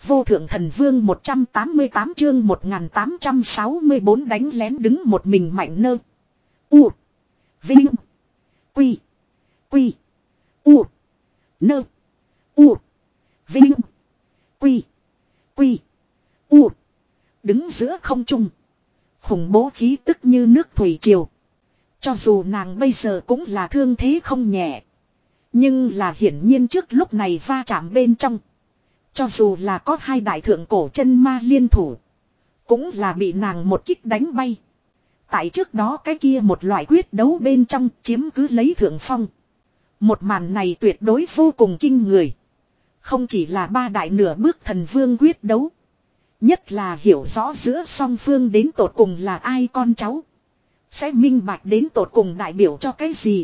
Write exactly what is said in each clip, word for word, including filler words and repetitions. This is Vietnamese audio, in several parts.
vô thượng thần vương một trăm tám mươi tám chương một nghìn tám trăm sáu mươi bốn đánh lén đứng một mình Mạnh Nơ. U. Vinh. Quy. Quy. U. Nơ. U. Vinh. Quy. Quy. U. Đứng giữa không trung. Khủng bố khí tức như nước thủy triều. Cho dù nàng bây giờ cũng là thương thế không nhẹ. Nhưng là hiển nhiên trước lúc này va chạm bên trong. Cho dù là có hai đại thượng cổ chân ma liên thủ. Cũng là bị nàng một kích đánh bay. Tại trước đó cái kia một loại quyết đấu bên trong chiếm cứ lấy thượng phong. Một màn này tuyệt đối vô cùng kinh người. Không chỉ là ba đại nửa bước thần vương quyết đấu. Nhất là hiểu rõ giữa song phương đến tột cùng là ai con cháu. Sẽ minh bạch đến tột cùng đại biểu cho cái gì.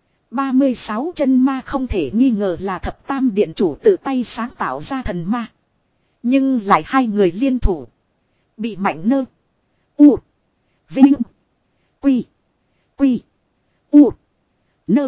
ba mươi sáu chân ma không thể nghi ngờ là thập tam điện chủ tự tay sáng tạo ra thần ma. Nhưng lại hai người liên thủ. Bị Mạnh Nơ. U. Vinh. Quy. Quy. U. Nơ.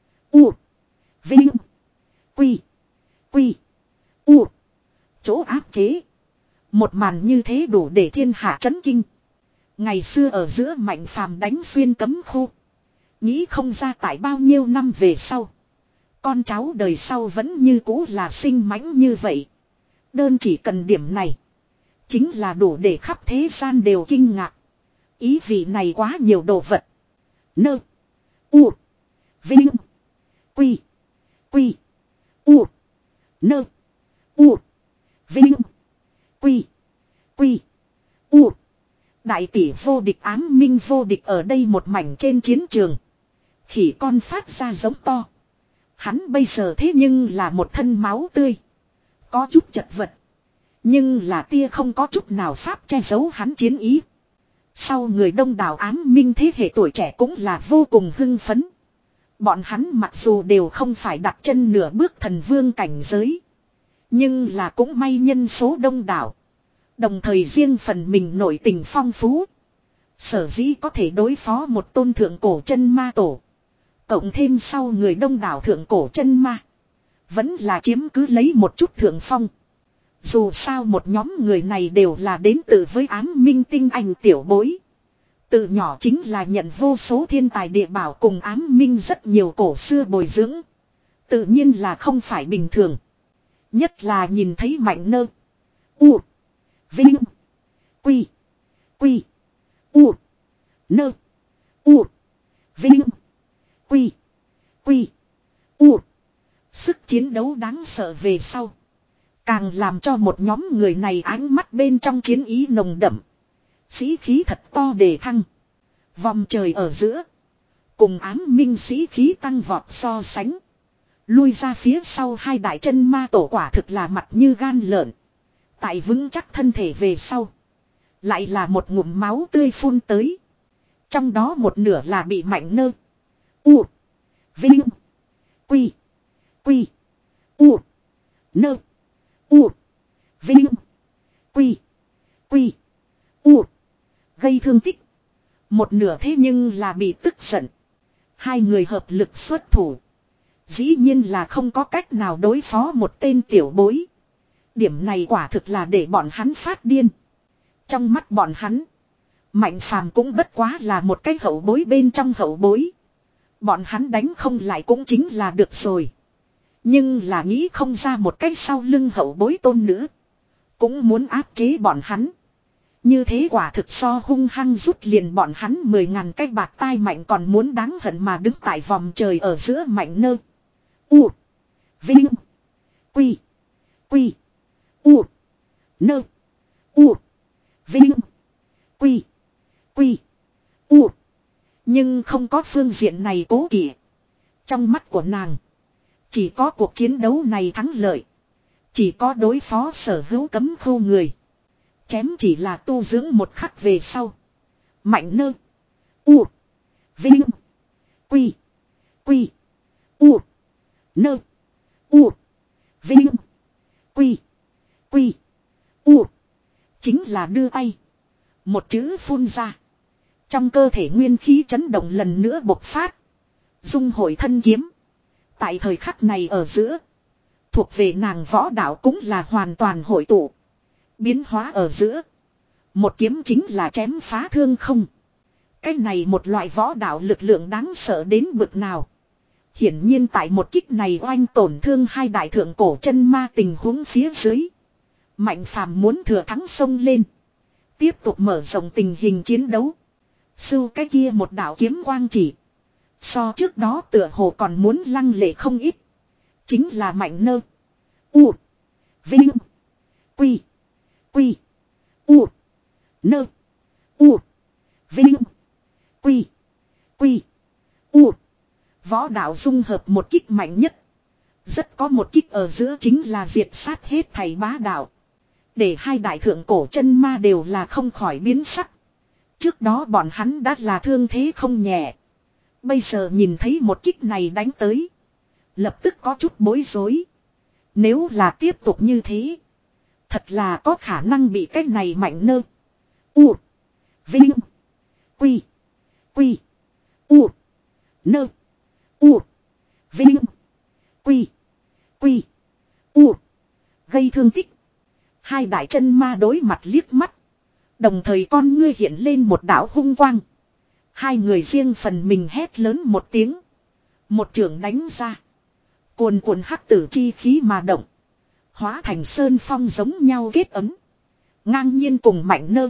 U. Vinh. Quy. Quy. U. Chỗ áp chế. Một màn như thế đủ để thiên hạ chấn kinh. Ngày xưa ở giữa Mạnh Phàm đánh xuyên cấm khu. Nghĩ không ra tại bao nhiêu năm về sau. Con cháu đời sau vẫn như cũ là sinh mãnh như vậy. Đơn chỉ cần điểm này. Chính là đủ để khắp thế gian đều kinh ngạc. Ý vị này quá nhiều đồ vật. Nơ. U. Vinh. Quy. Quy. U. Nơ. U. Vinh. Quy. Quy. U. Đại tỷ vô địch ám minh vô địch ở đây một mảnh trên chiến trường. Khỉ con phát ra giống to. Hắn bây giờ thế nhưng là một thân máu tươi. Có chút chật vật. Nhưng là tia không có chút nào pháp che giấu hắn chiến ý. Sau người đông đảo ám minh thế hệ tuổi trẻ cũng là vô cùng hưng phấn. Bọn hắn mặc dù đều không phải đặt chân nửa bước thần vương cảnh giới. Nhưng là cũng may nhân số đông đảo. Đồng thời riêng phần mình nội tình phong phú. Sở dĩ có thể đối phó một tôn thượng cổ chân ma tổ. Cộng thêm sau người đông đảo thượng cổ chân ma. Vẫn là chiếm cứ lấy một chút thượng phong. Dù sao một nhóm người này đều là đến từ với ám minh tinh anh tiểu bối. Từ nhỏ chính là nhận vô số thiên tài địa bảo cùng ám minh rất nhiều cổ xưa bồi dưỡng. Tự nhiên là không phải bình thường. Nhất là nhìn thấy Mạnh Nơ. U. Vinh. Quy. Quy. U. Nơ. U. Vinh. Quy. Quy. U. Sức chiến đấu đáng sợ về sau. Càng làm cho một nhóm người này ánh mắt bên trong chiến ý nồng đậm. Sĩ khí thật to đề thăng. Vòng trời ở giữa. Cùng ám minh sĩ khí tăng vọt so sánh. Lui ra phía sau hai đại chân ma tổ quả thực là mặt như gan lợn. Tại vững chắc thân thể về sau. Lại là một ngụm máu tươi phun tới. Trong đó một nửa là bị Mạnh Nơ. U. Vinh. Quy. Quy. U. Nơ. U. Vinh. Quy. Quy. U. Gây thương tích. Một nửa thế nhưng là bị tức giận. Hai người hợp lực xuất thủ. Dĩ nhiên là không có cách nào đối phó một tên tiểu bối. Điểm này quả thực là để bọn hắn phát điên. Trong mắt bọn hắn. Mạnh Phàm cũng bất quá là một cái hậu bối bên trong hậu bối. Bọn hắn đánh không lại cũng chính là được rồi. Nhưng là nghĩ không ra một cái sau lưng hậu bối tôn nữ. Cũng muốn áp chế bọn hắn. Như thế quả thực so hung hăng rút liền bọn hắn mười ngàn cái bạc tai Mạnh còn muốn đáng hận mà đứng tại vòng trời ở giữa Mạnh Nơ. U. Vinh. Quy. Quy. U. Nơ. U. Vinh. Quy. Quy. U. Nhưng không có phương diện này cố kỵ. Trong mắt của nàng. Chỉ có cuộc chiến đấu này thắng lợi. Chỉ có đối phó sở hữu cấm khu người. Chém chỉ là tu dưỡng một khắc về sau. Mạnh Nơ. U. Vinh. Quy. Quy. U. Nơ. U. Vinh. Quy. Quy. U. Chính là đưa tay. Một chữ phun ra. Trong cơ thể nguyên khí chấn động lần nữa bộc phát. Dung hội thân kiếm. Tại thời khắc này ở giữa. Thuộc về nàng võ đạo cũng là hoàn toàn hội tụ. Biến hóa ở giữa. Một kiếm chính là chém phá thương không. Cái này một loại võ đạo lực lượng đáng sợ đến bực nào. Hiển nhiên tại một kích này oanh tổn thương hai đại thượng cổ chân ma tình huống phía dưới. Mạnh phàm muốn thừa thắng xông lên. Tiếp tục mở rộng tình hình chiến đấu. Sưu cái kia một đạo kiếm quang chỉ. So trước đó tựa hồ còn muốn lăng lệ không ít. Chính là mạnh nơ. U. Vinh. Quy. Quy. U. Nơ. U. Vinh. Quy. Quy. U. Võ đạo dung hợp một kích mạnh nhất. Rất có một kích ở giữa chính là diệt sát hết thảy bá đạo. Để hai đại thượng cổ chân ma đều là không khỏi biến sắc. Trước đó bọn hắn đã là thương thế không nhẹ. Bây giờ nhìn thấy một kích này đánh tới. Lập tức có chút bối rối. Nếu là tiếp tục như thế. Thật là có khả năng bị cái này mạnh nơ. U. Vinh. Quy. Quy. U. Nơ. U. Vinh. Quy. Quy. U. Gây thương tích. Hai đại chân ma đối mặt liếc mắt. Đồng thời con ngươi hiện lên một đạo hung quang. Hai người riêng phần mình hét lớn một tiếng. Một trường đánh ra. Cuồn cuộn hắc tử chi khí mà động. Hóa thành sơn phong giống nhau kết ấm. Ngang nhiên cùng mạnh nơ.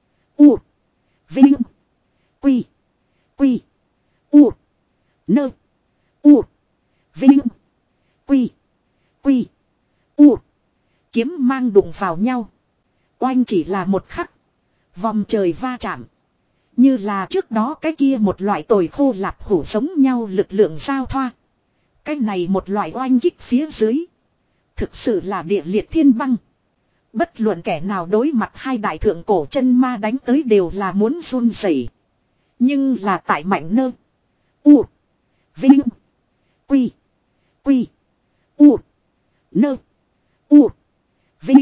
U. Vinh. Quy. Quy. U. Nơ. U. Vinh. Quy. Quy. U. Kiếm mang đụng vào nhau. Oanh chỉ là một khắc. Vòng trời va chạm. Như là trước đó cái kia một loại tồi khô lạp hủ giống nhau lực lượng giao thoa. Cái này một loại oanh kích phía dưới. Thực sự là địa liệt thiên băng. Bất luận kẻ nào đối mặt hai đại thượng cổ chân ma đánh tới đều là muốn run rẩy. Nhưng là tại mạnh nơ. U. Vinh. Quy. Quy. U. Nơ. U. Vinh.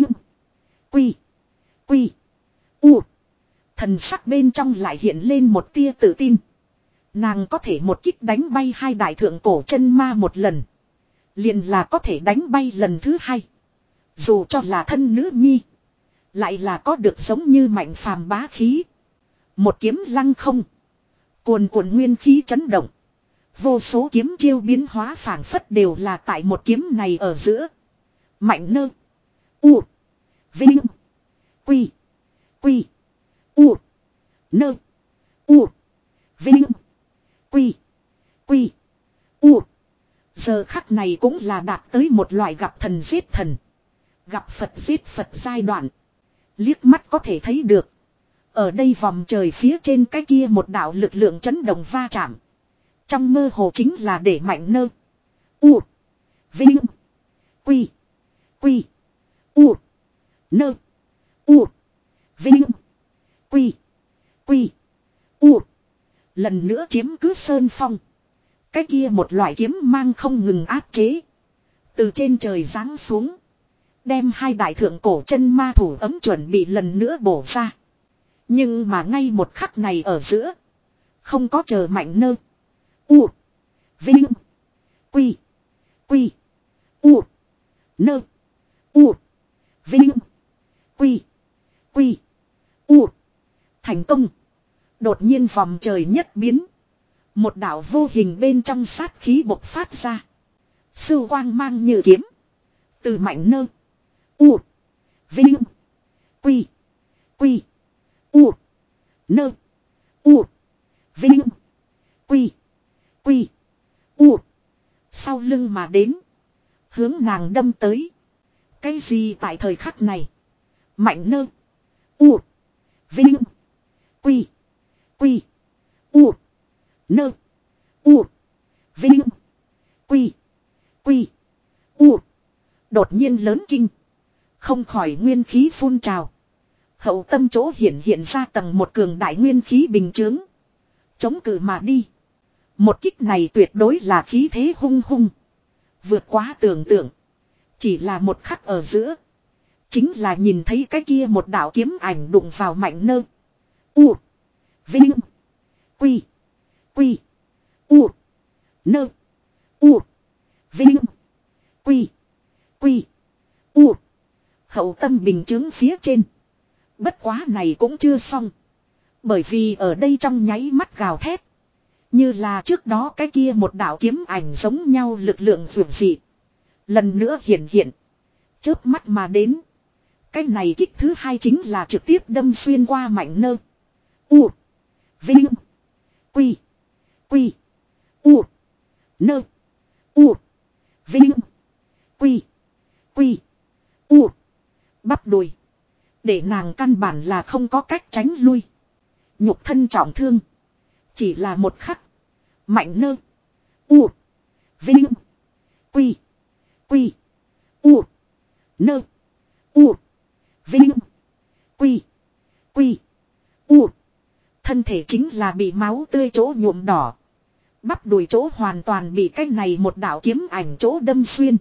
Quy. Quy. U. Thần sắc bên trong lại hiện lên một tia tự tin. Nàng có thể một kích đánh bay hai đại thượng cổ chân ma một lần. Liền là có thể đánh bay lần thứ hai. Dù cho là thân nữ nhi. Lại là có được giống như mạnh phàm bá khí. Một kiếm lăng không. Cuồn cuộn nguyên khí chấn động. Vô số kiếm chiêu biến hóa phảng phất đều là tại một kiếm này ở giữa. Mạnh nơ. U. Vinh. Quy. Quy. U. Nơ. U. Vinh. Quy. Quy. U. Giờ khắc này cũng là đạt tới một loại gặp thần giết thần. Gặp Phật giết Phật giai đoạn. Liếc mắt có thể thấy được. Ở đây vòng trời phía trên cái kia một đạo lực lượng chấn động va chạm. Trong mơ hồ chính là để mạnh nơ. U. Vinh. Quy. Quy. U. Nơ. U. Vinh. Quy. Quy. U. Lần nữa chiếm cứ sơn phong. Cái kia một loại kiếm mang không ngừng áp chế. Từ trên trời giáng xuống. Đem hai đại thượng cổ chân ma thủ ấm chuẩn bị lần nữa bổ ra. Nhưng mà ngay một khắc này ở giữa. Không có chờ mạnh nơ. U. Vinh. Quy. Quy. U. Nơ. U. Vinh. Quy. Quy. U. Thành công. Đột nhiên vòng trời nhất biến. Một đạo vô hình bên trong sát khí bộc phát ra. Sư quang mang như kiếm. Từ mạnh nơ. U. Vinh. Quy. Quy. U. Nơ. U. Vinh. Quy. Quy. U. Sau lưng mà đến. Hướng nàng đâm tới. Cái gì tại thời khắc này. Mạnh nơ. U. Vinh. Quy. Quy. U. Nơ. U. Vinh. Quy. Quy. U. Đột nhiên lớn kinh. Không khỏi nguyên khí phun trào. Hậu tâm chỗ hiện hiện ra tầng một cường đại nguyên khí bình chướng. Chống cự mà đi. Một kích này tuyệt đối là khí thế hung hung. Vượt quá tưởng tượng. Chỉ là một khắc ở giữa. Chính là nhìn thấy cái kia một đạo kiếm ảnh đụng vào mạnh nơ. U. Vinh. Quy. Quy. U. Nơ. U. Vinh. Quy. Quy. U. Hậu tâm bình chứng phía trên. Bất quá này cũng chưa xong. Bởi vì ở đây trong nháy mắt gào thét. Như là trước đó cái kia một đạo kiếm ảnh giống nhau lực lượng vượt dị. Lần nữa hiện hiện. Chớp mắt mà đến. Cái này kích thứ hai chính là trực tiếp đâm xuyên qua Mạnh Nơ. U. Vinh. Quy. Quy. U. Nơ. U. Vinh. Quy. Quy. U. Bắp đùi. Để nàng căn bản là không có cách tránh lui. Nhục thân trọng thương. Chỉ là một khắc. Mạnh Nơ. U. Vinh. Quy. Quy. U. Nơ. U. Vinh. Quy. Quy. U. Thân thể chính là bị máu tươi chỗ nhuộm đỏ. Bắp đùi chỗ hoàn toàn bị cái này một đạo kiếm ảnh chỗ đâm xuyên.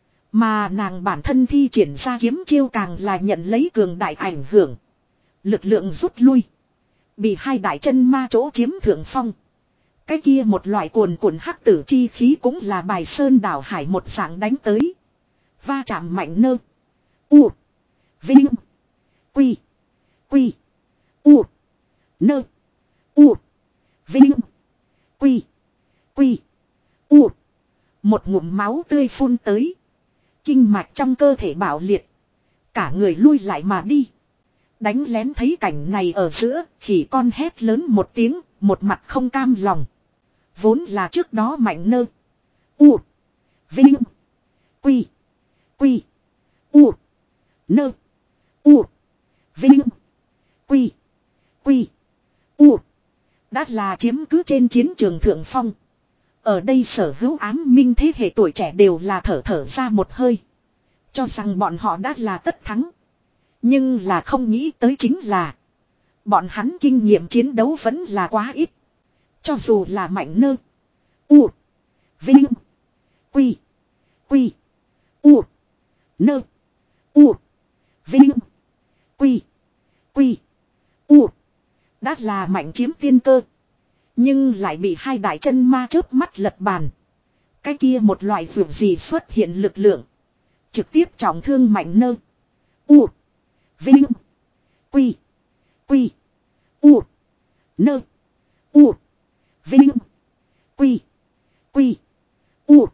Mà nàng bản thân thi triển ra kiếm chiêu càng là nhận lấy cường đại ảnh hưởng. Lực lượng rút lui. Bị hai đại chân ma chỗ chiếm thượng phong. Cái kia một loại cuồn cuộn hắc tử chi khí cũng là bài sơn đảo hải một dạng đánh tới. Va chạm Mạnh Nơ. U. Vinh. Quy. Quy. U. Nơ. U. Vinh. Quy. Quy. U. Một ngụm máu tươi phun tới. Kinh mạch trong cơ thể bạo liệt. Cả người lui lại mà đi. Đánh lén thấy cảnh này ở giữa, khỉ con hét lớn một tiếng, một mặt không cam lòng. Vốn là trước đó Mạnh Nơ. U. Vinh. Quy. Quy. U. Nơ. U. Vinh. Quy. Quy. U. Đã là chiếm cứ trên chiến trường thượng phong. Ở đây sở hữu ám minh thế hệ tuổi trẻ đều là thở thở ra một hơi. Cho rằng bọn họ đã là tất thắng. Nhưng là không nghĩ tới chính là. Bọn hắn kinh nghiệm chiến đấu vẫn là quá ít. Cho dù là Mạnh Nơ. U. Vinh. Quy. Quy. U. Nơ. U. Vinh. Quy. Quy. U. Đã là mạnh chiếm tiên cơ. Nhưng lại bị hai đại chân ma chớp mắt lật bàn. Cái kia một loại vượt gì xuất hiện lực lượng. Trực tiếp trọng thương Mạnh Nơ. U. Vinh. Quy. Quy. U. Nơ. U. Vinh. Quy. Quy. U.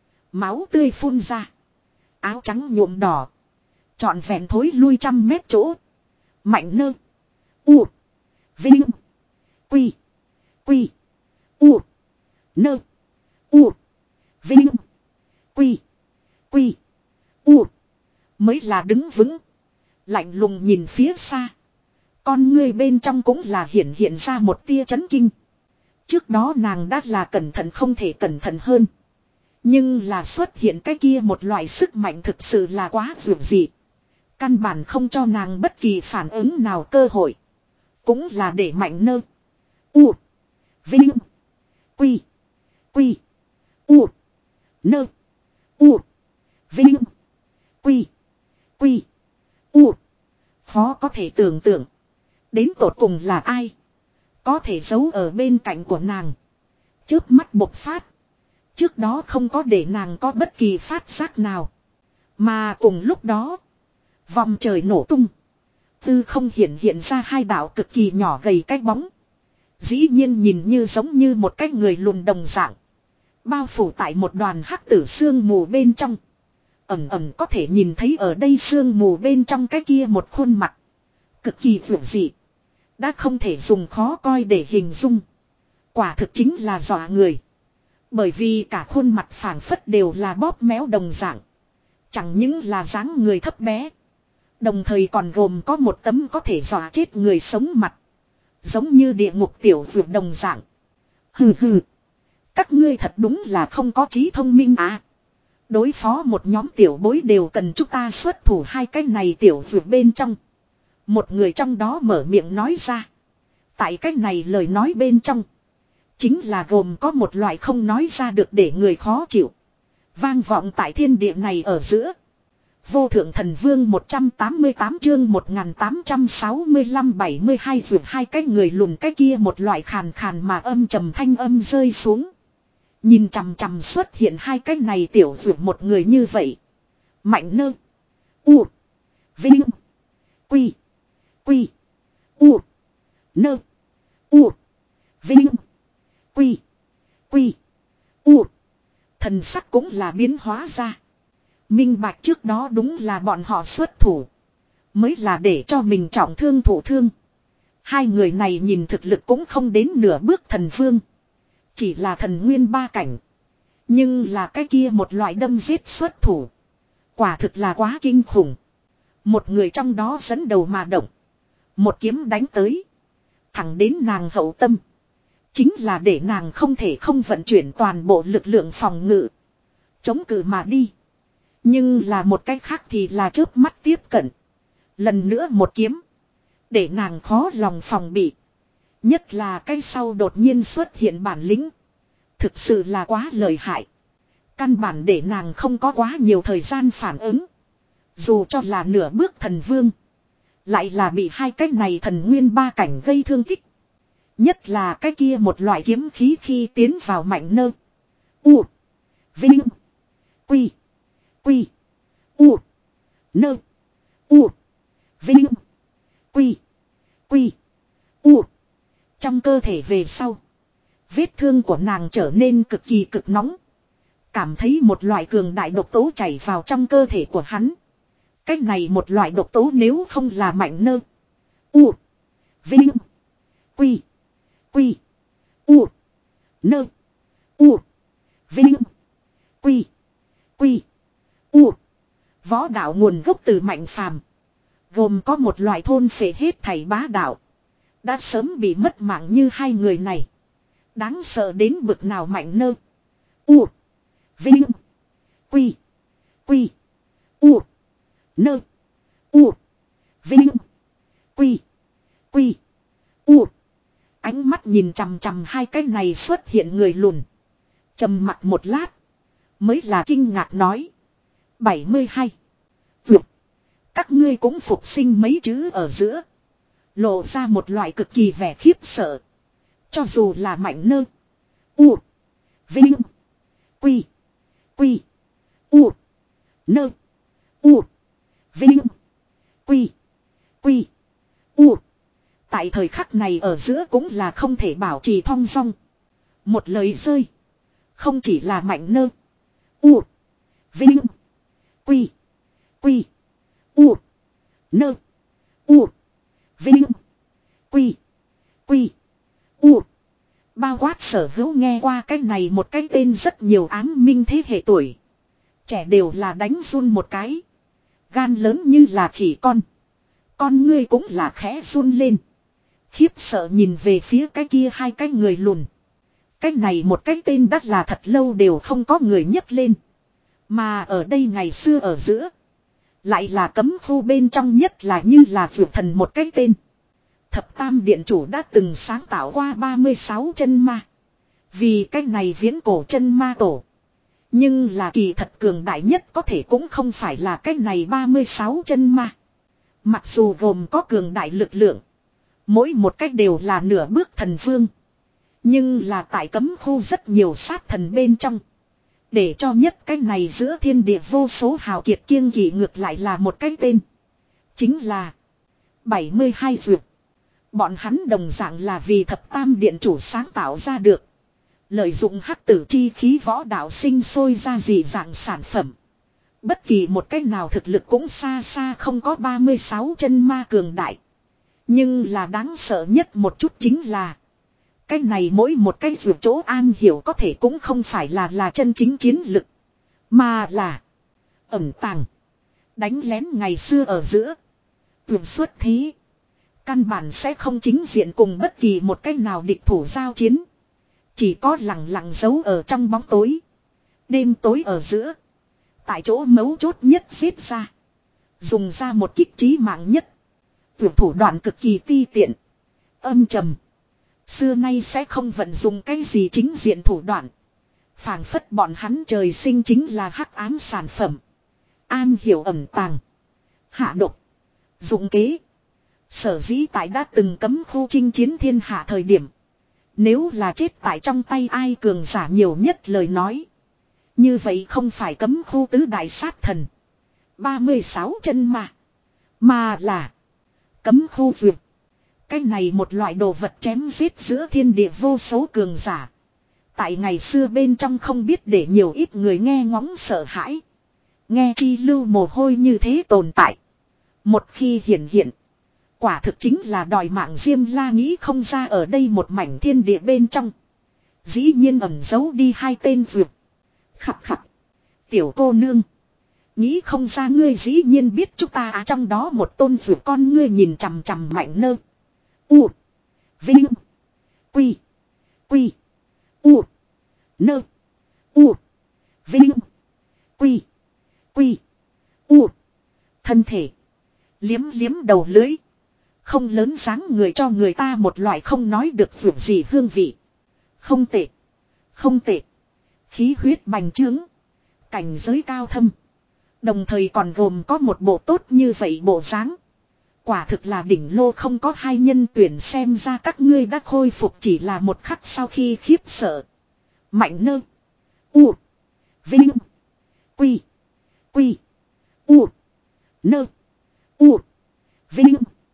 Máu tươi phun ra. Áo trắng nhuộm đỏ. Trọn vẹn thối lui trăm mét chỗ. Mạnh Nơ. U. Vinh. Quy. Quy. U. Nơ. U. Vinh. Quy. Quy. U. Mới là đứng vững. Lạnh lùng nhìn phía xa. Con ngươi bên trong cũng là hiện hiện ra một tia chấn kinh. Trước đó nàng đã là cẩn thận không thể cẩn thận hơn. Nhưng là xuất hiện cái kia một loại sức mạnh thực sự là quá vượt dị. Căn bản không cho nàng bất kỳ phản ứng nào cơ hội. Cũng là để Mạnh Nơ. U. Vinh. Quy. Quy. U. Nơ. U. Vinh. Quy. Quy. U. Khó có thể tưởng tượng. Đến tột cùng là ai. Có thể giấu ở bên cạnh của nàng. Chớp mắt bộc phát. Trước đó không có để nàng có bất kỳ phát giác nào. Mà cùng lúc đó. Vòng trời nổ tung. Tư không hiện hiện ra hai đạo cực kỳ nhỏ gầy cái bóng. Dĩ nhiên nhìn như giống như một cái người lùn đồng dạng. Bao phủ tại một đoàn hắc tử sương mù bên trong. Ẩm ẩm có thể nhìn thấy ở đây sương mù bên trong cái kia một khuôn mặt. Cực kỳ vượt dị. Đã không thể dùng khó coi để hình dung. Quả thực chính là dọa người. Bởi vì cả khuôn mặt phảng phất đều là bóp méo đồng dạng. Chẳng những là dáng người thấp bé. Đồng thời còn gồm có một tấm có thể dọa chết người sống mặt. Giống như địa ngục tiểu vượt đồng dạng. Hừ hừ. Các ngươi thật đúng là không có trí thông minh à. Đối phó một nhóm tiểu bối đều cần chúng ta xuất thủ hai cái này tiểu vượt bên trong. Một người trong đó mở miệng nói ra. Tại cái này lời nói bên trong. Chính là gồm có một loại không nói ra được để người khó chịu. Vang vọng tại thiên địa này ở giữa. Vô thượng thần vương một trăm tám mươi tám chương một nghìn tám trăm sáu mươi lăm bảy mươi hai vượt hai cái người lùn cái kia một loại khàn khàn mà âm trầm thanh âm rơi xuống. Nhìn chằm chằm xuất hiện hai cái này tiểu vượt một người như vậy. Mạnh Nơ. U. Vinh. Quy. Quy. U. Nơ. U. Vinh. Quy. Quy. U. Thần sắc cũng là biến hóa ra. Minh bạch trước đó đúng là bọn họ xuất thủ. Mới là để cho mình trọng thương thổ thương. Hai người này nhìn thực lực cũng không đến nửa bước thần vương. Chỉ là thần nguyên ba cảnh. Nhưng là cái kia một loại đâm giết xuất thủ. Quả thực là quá kinh khủng. Một người trong đó dẫn đầu mà động. Một kiếm đánh tới. Thẳng đến nàng hậu tâm. Chính là để nàng không thể không vận chuyển toàn bộ lực lượng phòng ngự. Chống cự mà đi. Nhưng là một cách khác thì là chớp mắt tiếp cận. Lần nữa một kiếm. Để nàng khó lòng phòng bị. Nhất là cái sau đột nhiên xuất hiện bản lĩnh. Thực sự là quá lợi hại. Căn bản để nàng không có quá nhiều thời gian phản ứng. Dù cho là nửa bước thần vương. Lại là bị hai cái này thần nguyên ba cảnh gây thương tích. Nhất là cái kia một loại kiếm khí khi tiến vào mạnh nơ. U. Vinh. Quy. Quy. U. Nơ. U. Vinh. Quy. Quy. U. Trong cơ thể về sau. Vết thương của nàng trở nên cực kỳ cực nóng. Cảm thấy một loại cường đại độc tố chảy vào trong cơ thể của hắn. Cách này một loại độc tố nếu không là mạnh nơ. U. Vinh. Quy. Quy. U. Nơ. U. Vinh. Quy. Quy. U. Võ đạo nguồn gốc từ mạnh phàm. Gồm có một loại thôn phệ hết thảy bá đạo. Đã sớm bị mất mạng như hai người này. Đáng sợ đến bực nào mạnh nơ. U. Vinh. Quy. Quy. U. Nơ. U. Vinh. Quy. Quy. U. Ánh mắt nhìn chằm chằm hai cái này xuất hiện người lùn. Trầm mặt một lát. Mới là kinh ngạc nói. bảy mươi hai. Vượt. Các ngươi cũng phục sinh mấy chữ ở giữa. Lộ ra một loại cực kỳ vẻ khiếp sợ. Cho dù là mạnh nơ. U. Vinh. Quy. Quy. U. Nơ. U. Vinh. Quy. Quy. U. Tại thời khắc này ở giữa cũng là không thể bảo trì thong dong. Một lời rơi. Không chỉ là mạnh nơ. U. Vinh. Quy. Quy. U. Nơ. U. Vinh. Quy. Quy. U. Bao quát sở hữu nghe qua cái này một cái tên rất nhiều ám minh thế hệ tuổi. Trẻ đều là đánh run một cái. Gan lớn như là khỉ con. Con ngươi cũng là khẽ run lên. Khiếp sợ nhìn về phía cái kia hai cái người lùn. Cái này một cái tên đắt là thật lâu đều không có người nhấc lên. Mà ở đây ngày xưa ở giữa. Lại là cấm khu bên trong nhất là như là vượt thần một cái tên. Thập Tam Điện Chủ đã từng sáng tạo qua ba mươi sáu chân ma. Vì cái này viễn cổ chân ma tổ. Nhưng là kỳ thật cường đại nhất có thể cũng không phải là cái này ba mươi sáu chân ma. Mặc dù gồm có cường đại lực lượng. Mỗi một cách đều là nửa bước thần vương. Nhưng là tại cấm khu rất nhiều sát thần bên trong. Để cho nhất cái này giữa thiên địa vô số hào kiệt kiêng kỵ ngược lại là một cái tên. Chính là bảy mươi hai dược. Bọn hắn đồng dạng là vì Thập Tam Điện Chủ sáng tạo ra được. Lợi dụng hắc tử chi khí võ đạo sinh sôi ra dị dạng sản phẩm. Bất kỳ một cách nào thực lực cũng xa xa không có ba mươi sáu chân ma cường đại. Nhưng là đáng sợ nhất một chút chính là cái này mỗi một cái vượt chỗ an hiểu có thể cũng không phải là là chân chính chiến lực. Mà là ẩn tàng. Đánh lén ngày xưa ở giữa. Vượt xuất thí. Căn bản sẽ không chính diện cùng bất kỳ một cái nào địch thủ giao chiến. Chỉ có lặng lặng giấu ở trong bóng tối. Đêm tối ở giữa. Tại chỗ mấu chốt nhất giết ra. Dùng ra một kích trí mạng nhất. Vượt thủ đoạn cực kỳ ti tiện. Âm trầm. Xưa nay sẽ không vận dụng cái gì chính diện thủ đoạn. Phảng phất bọn hắn trời sinh chính là hắc ám sản phẩm. An hiểu ẩn tàng. Hạ độc. Dụng kế. Sở dĩ tại đã từng cấm khu chinh chiến thiên hạ thời điểm. Nếu là chết tại trong tay ai cường giả nhiều nhất lời nói. Như vậy không phải cấm khu tứ đại sát thần. ba mươi sáu chân mà. Mà là cấm khu vượt. Cái này một loại đồ vật chém giết giữa thiên địa vô số cường giả. Tại ngày xưa bên trong không biết để nhiều ít người nghe ngóng sợ hãi. Nghe chi lưu mồ hôi như thế tồn tại. Một khi hiện hiện. Quả thực chính là đòi mạng Diêm La nghĩ không ra ở đây một mảnh thiên địa bên trong. Dĩ nhiên ẩn giấu đi hai tên vượt. Khặt khặt. Tiểu cô nương. Nghĩ không ra ngươi dĩ nhiên biết chúng ta à, trong đó một tôn vượt con ngươi nhìn chằm chằm Mạnh Nơ. U. Vinh. Quy. Quy. U. Nơ. U. Vinh. Quy. Quy. U. Thân thể. Liếm liếm đầu lưới. Không lớn dáng người cho người ta một loại không nói được vượt gì hương vị. Không tệ. Không tệ. Khí huyết bành trướng. Cảnh giới cao thâm. Đồng thời còn gồm có một bộ tốt như vậy bộ dáng. Quả thực là đỉnh lô không có hai nhân tuyển, xem ra các ngươi đã khôi phục chỉ là một khắc sau khi khiếp sợ. Mạnh Nơ. U. Vinh. Quy. Quy. U. Nơ. U. Vinh.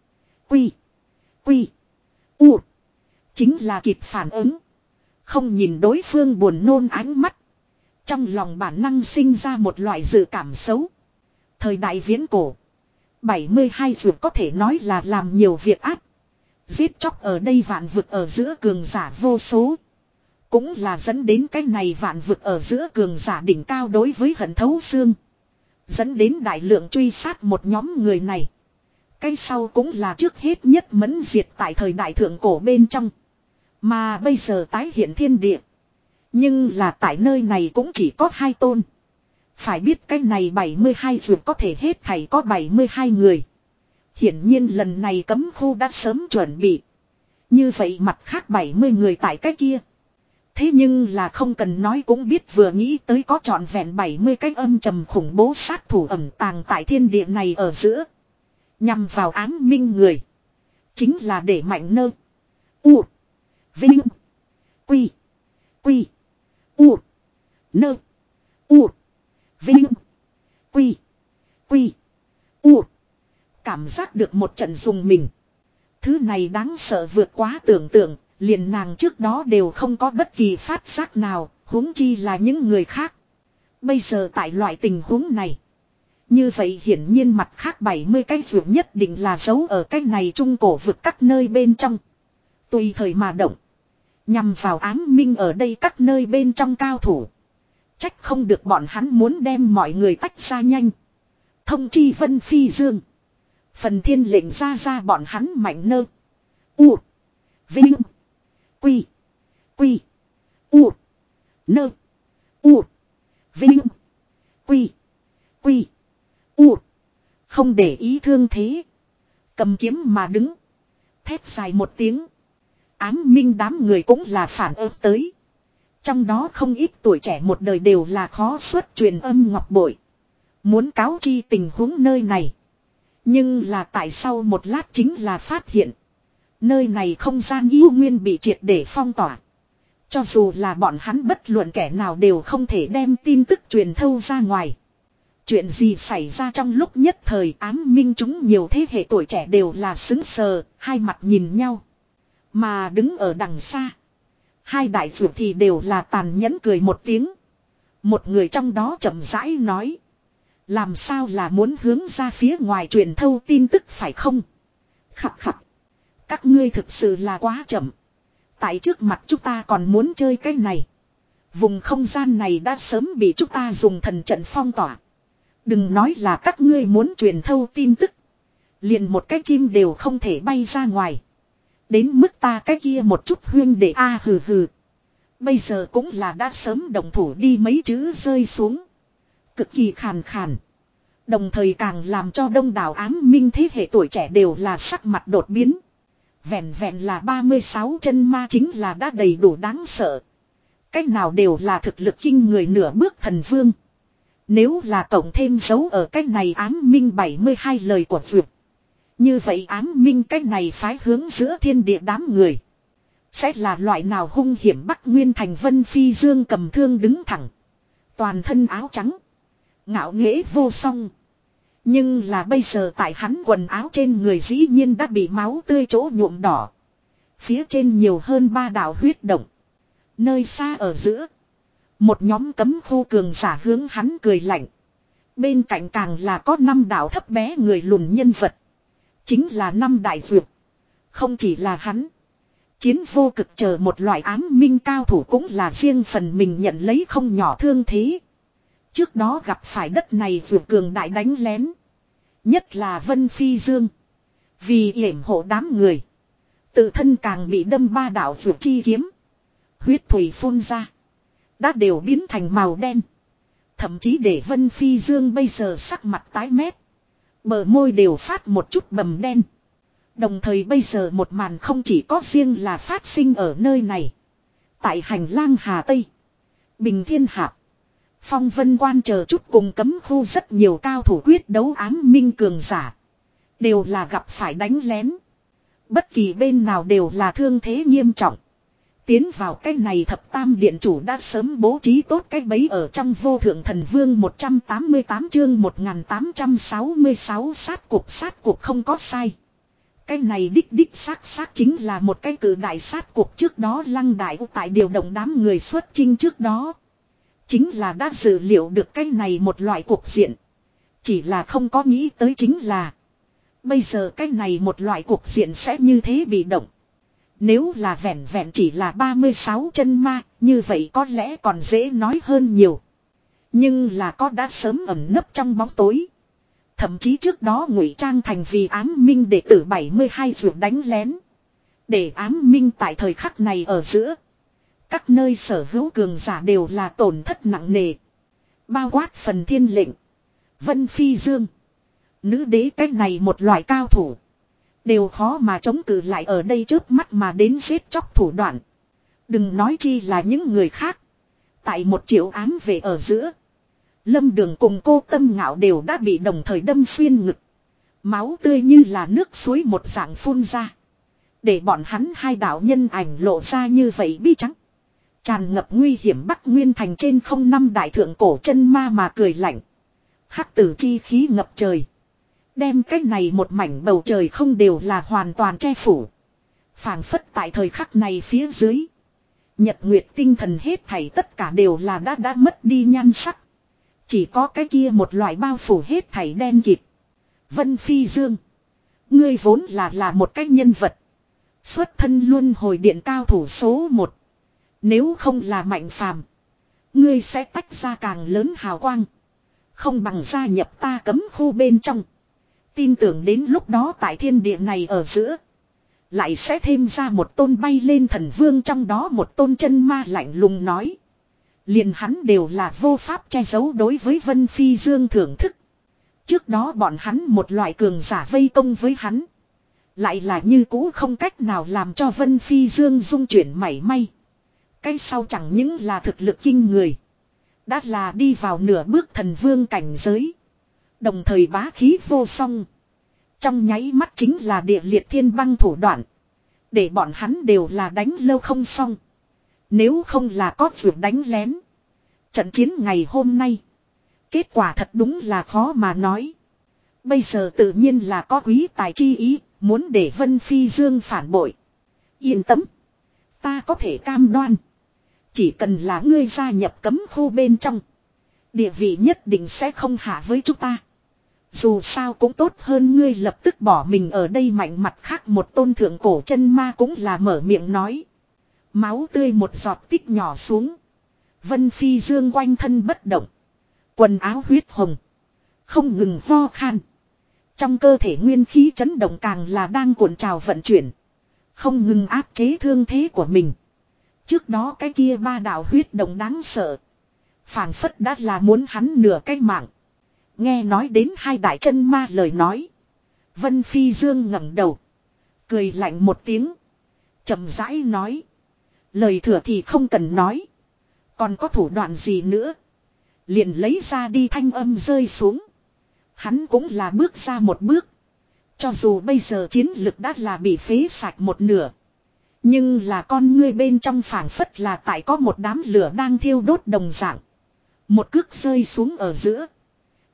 Quy. Quy. U. Chính là kịp phản ứng. Không nhìn đối phương buồn nôn ánh mắt. Trong lòng bản năng sinh ra một loại dự cảm xấu. Thời đại viễn cổ. bảy mươi hai vượt có thể nói là làm nhiều việc ác. Giết chóc ở đây vạn vực ở giữa cường giả vô số. Cũng là dẫn đến cái này vạn vực ở giữa cường giả đỉnh cao đối với hận thấu xương. Dẫn đến đại lượng truy sát một nhóm người này. Cái sau cũng là trước hết nhất mẫn diệt tại thời đại thượng cổ bên trong. Mà bây giờ tái hiện thiên địa. Nhưng là tại nơi này cũng chỉ có hai tôn. Phải biết cái này bảy mươi hai vượt có thể hết thảy có bảy mươi hai người. Hiển nhiên lần này cấm khu đã sớm chuẩn bị. Như vậy mặt khác bảy mươi người tại cái kia. Thế nhưng là không cần nói cũng biết vừa nghĩ tới có trọn vẹn bảy mươi cái âm trầm khủng bố sát thủ ẩn tàng tại thiên địa này ở giữa. Nhằm vào ám minh người. Chính là để Mạnh Nơ. U. Vinh. Quy. Quy. U. Nơ. U. Vinh. Quy. Quy. U. Cảm giác được một trận dùng mình. Thứ này đáng sợ vượt quá tưởng tượng. Liền nàng trước đó đều không có bất kỳ phát giác nào. Huống chi là những người khác. Bây giờ tại loại tình huống này. Như vậy hiển nhiên mặt khác bảy mươi cái vượt nhất định là giấu ở cái này trung cổ vực các nơi bên trong. Tùy thời mà động. Nhằm vào ám minh ở đây các nơi bên trong cao thủ. Trách không được bọn hắn muốn đem mọi người tách ra nhanh. Thông chi Vân Phi Dương. Phần thiên lệnh ra ra bọn hắn Mạnh Nơ. U. Vinh. Quy. Quy. U. Nơ. U. Vinh. Quy. Quy. U. Không để ý thương thế. Cầm kiếm mà đứng. Thét dài một tiếng. Ám minh đám người cũng là phản ứng tới. Trong đó không ít tuổi trẻ một đời đều là khó xuất truyền âm ngọc bội. Muốn cáo chi tình huống nơi này. Nhưng là tại sau một lát chính là phát hiện. Nơi này không gian yêu nguyên bị triệt để phong tỏa. Cho dù là bọn hắn bất luận kẻ nào đều không thể đem tin tức truyền thâu ra ngoài. Chuyện gì xảy ra trong lúc nhất thời ám minh chúng nhiều thế hệ tuổi trẻ đều là xứng sờ, hai mặt nhìn nhau. Mà đứng ở đằng xa. Hai đại vượt thì đều là tàn nhẫn cười một tiếng. Một người trong đó chậm rãi nói. Làm sao là muốn hướng ra phía ngoài truyền thâu tin tức phải không? Khặt khặt. Các ngươi thực sự là quá chậm. Tại trước mặt chúng ta còn muốn chơi cái này. Vùng không gian này đã sớm bị chúng ta dùng thần trận phong tỏa. Đừng nói là các ngươi muốn truyền thâu tin tức. Liền một cái chim đều không thể bay ra ngoài. Đến mức ta cái kia một chút huyên để a hừ hừ. Bây giờ cũng là đã sớm đồng thủ đi mấy chữ rơi xuống. Cực kỳ khàn khàn. Đồng thời càng làm cho đông đảo ám minh thế hệ tuổi trẻ đều là sắc mặt đột biến. Vẹn vẹn là ba mươi sáu chân ma chính là đã đầy đủ đáng sợ. Cách nào đều là thực lực kinh người nửa bước thần vương. Nếu là cộng thêm dấu ở cách này ám minh bảy mươi hai lời của vượt. Như vậy ám minh cách này phái hướng giữa thiên địa đám người. Sẽ là loại nào hung hiểm Bắc Nguyên thành Vân Phi Dương cầm thương đứng thẳng. Toàn thân áo trắng. Ngạo nghễ vô song. Nhưng là bây giờ tại hắn quần áo trên người dĩ nhiên đã bị máu tươi chỗ nhuộm đỏ. Phía trên nhiều hơn ba đạo huyết động. Nơi xa ở giữa. Một nhóm cấm khu cường giả hướng hắn cười lạnh. Bên cạnh càng là có năm đạo thấp bé người lùn nhân vật. Chính là năm đại dược. Không chỉ là hắn. Chiến vô cực chờ một loại ám minh cao thủ cũng là riêng phần mình nhận lấy không nhỏ thương thế. Trước đó gặp phải đất này dược cường đại đánh lén. Nhất là Vân Phi Dương. Vì yểm hộ đám người. Tự thân càng bị đâm ba đạo dược chi kiếm. Huyết thủy phun ra. Đã đều biến thành màu đen. Thậm chí để Vân Phi Dương bây giờ sắc mặt tái mét. Bờ môi đều phát một chút bầm đen. Đồng thời bây giờ một màn không chỉ có riêng là phát sinh ở nơi này. Tại hành lang Hà Tây. Bình Thiên Hạp. Phong Vân Quan chờ chút cùng cấm khu rất nhiều cao thủ quyết đấu ám minh cường giả. Đều là gặp phải đánh lén. Bất kỳ bên nào đều là thương thế nghiêm trọng. Tiến vào cái này thập tam điện chủ đã sớm bố trí tốt cái bẫy ở trong vô thượng thần vương một trăm tám mươi tám chương một nghìn tám trăm sáu mươi sáu sát cục sát cục không có sai. Cái này đích đích xác xác chính là một cái cử đại sát cục trước đó Lăng Đại tại điều động đám người xuất chinh trước đó. Chính là đã dự liệu được cái này một loại cuộc diện. Chỉ là không có nghĩ tới chính là. Bây giờ cái này một loại cuộc diện sẽ như thế bị động. Nếu là vẹn vẹn chỉ là ba mươi sáu chân ma, như vậy có lẽ còn dễ nói hơn nhiều. Nhưng là có đã sớm ẩn nấp trong bóng tối. Thậm chí trước đó ngụy trang thành vì ám minh đệ tử bảy mươi hai vượt đánh lén. Để ám minh tại thời khắc này ở giữa. Các nơi sở hữu cường giả đều là tổn thất nặng nề. Bao quát phần thiên lệnh. Vân Phi Dương. Nữ đế cách này một loại cao thủ. Đều khó mà chống cự lại ở đây trước mắt mà đến giết chóc thủ đoạn. Đừng nói chi là những người khác. Tại một triệu ám về ở giữa. Lâm Đường cùng cô Tâm Ngạo đều đã bị đồng thời đâm xuyên ngực. Máu tươi như là nước suối một dạng phun ra. Để bọn hắn hai đạo nhân ảnh lộ ra như vậy bi trắng. Tràn ngập nguy hiểm Bắc Nguyên thành trên không năm đại thượng cổ chân ma mà cười lạnh. Hắc tử chi khí ngập trời. Đem cái này một mảnh bầu trời không đều là hoàn toàn che phủ. Phảng phất tại thời khắc này phía dưới. Nhật nguyệt tinh thần hết thảy tất cả đều là đã đã mất đi nhan sắc. Chỉ có cái kia một loại bao phủ hết thảy đen kịt. Vân Phi Dương. Ngươi vốn là là một cái nhân vật. Xuất thân luân hồi điện cao thủ số một. Nếu không là mạnh phàm. Ngươi sẽ tách ra càng lớn hào quang. Không bằng gia nhập ta cấm khu bên trong. Tin tưởng đến lúc đó tại thiên địa này ở giữa. Lại sẽ thêm ra một tôn bay lên thần vương trong đó một tôn chân ma lạnh lùng nói. Liền hắn đều là vô pháp che giấu đối với Vân Phi Dương thưởng thức. Trước đó bọn hắn một loại cường giả vây công với hắn. Lại là như cũ không cách nào làm cho Vân Phi Dương dung chuyển mảy may. Cái sau chẳng những là thực lực kinh người. Đã là đi vào nửa bước thần vương cảnh giới. Đồng thời bá khí vô song. Trong nháy mắt chính là địa liệt thiên băng thủ đoạn. Để bọn hắn đều là đánh lâu không xong. Nếu không là có vượt đánh lén. Trận chiến ngày hôm nay. Kết quả thật đúng là khó mà nói. Bây giờ tự nhiên là có quý tài chi ý. Muốn để Vân Phi Dương phản bội. Yên tâm. Ta có thể cam đoan. Chỉ cần là ngươi gia nhập cấm khu bên trong. Địa vị nhất định sẽ không hạ với chúng ta. Dù sao cũng tốt hơn ngươi lập tức bỏ mình ở đây mạnh mặt khác một tôn thượng cổ chân ma cũng là mở miệng nói. Máu tươi một giọt tích nhỏ xuống. Vân Phi Dương quanh thân bất động. Quần áo huyết hồng. Không ngừng ho khan. Trong cơ thể nguyên khí chấn động càng là đang cuộn trào vận chuyển. Không ngừng áp chế thương thế của mình. Trước đó cái kia ba đạo huyết động đáng sợ. Phảng phất đã là muốn hắn nửa cái mạng. Nghe nói đến hai đại chân ma lời nói. Vân Phi Dương ngẩng đầu. Cười lạnh một tiếng. Chậm rãi nói. Lời thừa thì không cần nói. Còn có thủ đoạn gì nữa. Liền lấy ra đi thanh âm rơi xuống. Hắn cũng là bước ra một bước. Cho dù bây giờ chiến lực đã là bị phế sạch một nửa. Nhưng là con ngươi bên trong phảng phất là tại có một đám lửa đang thiêu đốt đồng dạng. Một cước rơi xuống ở giữa.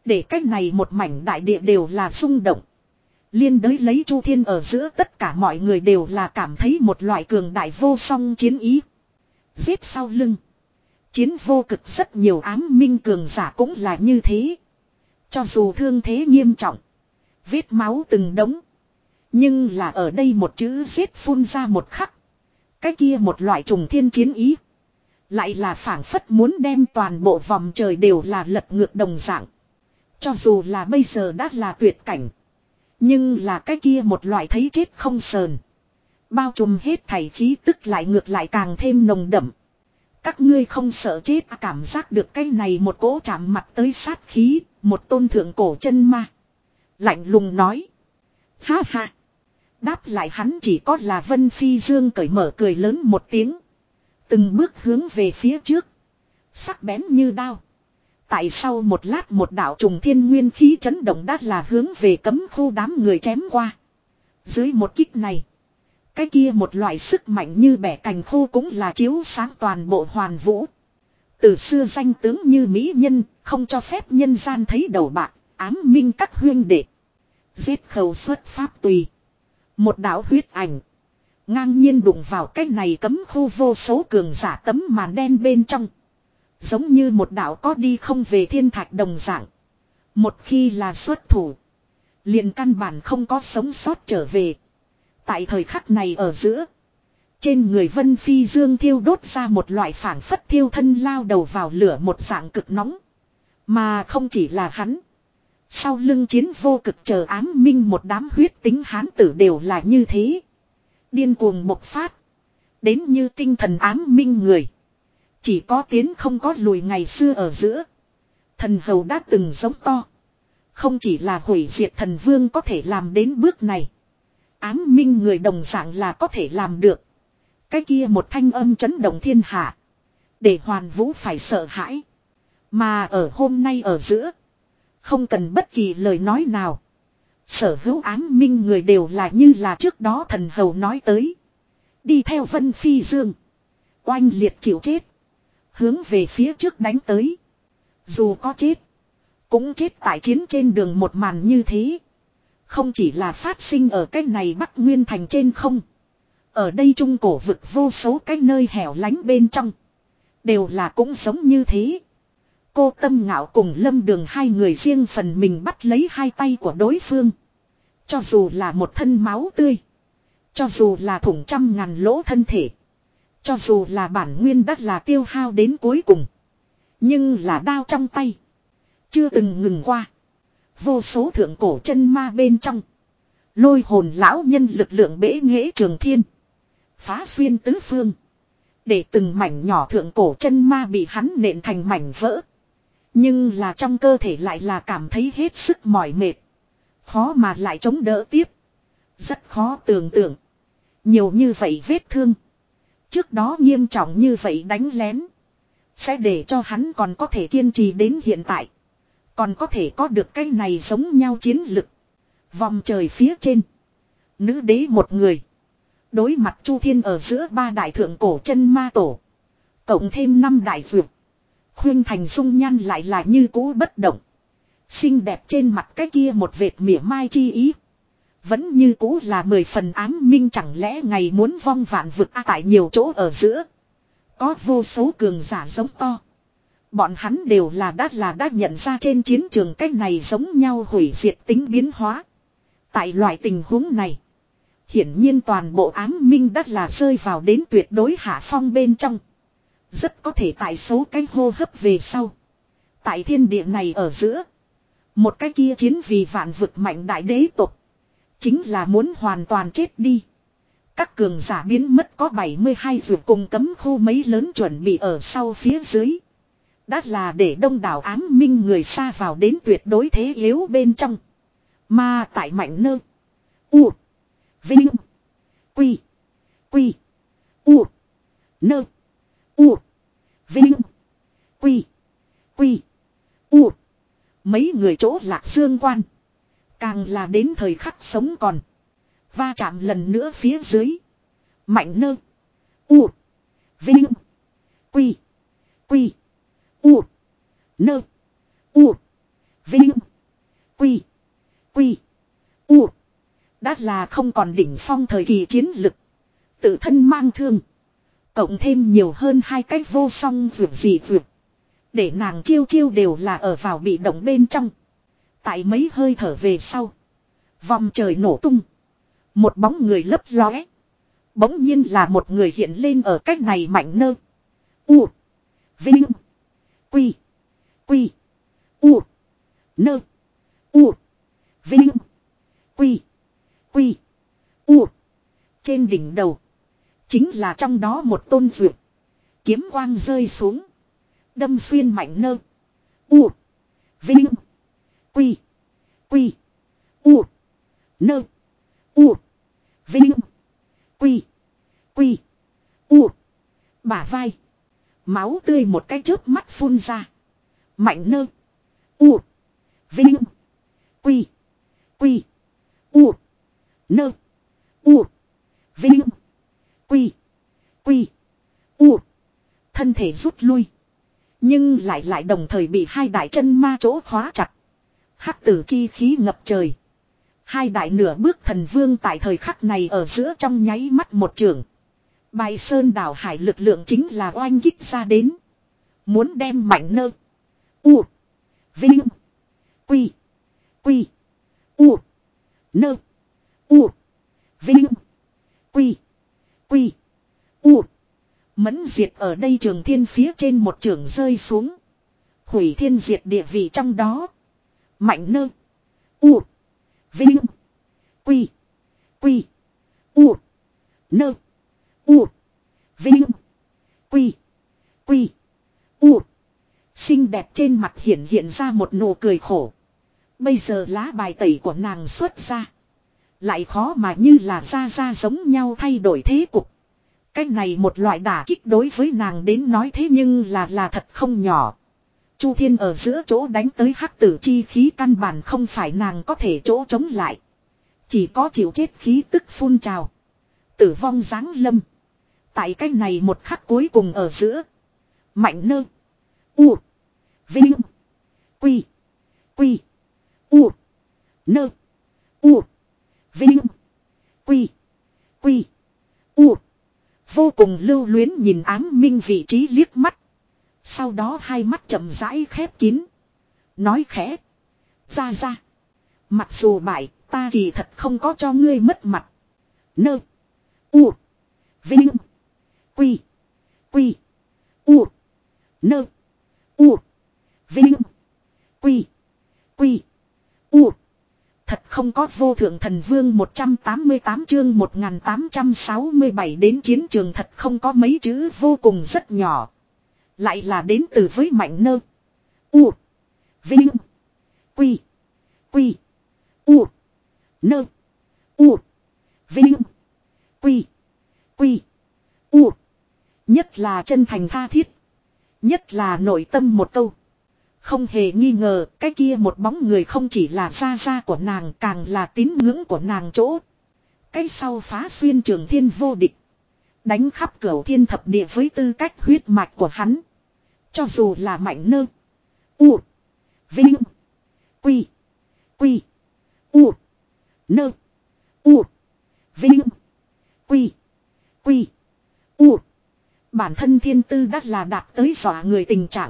Để cách này một mảnh đại địa đều là rung động. Liên đới lấy Chu Thiên ở giữa tất cả mọi người đều là cảm thấy một loại cường đại vô song chiến ý. Giết sau lưng. Chiến vô cực rất nhiều ám minh cường giả cũng là như thế. Cho dù thương thế nghiêm trọng. Vết máu từng đống. Nhưng là ở đây một chữ giết phun ra một khắc. Cái kia một loại trùng thiên chiến ý. Lại là phảng phất muốn đem toàn bộ vòng trời đều là lật ngược đồng dạng. Cho dù là bây giờ đã là tuyệt cảnh. Nhưng là cái kia một loại thấy chết không sờn. Bao trùm hết thảy khí tức lại ngược lại càng thêm nồng đậm. Các ngươi không sợ chết à, cảm giác được cái này một cỗ chạm mặt tới sát khí. Một tôn thượng cổ chân ma. Lạnh lùng nói. Ha ha. Đáp lại hắn chỉ có là Vân Phi Dương cởi mở cười lớn một tiếng. Từng bước hướng về phía trước. Sắc bén như đao. Tại sau một lát một đạo trùng thiên nguyên khí chấn động đã là hướng về cấm khu đám người chém qua. Dưới một kích này. Cái kia một loại sức mạnh như bẻ cành khô cũng là chiếu sáng toàn bộ hoàn vũ. Từ xưa danh tướng như mỹ nhân, không cho phép nhân gian thấy đầu bạc, ám minh các huyên đệ. Giết khẩu xuất pháp tùy. Một đạo huyết ảnh. Ngang nhiên đụng vào cái này cấm khu vô số cường giả tấm màn đen bên trong. Giống như một đạo có đi không về thiên thạch đồng dạng. Một khi là xuất thủ. Liền căn bản không có sống sót trở về. Tại thời khắc này ở giữa. Trên người Vân Phi Dương thiêu đốt ra một loại phảng phất thiêu thân lao đầu vào lửa một dạng cực nóng. Mà không chỉ là hắn. Sau lưng chiến vô cực chờ ám minh một đám huyết tính hán tử đều là như thế. Điên cuồng bộc phát. Đến như tinh thần ám minh người. Chỉ có tiến không có lùi ngày xưa ở giữa. Thần hầu đã từng giống to. Không chỉ là hủy diệt thần vương có thể làm đến bước này. Ám minh người đồng dạng là có thể làm được. Cái kia một thanh âm chấn động thiên hạ. Để hoàn vũ phải sợ hãi. Mà ở hôm nay ở giữa. Không cần bất kỳ lời nói nào. Sở hữu ám minh người đều là như là trước đó thần hầu nói tới. Đi theo Vân Phi Dương. Oanh liệt chịu chết. Hướng về phía trước đánh tới. Dù có chết. Cũng chết tại chiến trên đường một màn như thế. Không chỉ là phát sinh ở cái này Bắc Nguyên Thành trên không. Ở đây trung cổ vực vô số cái nơi hẻo lánh bên trong. Đều là cũng giống như thế. Cô Tâm Ngạo cùng Lâm Đường hai người riêng phần mình bắt lấy hai tay của đối phương. Cho dù là một thân máu tươi. Cho dù là thủng trăm ngàn lỗ thân thể. Cho dù là bản nguyên đất là tiêu hao đến cuối cùng. Nhưng là đao trong tay. Chưa từng ngừng qua. Vô số thượng cổ chân ma bên trong. Lôi hồn lão nhân lực lượng bể nghệ trường thiên. Phá xuyên tứ phương. Để từng mảnh nhỏ thượng cổ chân ma bị hắn nện thành mảnh vỡ. Nhưng là trong cơ thể lại là cảm thấy hết sức mỏi mệt. Khó mà lại chống đỡ tiếp. Rất khó tưởng tượng. Nhiều như vậy vết thương. Trước đó nghiêm trọng như vậy đánh lén. Sẽ để cho hắn còn có thể kiên trì đến hiện tại. Còn có thể có được cái này giống nhau chiến lực. Vòng trời phía trên. Nữ đế một người. Đối mặt Chu Thiên ở giữa ba đại thượng cổ chân ma tổ. Cộng thêm năm đại dược. Khuyên thành dung nhan lại là như cũ bất động. Xinh đẹp trên mặt cái kia một vệt mỉa mai chi ý. Vẫn như cũ là mười phần ám minh, chẳng lẽ ngày muốn vong vạn vực a tại nhiều chỗ ở giữa. Có vô số cường giả giống to. Bọn hắn đều là đã là đã nhận ra trên chiến trường cách này giống nhau hủy diệt tính biến hóa. Tại loại tình huống này. Hiển nhiên toàn bộ ám minh đã là rơi vào đến tuyệt đối hạ phong bên trong. Rất có thể tại số cái hô hấp về sau. Tại thiên địa này ở giữa. Một cái kia chiến vì vạn vực mạnh đại đế tộc. Chính là muốn hoàn toàn chết đi. Các cường giả biến mất có bảy mươi hai vượt cùng cấm khu mấy lớn chuẩn bị ở sau phía dưới. Đã là để đông đảo ám minh người xa vào đến tuyệt đối thế yếu bên trong. Mà tại mạnh nơ. U. Vinh. Quy. Quy. U. Nơ. U. Vinh. Quy. Quy. U. Mấy người chỗ lạc dương quan. Càng là đến thời khắc sống còn. Va chạm lần nữa phía dưới. Mạnh nơ. U. Vinh. Quy. Quy. U. Nơ. U. Vinh. Quy. Quy. U. Đã là không còn đỉnh phong thời kỳ chiến lực. Tự thân mang thương. Cộng thêm nhiều hơn hai cách vô song vượt gì vượt. Để nàng chiêu chiêu đều là ở vào bị động bên trong. Tại mấy hơi thở về sau. Vòng trời nổ tung. Một bóng người lấp lóe. Bỗng nhiên là một người hiện lên ở cách này mạnh nơ. U. Vinh. Quy. Quy. U. Nơ. U. Vinh. Quy. Quy. U. Trên đỉnh đầu. Chính là trong đó một tôn vượt. Kiếm quang rơi xuống. Đâm xuyên mạnh nơ. U. Vinh. Quy. Quy. U. Nơ. U. Vinh. Quy. Quy. U. Bả vai. Máu tươi một cái chớp mắt phun ra. Mạnh nơ. U. Vinh. Quy. Quy. U. Nơ. U. Vinh. Quy. Quy. U. Thân thể rút lui. Nhưng lại lại đồng thời bị hai đại chân ma chỗ khóa chặt. Hắc tử chi khí ngập trời. Hai đại nửa bước thần vương tại thời khắc này ở giữa trong nháy mắt một trường. Bài sơn đảo hải lực lượng chính là oanh kích ra đến. Muốn đem mạnh nơ. U. Vinh. Quy. Quy. U. Nơ. U. Vinh. Quy. Quy. U. Mẫn diệt ở đây trường thiên phía trên một trường rơi xuống. Hủy thiên diệt địa vị trong đó. Mạnh nơ. U. Vinh. Quy. Quy. U. Nơ. U. Vinh. Quy. Quy. U. Xinh đẹp trên mặt hiện hiện ra một nụ cười khổ. Bây giờ lá bài tẩy của nàng xuất ra. Lại khó mà như là ra ra giống nhau thay đổi thế cục. Cái này một loại đả kích đối với nàng đến nói thế nhưng là là thật không nhỏ. Chu Thiên ở giữa chỗ đánh tới hắc tử chi khí căn bản không phải nàng có thể chỗ chống lại. Chỉ có chịu chết khí tức phun trào. Tử vong giáng lâm. Tại cái này một khắc cuối cùng ở giữa. Mạnh nơ. U. Vinh. Quy. Quy. U. Nơ. U. Vinh. Quy. Quy. U. Vô cùng lưu luyến nhìn ám minh vị trí liếc mắt. Sau đó hai mắt chậm rãi khép kín. Nói khẽ. Ra ra. Mặc dù bại, ta kỳ thật không có cho ngươi mất mặt. Nơ. U. Vinh. Quy. Quy. U. Nơ. U. Vinh. Quy. Quy. U. Thật không có vô thượng thần vương một trăm tám mươi tám chương một nghìn tám trăm sáu mươi bảy đến chiến trường thật không có mấy chữ vô cùng rất nhỏ. Lại là đến từ với mạnh nơ. U. Vinh. Quy. Quy. U. Nơ. U. Vinh. Quy. Quy. U. Nhất là chân thành tha thiết. Nhất là nội tâm một câu. Không hề nghi ngờ cái kia một bóng người không chỉ là gia gia của nàng càng là tín ngưỡng của nàng chỗ. Cái sau phá xuyên trường thiên vô địch. Đánh khắp cửu thiên thập địa với tư cách huyết mạch của hắn. Cho dù là mạnh nơ. U. Vinh. Quy. Quy. U. Nơ. U. Vinh. Quy. Quy. U. Bản thân thiên tư đắt là đạt tới dọa người tình trạng.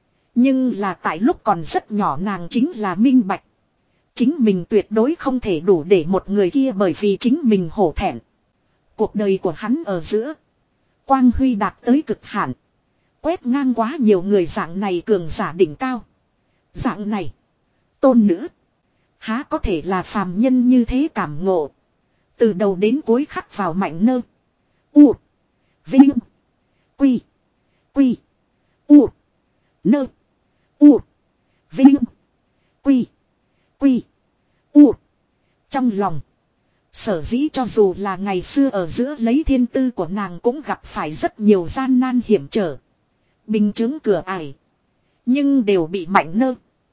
Nhưng là tại lúc còn rất nhỏ nàng chính là minh bạch. Chính mình tuyệt đối không thể đủ để một người kia bởi vì chính mình hổ thẹn. Cuộc đời của hắn ở giữa. Quang huy đạt tới cực hạn. Quét ngang quá nhiều người dạng này cường giả đỉnh cao. Dạng này. Tôn nữ. Há có thể là phàm nhân như thế cảm ngộ. Từ đầu đến cuối khắc vào mạnh nơ. U. Vinh. Quy. Quy. U. Nơ. U. Vinh. Quy. Quy. U. Trong lòng. Sở dĩ cho dù là ngày xưa ở giữa lấy thiên tư của nàng cũng gặp phải rất nhiều gian nan hiểm trở. Bình chứng cửa ải. Nhưng đều bị mạnh nơ.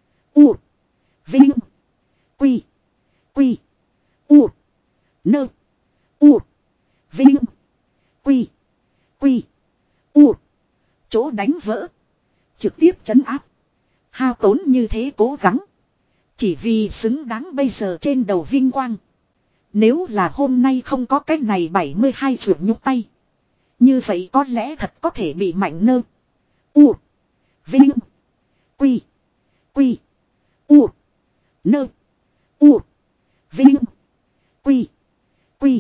U. Vinh. Quy. Quy. U. Nơ. U. Vinh. Quy. Quy. U. Chỗ đánh vỡ. Trực tiếp trấn áp. Hao tốn như thế cố gắng. Chỉ vì xứng đáng bây giờ trên đầu vinh quang. Nếu là hôm nay không có cái này bảy mươi hai ruột nhúc tay. Như vậy có lẽ thật có thể bị Mạnh Nơ. U. Vinh. Quy. Quy. U. Nơ. U. Vinh. Quy. Quy.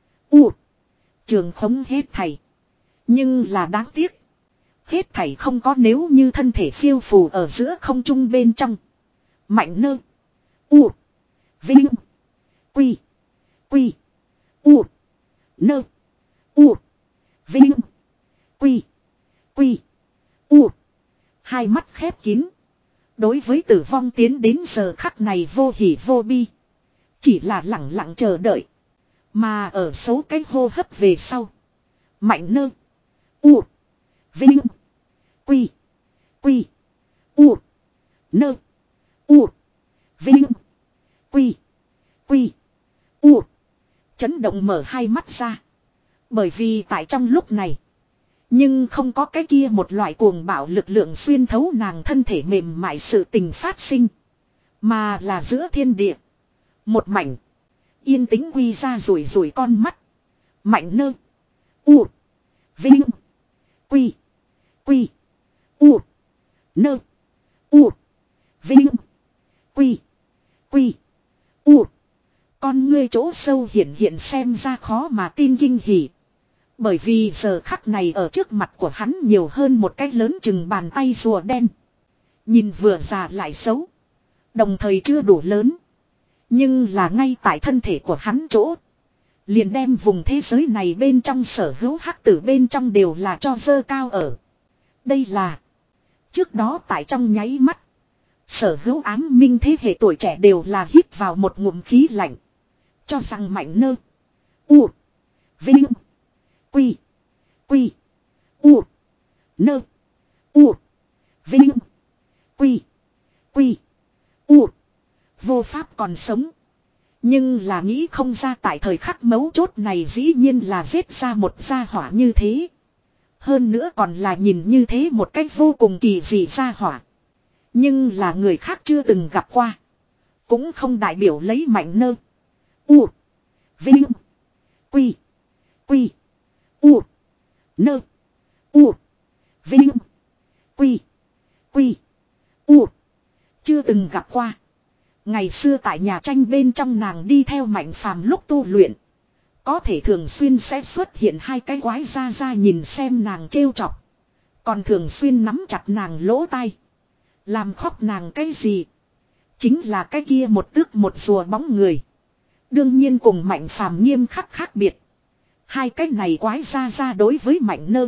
U. Trường khống hết thảy. Nhưng là đáng tiếc. Hết thảy không có nếu như thân thể phiêu phù ở giữa không trung bên trong. Mạnh Nơ. U. Vinh. Quy. Quy. U. Nơ. U. Vinh. Quy. Quy. U. Hai mắt khép kín. Đối với tử vong tiến đến giờ khắc này vô hỉ vô bi. Chỉ là lặng lặng chờ đợi. Mà ở số cái hô hấp về sau. Mạnh Nơ. U. Vinh. Quy. Quy. U. Nơ. U. Vinh. Quy. Quy. U. Chấn động mở hai mắt ra. Bởi vì tại trong lúc này. Nhưng không có cái kia một loại cuồng bạo lực lượng xuyên thấu nàng thân thể mềm mại sự tình phát sinh. Mà là giữa thiên địa. Một mảnh. Yên tĩnh quy ra rủi rủi con mắt. Mạnh Nơ. U. Vinh. Quy. Quy. U. Nơ. U. Vinh. Quy. Quy. U. Con ngươi chỗ sâu hiện hiện xem ra khó mà tin kinh hỉ. Bởi vì giờ khắc này ở trước mặt của hắn nhiều hơn một cái lớn chừng bàn tay rùa đen. Nhìn vừa già lại xấu. Đồng thời chưa đủ lớn. Nhưng là ngay tại thân thể của hắn chỗ. Liền đem vùng thế giới này bên trong sở hữu hắc tử bên trong đều là cho dơ cao ở. Đây là. Trước đó tại trong nháy mắt. Sở hữu ám minh thế hệ tuổi trẻ đều là hít vào một ngụm khí lạnh. Cho rằng Mạnh Nơ. U. Vinh. Quy. Quy. U. Nơ. U. Vinh. Quy. Quy. U. Vô pháp còn sống. Nhưng là nghĩ không ra tại thời khắc mấu chốt này dĩ nhiên là giết ra một gia hỏa như thế. Hơn nữa còn là nhìn như thế một cách vô cùng kỳ dị gia hỏa. Nhưng là người khác chưa từng gặp qua. Cũng không đại biểu lấy Mạnh Nơ. U. Vinh. Quy. Quy. U. Nơ. U. Vinh. Quy. Quy. U. Chưa từng gặp qua. Ngày xưa tại nhà tranh bên trong nàng đi theo Mạnh Phàm lúc tu luyện. Có thể thường xuyên sẽ xuất hiện hai cái quái ra ra nhìn xem nàng trêu chọc. Còn thường xuyên nắm chặt nàng lỗ tai. Làm khóc nàng cái gì. Chính là cái kia một tước một rùa bóng người. Đương nhiên cùng Mạnh Phàm nghiêm khắc khác biệt. Hai cái này quái ra ra đối với Mạnh Nơ.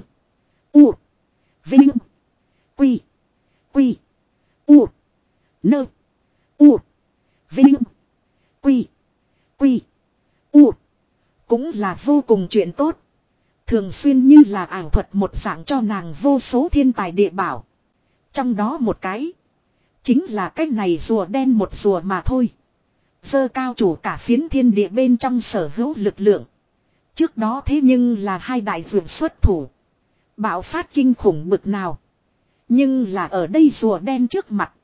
U. Vinh. Quy. Quy. U. Nơ. U. Vinh. Quy. Quy. U. Cũng là vô cùng chuyện tốt. Thường xuyên như là ảo thuật một dạng cho nàng vô số thiên tài địa bảo. Trong đó một cái. Chính là cái này rùa đen một rùa mà thôi. Dơ cao chủ cả phiến thiên địa bên trong sở hữu lực lượng. Trước đó thế nhưng là hai đại vượn xuất thủ. Bạo phát kinh khủng bực nào. Nhưng là ở đây rùa đen trước mặt.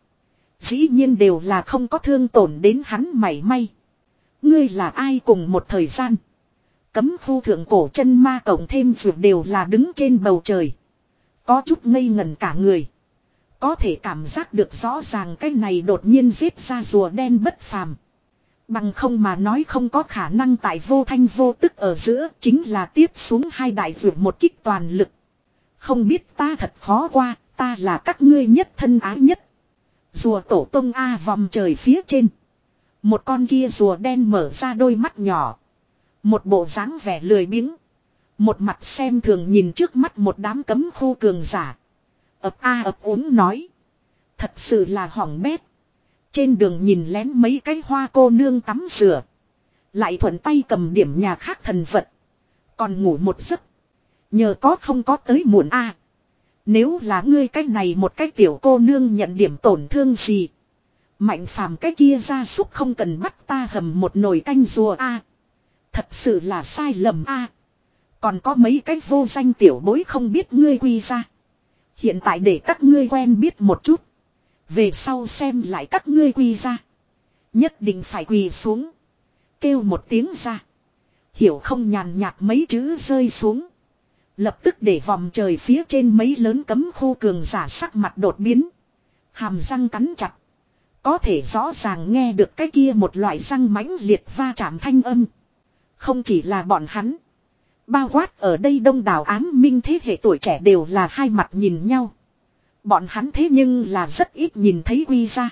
Dĩ nhiên đều là không có thương tổn đến hắn mảy may. Ngươi là ai cùng một thời gian. Cấm khu thượng cổ chân ma cộng thêm vượt đều là đứng trên bầu trời. Có chút ngây ngẩn cả người. Có thể cảm giác được rõ ràng cái này đột nhiên giết ra rùa đen bất phàm. Bằng không mà nói không có khả năng tại vô thanh vô tức ở giữa chính là tiếp xuống hai đại vượt một kích toàn lực. Không biết ta thật khó qua, ta là các ngươi nhất thân ái nhất. Rùa tổ tông A vòng trời phía trên. Một con kia rùa đen mở ra đôi mắt nhỏ. Một bộ dáng vẻ lười biếng. Một mặt xem thường nhìn trước mắt một đám cấm khu cường giả. Ập a ập úng nói. Thật sự là hỏng bét. Trên đường nhìn lén mấy cái hoa cô nương tắm rửa. Lại thuận tay cầm điểm nhà khác thần vật. Còn ngủ một giấc. Nhờ có không có tới muộn a. Nếu là ngươi cái này một cái tiểu cô nương nhận điểm tổn thương gì. Mạnh Phàm cái kia ra súc không cần bắt ta hầm một nồi canh rùa a. Thật sự là sai lầm a. Còn có mấy cái vô danh tiểu bối không biết ngươi quy ra. Hiện tại để các ngươi quen biết một chút. Về sau xem lại các ngươi quy ra. Nhất định phải quỳ xuống. Kêu một tiếng ra. Hiểu không, nhàn nhạt mấy chữ rơi xuống. Lập tức để vòng trời phía trên mấy lớn cấm khu cường giả sắc mặt đột biến. Hàm răng cắn chặt. Có thể rõ ràng nghe được cái kia một loại răng mãnh liệt va chạm thanh âm. Không chỉ là bọn hắn. Bao quát ở đây đông đảo ám minh thế hệ tuổi trẻ đều là hai mặt nhìn nhau. Bọn hắn thế nhưng là rất ít nhìn thấy Quy Gia.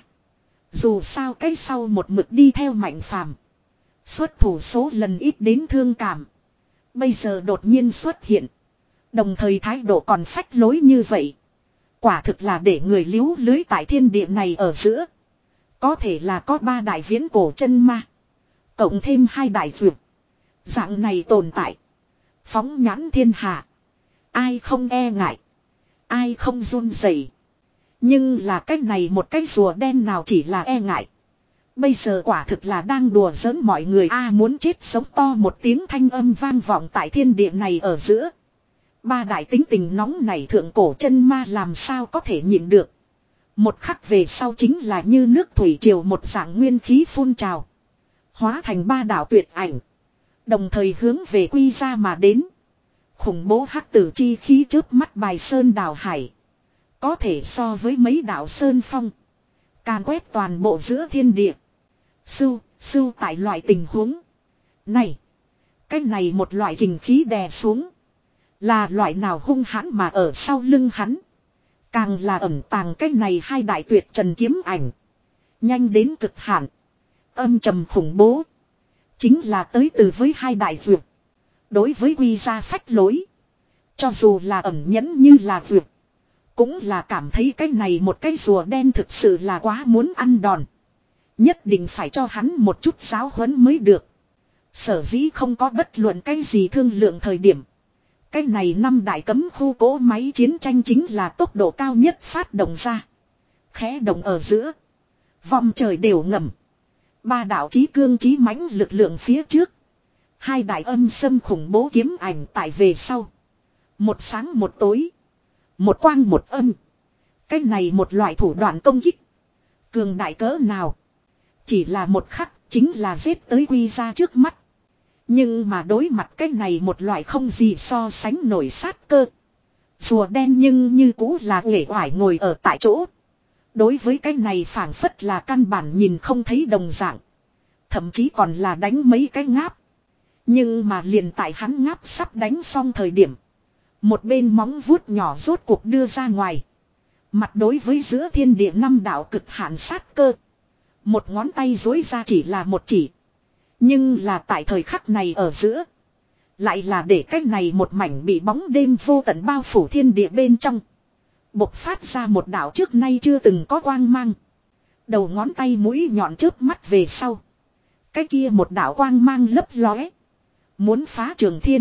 Dù sao cái sau một mực đi theo Mạnh Phàm, xuất thủ số lần ít đến thương cảm. Bây giờ đột nhiên xuất hiện. Đồng thời thái độ còn phách lối như vậy. Quả thực là để người liếu lưới tại thiên địa này ở giữa. Có thể là có ba đại viễn cổ chân ma. Cộng thêm hai đại dược. Dạng này tồn tại. Phóng nhãn thiên hạ. Ai không e ngại. Ai không run rẩy. Nhưng là cái này một cái rùa đen nào chỉ là e ngại. Bây giờ quả thực là đang đùa giỡn mọi người. A muốn chết sống to một tiếng thanh âm vang vọng tại thiên địa này ở giữa. Ba đại tính tình nóng này thượng cổ chân ma làm sao có thể nhịn được. Một khắc về sau chính là như nước thủy triều một dạng nguyên khí phun trào. Hóa thành ba đạo tuyệt ảnh. Đồng thời hướng về Quy Gia mà đến. Khủng bố hắc tử chi khí chớp mắt bài sơn đảo hải. Có thể so với mấy đạo sơn phong. Càn quét toàn bộ giữa thiên địa. Sưu, sưu tại loại tình huống này. Cái này một loại kình khí đè xuống. Là loại nào hung hãn mà ở sau lưng hắn. Càng là ẩn tàng cái này hai đại tuyệt trần kiếm ảnh. Nhanh đến cực hạn. Âm trầm khủng bố. Chính là tới từ với hai đại dược. Đối với Quy Gia phách lối. Cho dù là ẩn nhẫn như là dược. Cũng là cảm thấy cái này một cái rùa đen thực sự là quá muốn ăn đòn. Nhất định phải cho hắn một chút giáo huấn mới được. Sở dĩ không có bất luận cái gì thương lượng thời điểm. Cái này năm đại cấm khu cỗ máy chiến tranh chính là tốc độ cao nhất phát động ra. Khẽ động ở giữa. Vòng trời đều ngầm. Ba đạo chí cương chí mãnh lực lượng phía trước. Hai đại âm xâm khủng bố kiếm ảnh tại về sau. Một sáng một tối. Một quang một âm. Cái này một loại thủ đoạn công kích. Cường đại cỡ nào. Chỉ là một khắc chính là giết tới Quy Gia trước mắt. Nhưng mà đối mặt cái này một loại không gì so sánh nổi sát cơ. Rùa đen nhưng như cũ là uể oải ngồi ở tại chỗ. Đối với cái này phảng phất là căn bản nhìn không thấy đồng dạng. Thậm chí còn là đánh mấy cái ngáp. Nhưng mà liền tại hắn ngáp sắp đánh xong thời điểm. Một bên móng vuốt nhỏ rốt cuộc đưa ra ngoài. Mặt đối với giữa thiên địa năm đạo cực hạn sát cơ. Một ngón tay dối ra chỉ là một chỉ. Nhưng là tại thời khắc này ở giữa. Lại là để cái này một mảnh bị bóng đêm vô tận bao phủ thiên địa bên trong. Bộc phát ra một đạo trước nay chưa từng có quang mang. Đầu ngón tay mũi nhọn chớp mắt về sau. Cái kia một đạo quang mang lấp lóe. Muốn phá trường thiên.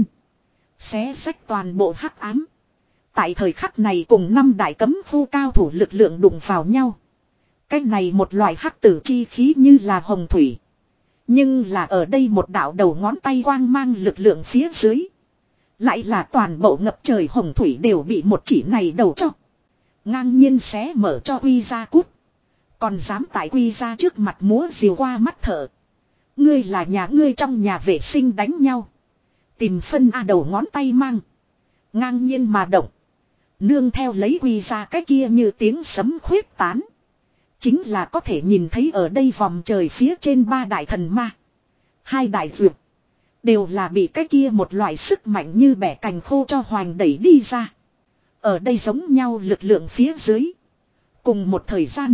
Xé rách toàn bộ hắc ám. Tại thời khắc này cùng năm đại cấm khu cao thủ lực lượng đụng vào nhau. Cái này một loại hắc tử chi khí như là hồng thủy. Nhưng là ở đây một đạo đầu ngón tay quang mang lực lượng phía dưới. Lại là toàn bộ ngập trời hồng thủy đều bị một chỉ này đầu cho. Ngang nhiên xé mở cho Quy Gia cút. Còn dám tại Quy Gia trước mặt múa diều qua mắt thở. Ngươi là nhà ngươi trong nhà vệ sinh đánh nhau. Tìm phân a đầu ngón tay mang. Ngang nhiên mà động. Nương theo lấy Quy Gia cái kia như tiếng sấm khuyết tán. Chính là có thể nhìn thấy ở đây vòng trời phía trên ba đại thần ma. Hai đại dược. Đều là bị cái kia một loại sức mạnh như bẻ cành khô cho hoành đẩy đi ra. Ở đây giống nhau lực lượng phía dưới. Cùng một thời gian.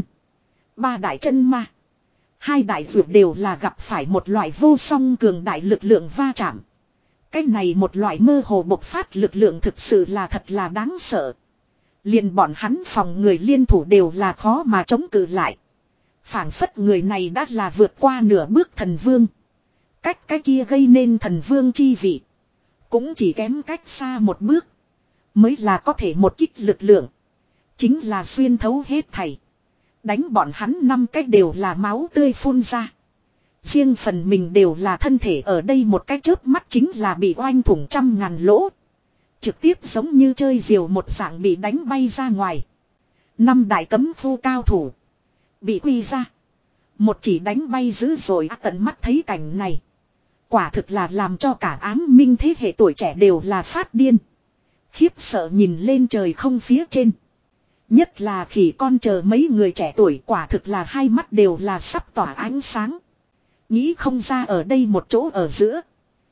Ba đại chân ma. Hai đại dược đều là gặp phải một loại vô song cường đại lực lượng va chạm. Cái này một loại mơ hồ bộc phát lực lượng thực sự là thật là đáng sợ. Liền bọn hắn phòng người liên thủ đều là khó mà chống cự lại. Phảng phất người này đã là vượt qua nửa bước thần vương. Cách cái kia gây nên thần vương chi vị. Cũng chỉ kém cách xa một bước. Mới là có thể một kích lực lượng. Chính là xuyên thấu hết thảy. Đánh bọn hắn năm cách đều là máu tươi phun ra. Riêng phần mình đều là thân thể ở đây một cái chớp mắt chính là bị oanh thủng trăm ngàn lỗ. Trực tiếp giống như chơi diều một dạng bị đánh bay ra ngoài. Năm đại cấm khu cao thủ. Bị Quy Gia. Một chỉ đánh bay dữ rồi tận mắt thấy cảnh này. Quả thực là làm cho cả ám minh thế hệ tuổi trẻ đều là phát điên. Khiếp sợ nhìn lên trời không phía trên. Nhất là khỉ con chờ mấy người trẻ tuổi quả thực là hai mắt đều là sắp tỏa ánh sáng. Nghĩ không ra ở đây một chỗ ở giữa.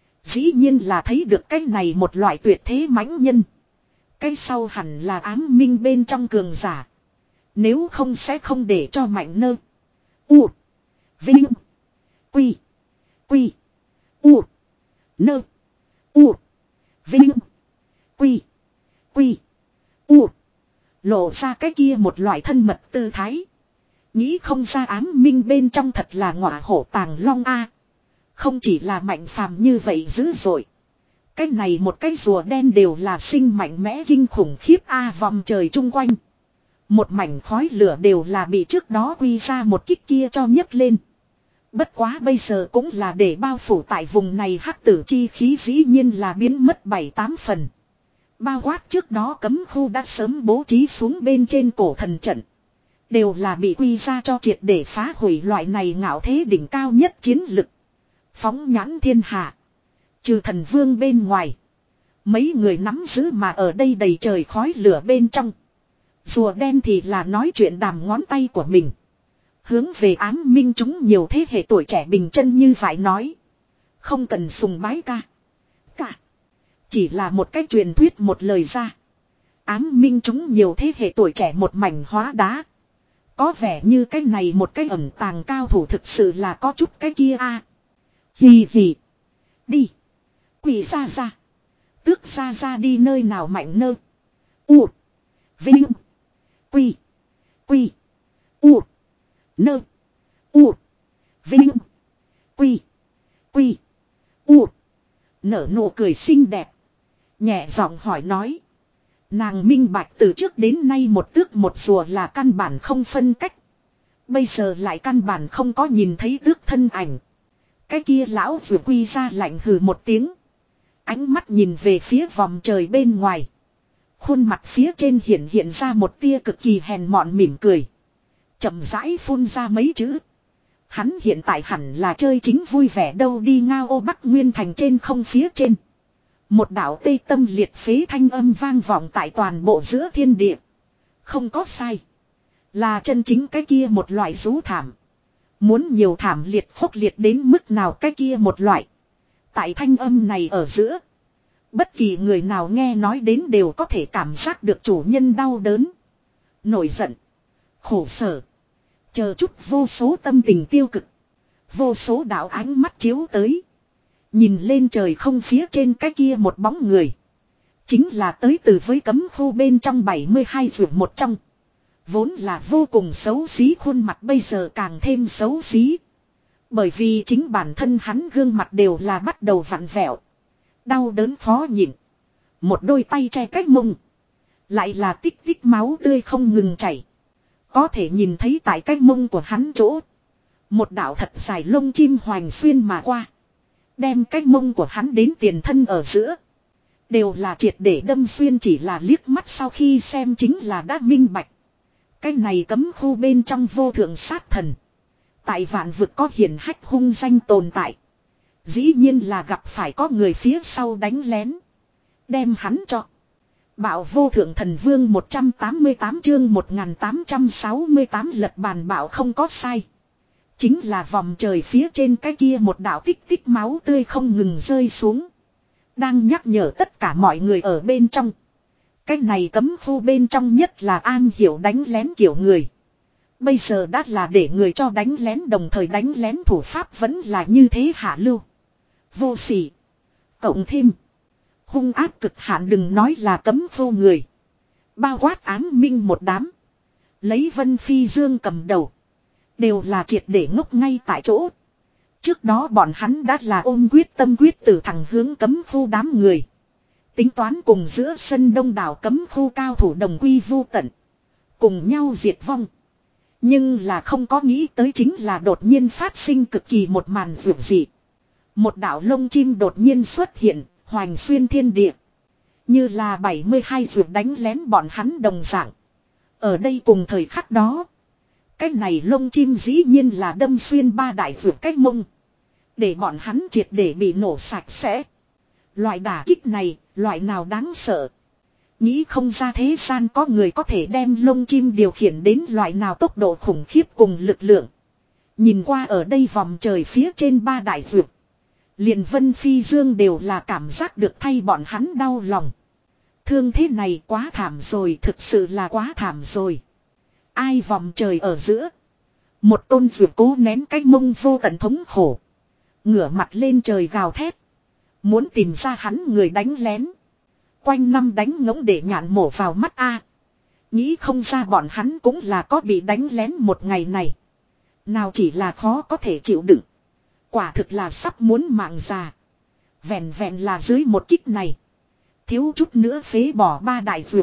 Dĩ nhiên là thấy được cái này một loại tuyệt thế mãnh nhân. Cái sau hẳn là ám minh bên trong cường giả. Nếu không sẽ không để cho mạnh nơ. U. Vinh. Quy. Quy. U. Nơ. U. Vinh. Quy. Quy. U. Lộ ra cái kia một loại thân mật tư thái. Nghĩ không ra ám minh bên trong thật là ngọa hổ tàng long a. Không chỉ là mạnh phàm như vậy dữ dội. Cái này một cái rùa đen đều là sinh mạnh mẽ kinh khủng khiếp a vòng trời chung quanh. Một mảnh khói lửa đều là bị trước đó quy ra một kích kia cho nhấc lên. Bất quá bây giờ cũng là để bao phủ tại vùng này hắc tử chi khí dĩ nhiên là biến mất bảy tám phần. Bao quát trước đó cấm khu đã sớm bố trí xuống bên trên cổ thần trận. Đều là bị quy ra cho triệt để phá hủy loại này ngạo thế đỉnh cao nhất chiến lực. Phóng nhãn thiên hạ. Trừ thần vương bên ngoài. Mấy người nắm giữ mà ở đây đầy trời khói lửa bên trong. Rùa đen thì là nói chuyện đàm ngón tay của mình. Hướng về ám minh chúng nhiều thế hệ tuổi trẻ bình chân như phải nói. Không cần sùng bái ca. Cả. Chỉ là một cách truyền thuyết một lời ra. Ám minh chúng nhiều thế hệ tuổi trẻ một mảnh hóa đá. Có vẻ như cái này một cái ẩn tàng cao thủ thực sự là có chút cái kia a. À. Hì hì. Đi. Quỷ ra ra. Tước ra ra đi nơi nào mạnh nơ. U. Vinh. Quy. Quy. U. Nơ. U. Vinh. Quy. Quy. U. Nở nụ cười xinh đẹp. Nhẹ giọng hỏi nói. Nàng minh bạch từ trước đến nay một tước một rùa là căn bản không phân cách. Bây giờ lại căn bản không có nhìn thấy tước thân ảnh. Cái kia lão vừa quy ra lạnh hừ một tiếng. Ánh mắt nhìn về phía vòng trời bên ngoài. Khuôn mặt phía trên hiện hiện ra một tia cực kỳ hèn mọn mỉm cười. Chậm rãi phun ra mấy chữ. Hắn hiện tại hẳn là chơi chính vui vẻ đâu đi ngao ô Bắc Nguyên thành trên không phía trên. Một đạo tê tâm liệt phế thanh âm vang vọng tại toàn bộ giữa thiên địa. Không có sai. Là chân chính cái kia một loại rú thảm. Muốn nhiều thảm liệt khốc liệt đến mức nào cái kia một loại. Tại thanh âm này ở giữa. Bất kỳ người nào nghe nói đến đều có thể cảm giác được chủ nhân đau đớn. Nổi giận. Khổ sở. Chờ chút vô số tâm tình tiêu cực. Vô số đạo ánh mắt chiếu tới. Nhìn lên trời không phía trên cái kia một bóng người. Chính là tới từ với cấm khu bên trong bảy mươi hai vượt một trong. Vốn là vô cùng xấu xí khuôn mặt bây giờ càng thêm xấu xí. Bởi vì chính bản thân hắn gương mặt đều là bắt đầu vặn vẹo. Đau đớn khó nhịn. Một đôi tay che cách mông. Lại là tích tích máu tươi không ngừng chảy. Có thể nhìn thấy tại cái mông của hắn chỗ. Một đạo thật dài lông chim hoành xuyên mà qua. Đem cái mông của hắn đến tiền thân ở giữa. Đều là triệt để đâm xuyên chỉ là liếc mắt sau khi xem chính là đã minh bạch. Cái này cấm khu bên trong vô thượng sát thần. Tại vạn vực có hiển hách hung danh tồn tại. Dĩ nhiên là gặp phải có người phía sau đánh lén. Đem hắn cho. Bạo vô thượng thần vương một trăm tám mươi tám chương một nghìn tám trăm sáu mươi tám lật bàn bạo không có sai. Chính là vòng trời phía trên cái kia một đạo tích tích máu tươi không ngừng rơi xuống. Đang nhắc nhở tất cả mọi người ở bên trong. Cái này cấm khu bên trong nhất là an hiểu đánh lén kiểu người. Bây giờ đã là để người cho đánh lén đồng thời đánh lén thủ pháp vẫn là như thế hạ lưu. Vô sỉ. Cộng thêm. Hung ác cực hạn đừng nói là cấm khu người. Bao quát ám minh một đám. Lấy Vân Phi Dương cầm đầu. Đều là triệt để ngốc ngay tại chỗ. Trước đó bọn hắn đã là ôm quyết tâm quyết từ thẳng hướng cấm khu đám người. Tính toán cùng giữa sân đông đảo cấm khu cao thủ đồng quy vu tận. Cùng nhau diệt vong. Nhưng là không có nghĩ tới chính là đột nhiên phát sinh cực kỳ một màn vượt dị. Một đạo lông chim đột nhiên xuất hiện, hoành xuyên thiên địa. Như là bảy mươi hai vượt đánh lén bọn hắn đồng dạng. Ở đây cùng thời khắc đó. Cái này lông chim dĩ nhiên là đâm xuyên ba đại vượt cách mông. Để bọn hắn triệt để bị nổ sạch sẽ. Loại đả kích này, loại nào đáng sợ. Nghĩ không ra thế gian có người có thể đem lông chim điều khiển đến loại nào tốc độ khủng khiếp cùng lực lượng. Nhìn qua ở đây vòng trời phía trên ba đại vượt. Liền Vân Phi Dương đều là cảm giác được thay bọn hắn đau lòng. Thương thế này quá thảm rồi, thực sự là quá thảm rồi. Ai vòng trời ở giữa. Một tôn vượt cố nén cái mông vô tận thống khổ. Ngửa mặt lên trời gào thét. Muốn tìm ra hắn người đánh lén. Quanh năm đánh ngỗng để nhạn mổ vào mắt a. Nghĩ không ra bọn hắn cũng là có bị đánh lén một ngày này. Nào chỉ là khó có thể chịu đựng. Quả thực là sắp muốn mạng già. Vẹn vẹn là dưới một kích này. Thiếu chút nữa phế bỏ ba đại vượt.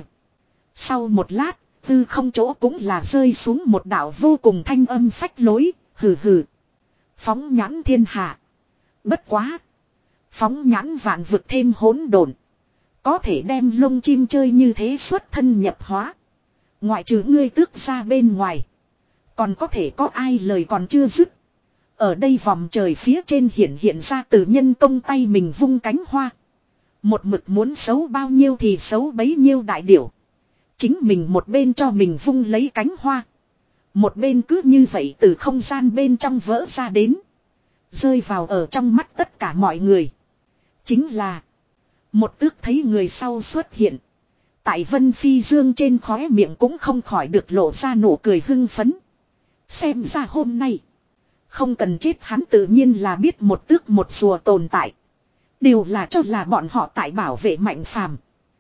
Sau một lát, tư không chỗ cũng là rơi xuống một đạo vô cùng thanh âm phách lối, hừ hừ. Phóng nhãn thiên hạ. Bất quá. Phóng nhãn vạn vực thêm hỗn độn. Có thể đem lông chim chơi như thế xuất thân nhập hóa. Ngoại trừ ngươi tước ra bên ngoài. Còn có thể có ai lời còn chưa dứt. Ở đây vòng trời phía trên hiện hiện ra từ nhân công tay mình vung cánh hoa. Một mực muốn xấu bao nhiêu thì xấu bấy nhiêu đại điểu. Chính mình một bên cho mình vung lấy cánh hoa. Một bên cứ như vậy từ không gian bên trong vỡ ra đến. Rơi vào ở trong mắt tất cả mọi người. Chính là. Một tước thấy người sau xuất hiện. Tại Vân Phi Dương trên khóe miệng cũng không khỏi được lộ ra nụ cười hưng phấn. Xem ra hôm nay. Không cần chết hắn tự nhiên là biết một tước một rùa tồn tại. Đều là cho là bọn họ tại bảo vệ Mạnh Phàm.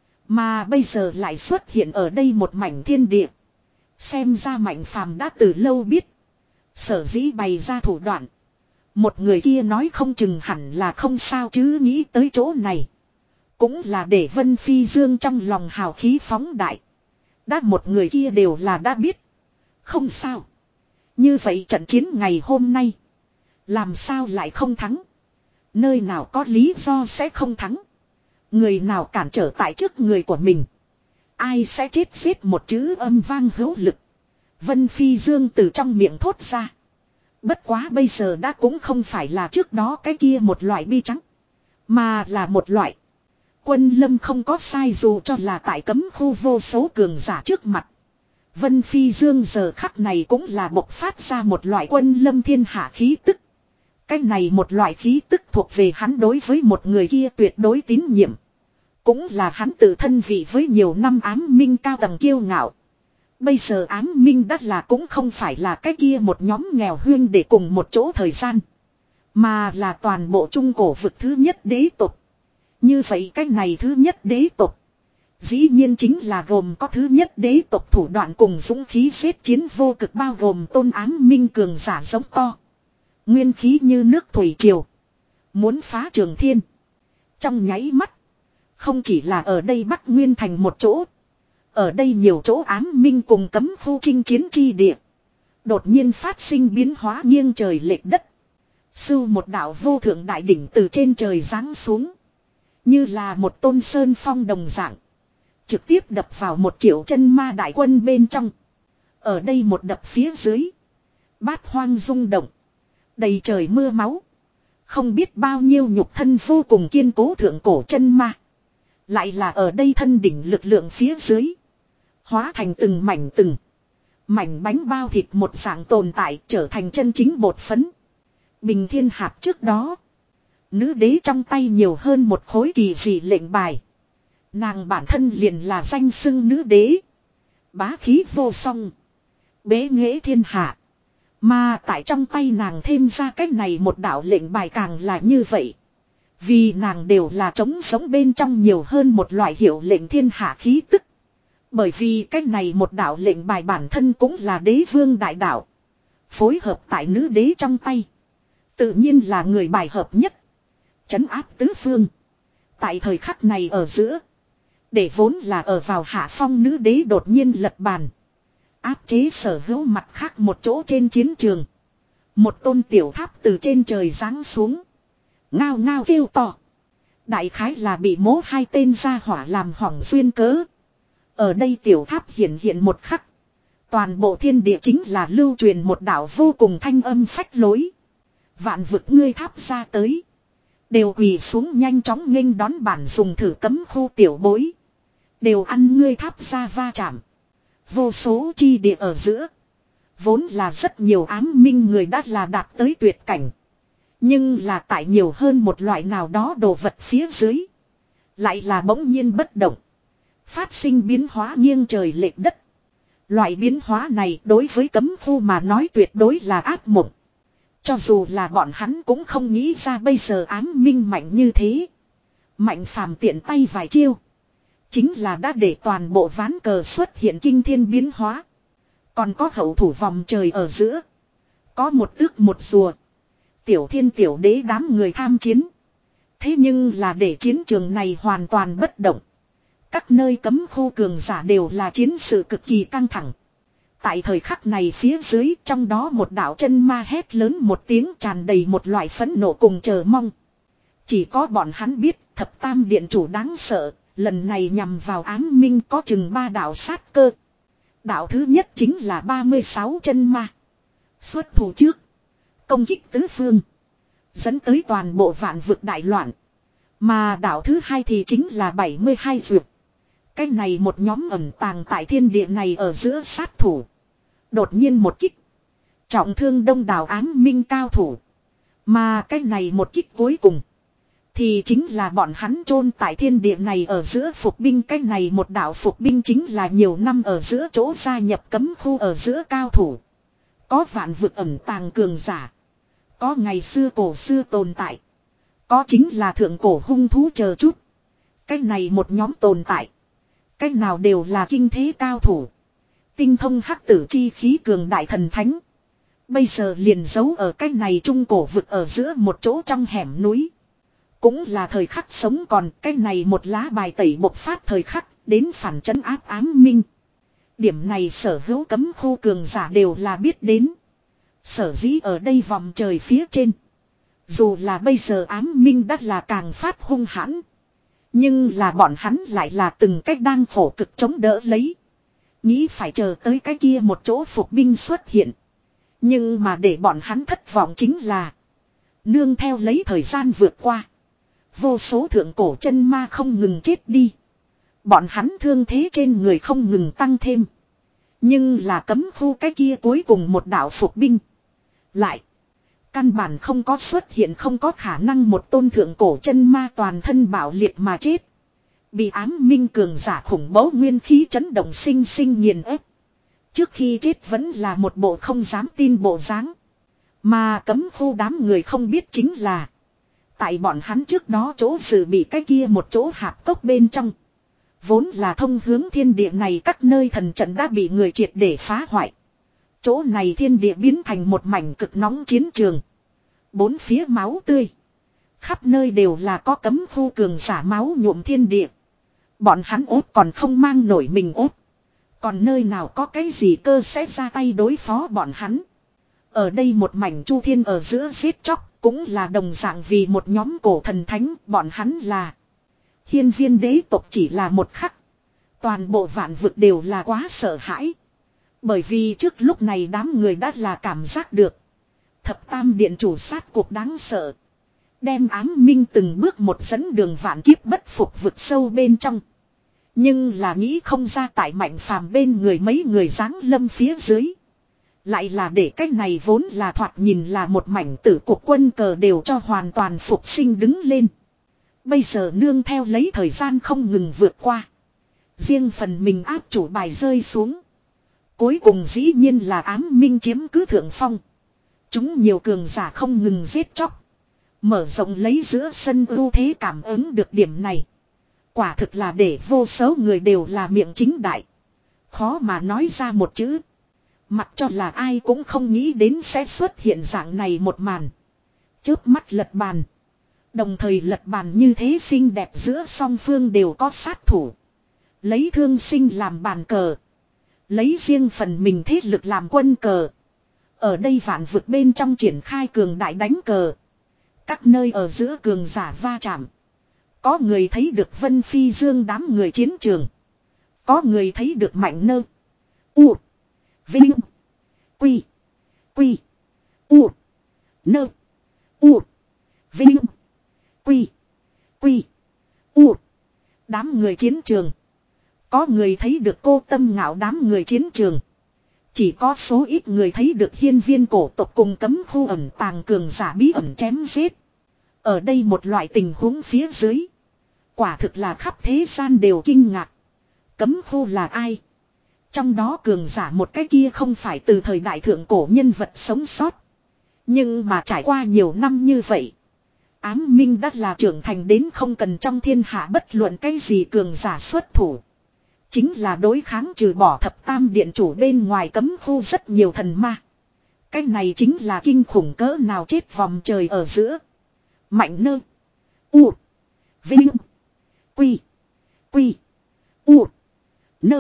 Mà bây giờ lại xuất hiện ở đây một mảnh thiên địa. Xem ra Mạnh Phàm đã từ lâu biết. Sở dĩ bày ra thủ đoạn. Một người kia nói không chừng hẳn là không sao chứ nghĩ tới chỗ này. Cũng là để Vân Phi Dương trong lòng hào khí phóng đại. Đã một người kia đều là đã biết. Không sao. Như vậy trận chiến ngày hôm nay. Làm sao lại không thắng. Nơi nào có lý do sẽ không thắng. Người nào cản trở tại trước người của mình. Ai sẽ chết giết một chữ âm vang hữu lực. Vân Phi Dương từ trong miệng thốt ra. Bất quá bây giờ đã cũng không phải là trước đó cái kia một loại bi trắng. Mà là một loại. Quân lâm không có sai dù cho là tại cấm khu vô số cường giả trước mặt. Vân Phi Dương giờ khắc này cũng là bộc phát ra một loại quân lâm thiên hạ khí tức. Cái này một loại khí tức thuộc về hắn đối với một người kia tuyệt đối tín nhiệm. Cũng là hắn tự thân vị với nhiều năm ám minh cao tầng kiêu ngạo. Bây giờ ám minh đắt là cũng không phải là cái kia một nhóm nghèo huyên để cùng một chỗ thời gian. Mà là toàn bộ trung cổ vực thứ nhất đế tộc. Như vậy cái này thứ nhất đế tộc. Dĩ nhiên chính là gồm có thứ nhất đế tộc thủ đoạn cùng dũng khí xếp chiến vô cực bao gồm tôn ám minh cường giả giống to. Nguyên khí như nước thủy triều. Muốn phá trường thiên. Trong nháy mắt. Không chỉ là ở đây Bắc Nguyên thành một chỗ. Ở đây nhiều chỗ ám minh cùng cấm khu chinh chiến chi địa. Đột nhiên phát sinh biến hóa nghiêng trời lệch đất. Sưu một đạo vô thượng đại đỉnh từ trên trời giáng xuống. Như là một tôn sơn phong đồng dạng. Trực tiếp đập vào một triệu chân ma đại quân bên trong. Ở đây một đập phía dưới. Bát hoang rung động. Đầy trời mưa máu. Không biết bao nhiêu nhục thân vô cùng kiên cố thượng cổ chân ma. Lại là ở đây thân đỉnh lực lượng phía dưới. Hóa thành từng mảnh từng. Mảnh bánh bao thịt một dạng tồn tại trở thành chân chính bột phấn. Bình thiên hạp trước đó. Nữ đế trong tay nhiều hơn một khối kỳ dị lệnh bài. Nàng bản thân liền là danh xưng nữ đế. Bá khí vô song. Bế nghệ thiên hạ. Mà tại trong tay nàng thêm ra cách này một đạo lệnh bài càng là như vậy. Vì nàng đều là trống sống bên trong nhiều hơn một loại hiệu lệnh thiên hạ khí tức. Bởi vì cách này một đạo lệnh bài bản thân cũng là đế vương đại đạo. Phối hợp tại nữ đế trong tay. Tự nhiên là người bài hợp nhất. Trấn áp tứ phương. Tại thời khắc này ở giữa. Để vốn là ở vào hạ phong nữ đế đột nhiên lật bàn. Áp chế sở hữu mặt khác một chỗ trên chiến trường. Một tôn tiểu tháp từ trên trời giáng xuống. Ngao ngao kêu to. Đại khái là bị mố hai tên gia hỏa làm hỏng duyên cớ. Ở đây tiểu tháp hiện hiện một khắc. Toàn bộ thiên địa chính là lưu truyền một đạo vô cùng thanh âm phách lối. Vạn vực ngươi tháp ra tới. Đều quỳ xuống nhanh chóng nghênh đón bản dùng thử cấm khu tiểu bối. Đều ăn ngươi tháp ra va chạm. Vô số chi địa ở giữa. Vốn là rất nhiều ám minh người đã là đạt tới tuyệt cảnh. Nhưng là tại nhiều hơn một loại nào đó đồ vật phía dưới. Lại là bỗng nhiên bất động. Phát sinh biến hóa nghiêng trời lệch đất. Loại biến hóa này đối với cấm khu mà nói tuyệt đối là ác mộng. Cho dù là bọn hắn cũng không nghĩ ra bây giờ ám minh mạnh như thế. Mạnh phàm tiện tay vài chiêu. Chính là đã để toàn bộ ván cờ xuất hiện kinh thiên biến hóa. Còn có hậu thủ vòng trời ở giữa. Có một ước một rùa. Tiểu thiên tiểu đế đám người tham chiến. Thế nhưng là để chiến trường này hoàn toàn bất động. Các nơi cấm khu cường giả đều là chiến sự cực kỳ căng thẳng. Tại thời khắc này phía dưới trong đó một đạo chân ma hét lớn một tiếng tràn đầy một loại phẫn nộ cùng chờ mong. Chỉ có bọn hắn biết thập tam điện chủ đáng sợ, lần này nhằm vào ám minh có chừng ba đạo sát cơ. Đạo thứ nhất chính là ba mươi sáu chân ma. Xuất thủ trước. Công kích tứ phương. Dẫn tới toàn bộ vạn vực đại loạn. Mà đạo thứ hai thì chính là bảy mươi hai dược. Cái này một nhóm ẩn tàng tại thiên địa này ở giữa sát thủ. Đột nhiên một kích. Trọng thương đông đảo ám minh cao thủ. Mà cái này một kích cuối cùng. Thì chính là bọn hắn chôn tại thiên địa này ở giữa phục binh. Cái này một đạo phục binh chính là nhiều năm ở giữa chỗ gia nhập cấm khu ở giữa cao thủ. Có vạn vực ẩn tàng cường giả. Có ngày xưa cổ xưa tồn tại. Có chính là thượng cổ hung thú chờ chút. Cái này một nhóm tồn tại. Cái nào đều là kinh thế cao thủ. Tinh thông hắc tử chi khí cường đại thần thánh. Bây giờ liền giấu ở cái này trung cổ vực ở giữa một chỗ trong hẻm núi. Cũng là thời khắc sống còn cái này một lá bài tẩy bộc phát thời khắc đến phản trấn áp ám minh. Điểm này sở hữu cấm khu cường giả đều là biết đến. Sở dĩ ở đây vòng trời phía trên. Dù là bây giờ ám minh đã là càng phát hung hãn. Nhưng là bọn hắn lại là từng cách đang khổ cực chống đỡ lấy. Nghĩ phải chờ tới cái kia một chỗ phục binh xuất hiện. Nhưng mà để bọn hắn thất vọng chính là. Nương theo lấy thời gian vượt qua. Vô số thượng cổ chân ma không ngừng chết đi. Bọn hắn thương thế trên người không ngừng tăng thêm. Nhưng là cấm khu cái kia cuối cùng một đạo phục binh. Lại. Căn bản không có xuất hiện không có khả năng một tôn thượng cổ chân ma toàn thân bạo liệt mà chết. Bị ám minh cường giả khủng bố nguyên khí chấn động sinh sinh nghiền ép. Trước khi chết vẫn là một bộ không dám tin bộ dáng. Mà cấm khu đám người không biết chính là. Tại bọn hắn trước đó chỗ xử bị cái kia một chỗ hạp cốc bên trong. Vốn là thông hướng thiên địa này các nơi thần trận đã bị người triệt để phá hoại. Chỗ này thiên địa biến thành một mảnh cực nóng chiến trường. Bốn phía máu tươi. Khắp nơi đều là có cấm khu cường giả máu nhuộm thiên địa. Bọn hắn ốt còn không mang nổi mình ốt. Còn nơi nào có cái gì cơ sẽ ra tay đối phó bọn hắn. Ở đây một mảnh chu thiên ở giữa giết chóc. Cũng là đồng dạng vì một nhóm cổ thần thánh. Bọn hắn là hiên viên đế tộc chỉ là một khắc. Toàn bộ vạn vực đều là quá sợ hãi. Bởi vì trước lúc này đám người đã là cảm giác được. Thập tam điện chủ sát cuộc đáng sợ. Đem ám minh từng bước một dẫn đường vạn kiếp bất phục vực sâu bên trong. Nhưng là nghĩ không ra tại mạnh phàm bên người mấy người giáng lâm phía dưới. Lại là để cách này vốn là thoạt nhìn là một mảnh tử cuộc quân cờ đều cho hoàn toàn phục sinh đứng lên. Bây giờ nương theo lấy thời gian không ngừng vượt qua. Riêng phần mình áp chủ bài rơi xuống. Cuối cùng dĩ nhiên là ám minh chiếm cứ thượng phong. Chúng nhiều cường giả không ngừng giết chóc. Mở rộng lấy giữa sân ưu thế cảm ứng được điểm này. Quả thực là để vô số người đều là miệng chính đại. Khó mà nói ra một chữ. Mặc cho là ai cũng không nghĩ đến sẽ xuất hiện dạng này một màn. Chớp mắt lật bàn. Đồng thời lật bàn như thế xinh đẹp giữa song phương đều có sát thủ. Lấy thương sinh làm bàn cờ. Lấy riêng phần mình thế lực làm quân cờ. Ở đây vạn vực bên trong triển khai cường đại đánh cờ. Các nơi ở giữa cường giả va chạm. Có người thấy được Vân Phi Dương đám người chiến trường. Có người thấy được Mạnh Nơ. U. Vinh. Quy. Quy. U. Nơ. U. Vinh. Quy. Quy. U. Đám người chiến trường. Có người thấy được cô Tâm Ngạo đám người chiến trường. Chỉ có số ít người thấy được hiên viên cổ tộc cùng cấm khu ẩn tàng cường giả bí ẩn chém giết. Ở đây một loại tình huống phía dưới. Quả thực là khắp thế gian đều kinh ngạc. Cấm khu là ai? Trong đó cường giả một cái kia không phải từ thời đại thượng cổ nhân vật sống sót. Nhưng mà trải qua nhiều năm như vậy. Ám minh đã là trưởng thành đến không cần trong thiên hạ bất luận cái gì cường giả xuất thủ. Chính là đối kháng trừ bỏ thập tam điện chủ bên ngoài cấm khu rất nhiều thần ma. Cái này chính là kinh khủng cỡ nào chết vòng trời ở giữa. Mạnh nơ. U. Vinh. Quy. Quy. U. Nơ.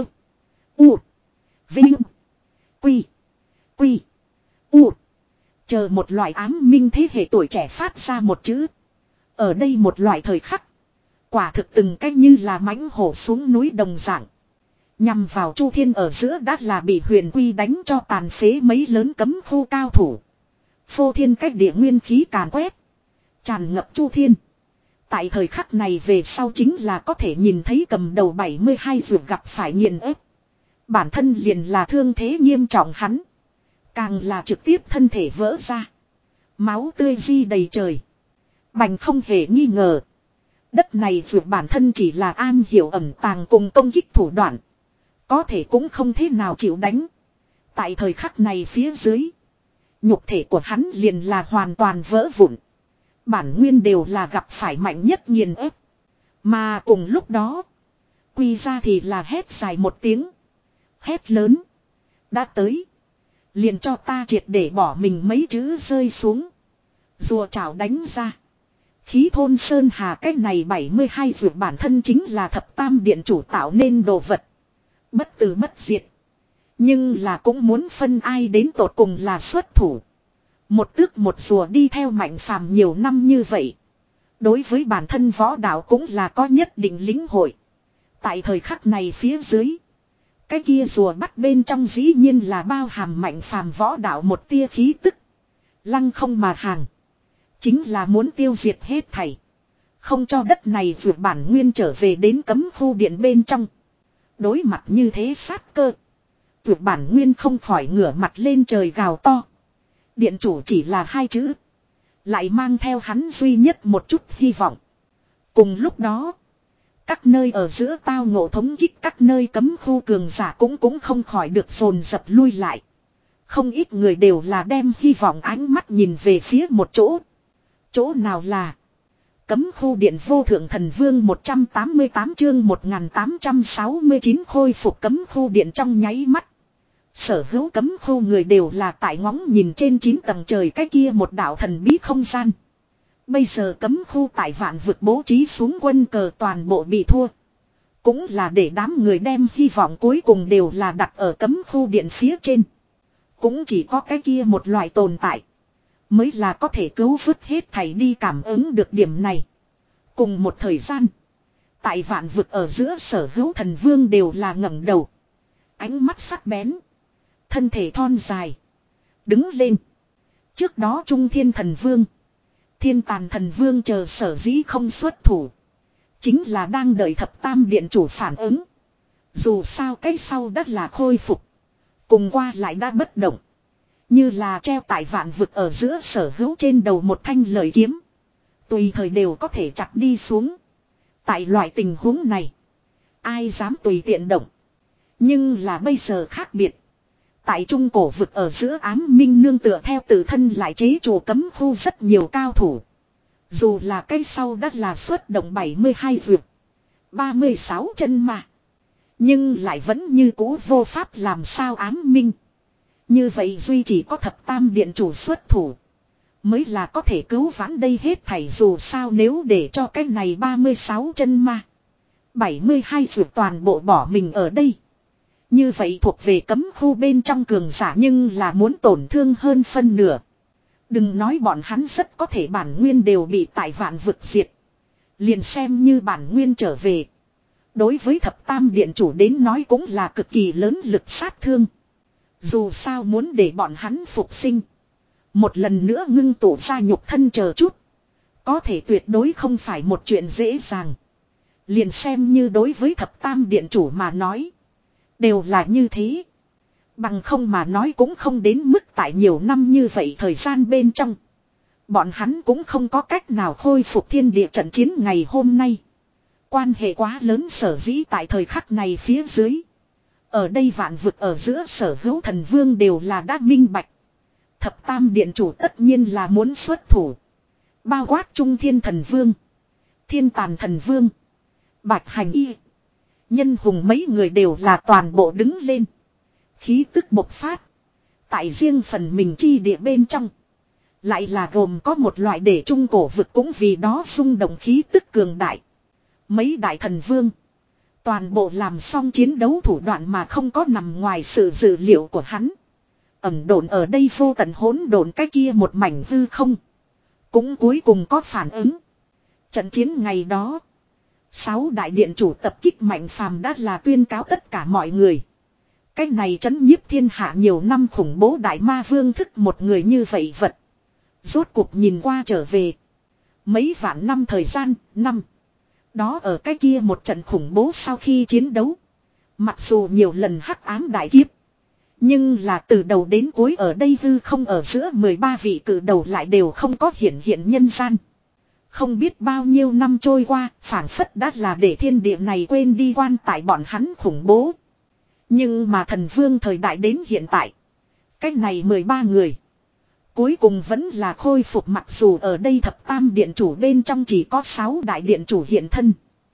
U. Vinh. Quy. Quy. U. Chờ một loại ám minh thế hệ tuổi trẻ phát ra một chữ. Ở đây một loại thời khắc. Quả thực từng cách như là mãnh hổ xuống núi đồng dạng. Nhằm vào Chu Thiên ở giữa đã là bị Huyền Quy đánh cho tàn phế mấy lớn cấm khu cao thủ. Phô thiên cách địa nguyên khí càn quét. Tràn ngập Chu Thiên. Tại thời khắc này về sau chính là có thể nhìn thấy cầm đầu bảy mươi hai vượt gặp phải nghiền ép. Bản thân liền là thương thế nghiêm trọng hắn. Càng là trực tiếp thân thể vỡ ra. Máu tươi di đầy trời. Bành không hề nghi ngờ. Đất này vượt bản thân chỉ là an hiểu ẩn tàng cùng công kích thủ đoạn. Có thể cũng không thế nào chịu đánh. Tại thời khắc này phía dưới. Nhục thể của hắn liền là hoàn toàn vỡ vụn. Bản nguyên đều là gặp phải mạnh nhất nghiền ép. Mà cùng lúc đó. Quy ra thì là hét dài một tiếng. Hét lớn. Đã tới. Liền cho ta triệt để bỏ mình mấy chữ rơi xuống. Rùa chảo đánh ra. Khí thôn sơn hà cách này bảy mươi hai vượt bản thân chính là thập tam điện chủ tạo nên đồ vật. Bất tử bất diệt. Nhưng là cũng muốn phân ai đến tột cùng là xuất thủ. Một tước một rùa đi theo Mạnh Phàm nhiều năm như vậy. Đối với bản thân võ đạo cũng là có nhất định lĩnh hội. Tại thời khắc này phía dưới. Cái kia rùa bắt bên trong dĩ nhiên là bao hàm Mạnh Phàm võ đạo một tia khí tức. Lăng không mà hàng. Chính là muốn tiêu diệt hết thảy. Không cho đất này vượt bản nguyên trở về đến cấm khu điện bên trong. Đối mặt như thế sát cơ. Vượt bản nguyên không khỏi ngửa mặt lên trời gào to. Điện chủ chỉ là hai chữ. Lại mang theo hắn duy nhất một chút hy vọng. Cùng lúc đó. Các nơi ở giữa tao ngộ thống kích các nơi cấm khu cường giả cũng cũng không khỏi được dồn dập lui lại. Không ít người đều là đem hy vọng ánh mắt nhìn về phía một chỗ. Chỗ nào là cấm khu điện vô thượng thần vương một trăm tám mươi tám chương một nghìn tám trăm sáu mươi chín khôi phục cấm khu điện trong nháy mắt. Sở hữu cấm khu người đều là tại ngóng nhìn trên chín tầng trời cái kia một đạo thần bí không gian. Bây giờ cấm khu tại vạn vực bố trí xuống quân cờ toàn bộ bị thua. Cũng là để đám người đem hy vọng cuối cùng đều là đặt ở cấm khu điện phía trên. Cũng chỉ có cái kia một loại tồn tại. Mới là có thể cứu vớt hết thảy đi cảm ứng được điểm này. Cùng một thời gian. Tại vạn vực ở giữa sở hữu thần vương đều là ngẩng đầu. Ánh mắt sắc bén. Thân thể thon dài. Đứng lên. Trước đó Trung Thiên thần vương. Thiên tàn thần vương chờ sở dĩ không xuất thủ. Chính là đang đợi thập tam điện chủ phản ứng. Dù sao cái sau đất là khôi phục. Cùng qua lại đã bất động. Như là treo tại vạn vực ở giữa sở hữu trên đầu một thanh lợi kiếm. Tùy thời đều có thể chặt đi xuống. Tại loại tình huống này. Ai dám tùy tiện động. Nhưng là bây giờ khác biệt. Tại trung cổ vực ở giữa ám minh nương tựa theo tự thân lại chế chủ cấm khu rất nhiều cao thủ. Dù là cái sau đã là xuất động bảy mươi hai vượt. ba mươi sáu chân mà. Nhưng lại vẫn như cũ vô pháp làm sao ám minh. Như vậy duy chỉ có thập tam điện chủ xuất thủ. Mới là có thể cứu vãn đây hết thảy dù sao nếu để cho cái này ba mươi sáu chân ma. bảy mươi hai vượt toàn bộ bỏ mình ở đây. Như vậy thuộc về cấm khu bên trong cường giả nhưng là muốn tổn thương hơn phân nửa. Đừng nói bọn hắn rất có thể bản nguyên đều bị tại vạn vực diệt. Liền xem như bản nguyên trở về. Đối với thập tam điện chủ đến nói cũng là cực kỳ lớn lực sát thương. Dù sao muốn để bọn hắn phục sinh. Một lần nữa ngưng tụ ra nhục thân chờ chút. Có thể tuyệt đối không phải một chuyện dễ dàng. Liền xem như đối với thập tam điện chủ mà nói. Đều là như thế. Bằng không mà nói cũng không đến mức tại nhiều năm như vậy thời gian bên trong. Bọn hắn cũng không có cách nào khôi phục thiên địa trận chiến ngày hôm nay. Quan hệ quá lớn sở dĩ tại thời khắc này phía dưới. Ở đây vạn vực ở giữa sở hữu thần vương đều là đã minh bạch. Thập tam điện chủ tất nhiên là muốn xuất thủ. Bao quát trung thiên thần vương. Thiên tàn thần vương. Bạch hành y. Nhân hùng mấy người đều là toàn bộ đứng lên. Khí tức bộc phát. Tại riêng phần mình chi địa bên trong. Lại là gồm có một loại để trung cổ vực cũng vì đó xung động khí tức cường đại. Mấy đại thần vương. Toàn bộ làm xong chiến đấu thủ đoạn mà không có nằm ngoài sự dự liệu của hắn. Ẩm độn ở đây vô tận hỗn độn cái kia một mảnh hư không. Cũng cuối cùng có phản ứng. Trận chiến ngày đó. Sáu đại điện chủ tập kích mạnh phàm đã là tuyên cáo tất cả mọi người. Cái này chấn nhiếp thiên hạ nhiều năm khủng bố đại ma vương thức một người như vậy vật. Rốt cuộc nhìn qua trở về. Mấy vạn năm thời gian, năm. Đó ở cái kia một trận khủng bố sau khi chiến đấu. Mặc dù nhiều lần hắc ám đại kiếp. Nhưng là từ đầu đến cuối ở đây hư không ở giữa mười ba vị cử đầu lại đều không có hiện hiện nhân gian. Không biết bao nhiêu năm trôi qua, phảng phất đã là để thiên địa này quên đi quan tại bọn hắn khủng bố. Nhưng mà thần vương thời đại đến hiện tại. Cái này mười ba người. Cuối cùng vẫn là khôi phục mặc dù ở đây thập tam điện chủ bên trong chỉ có sáu đại điện chủ hiện thân.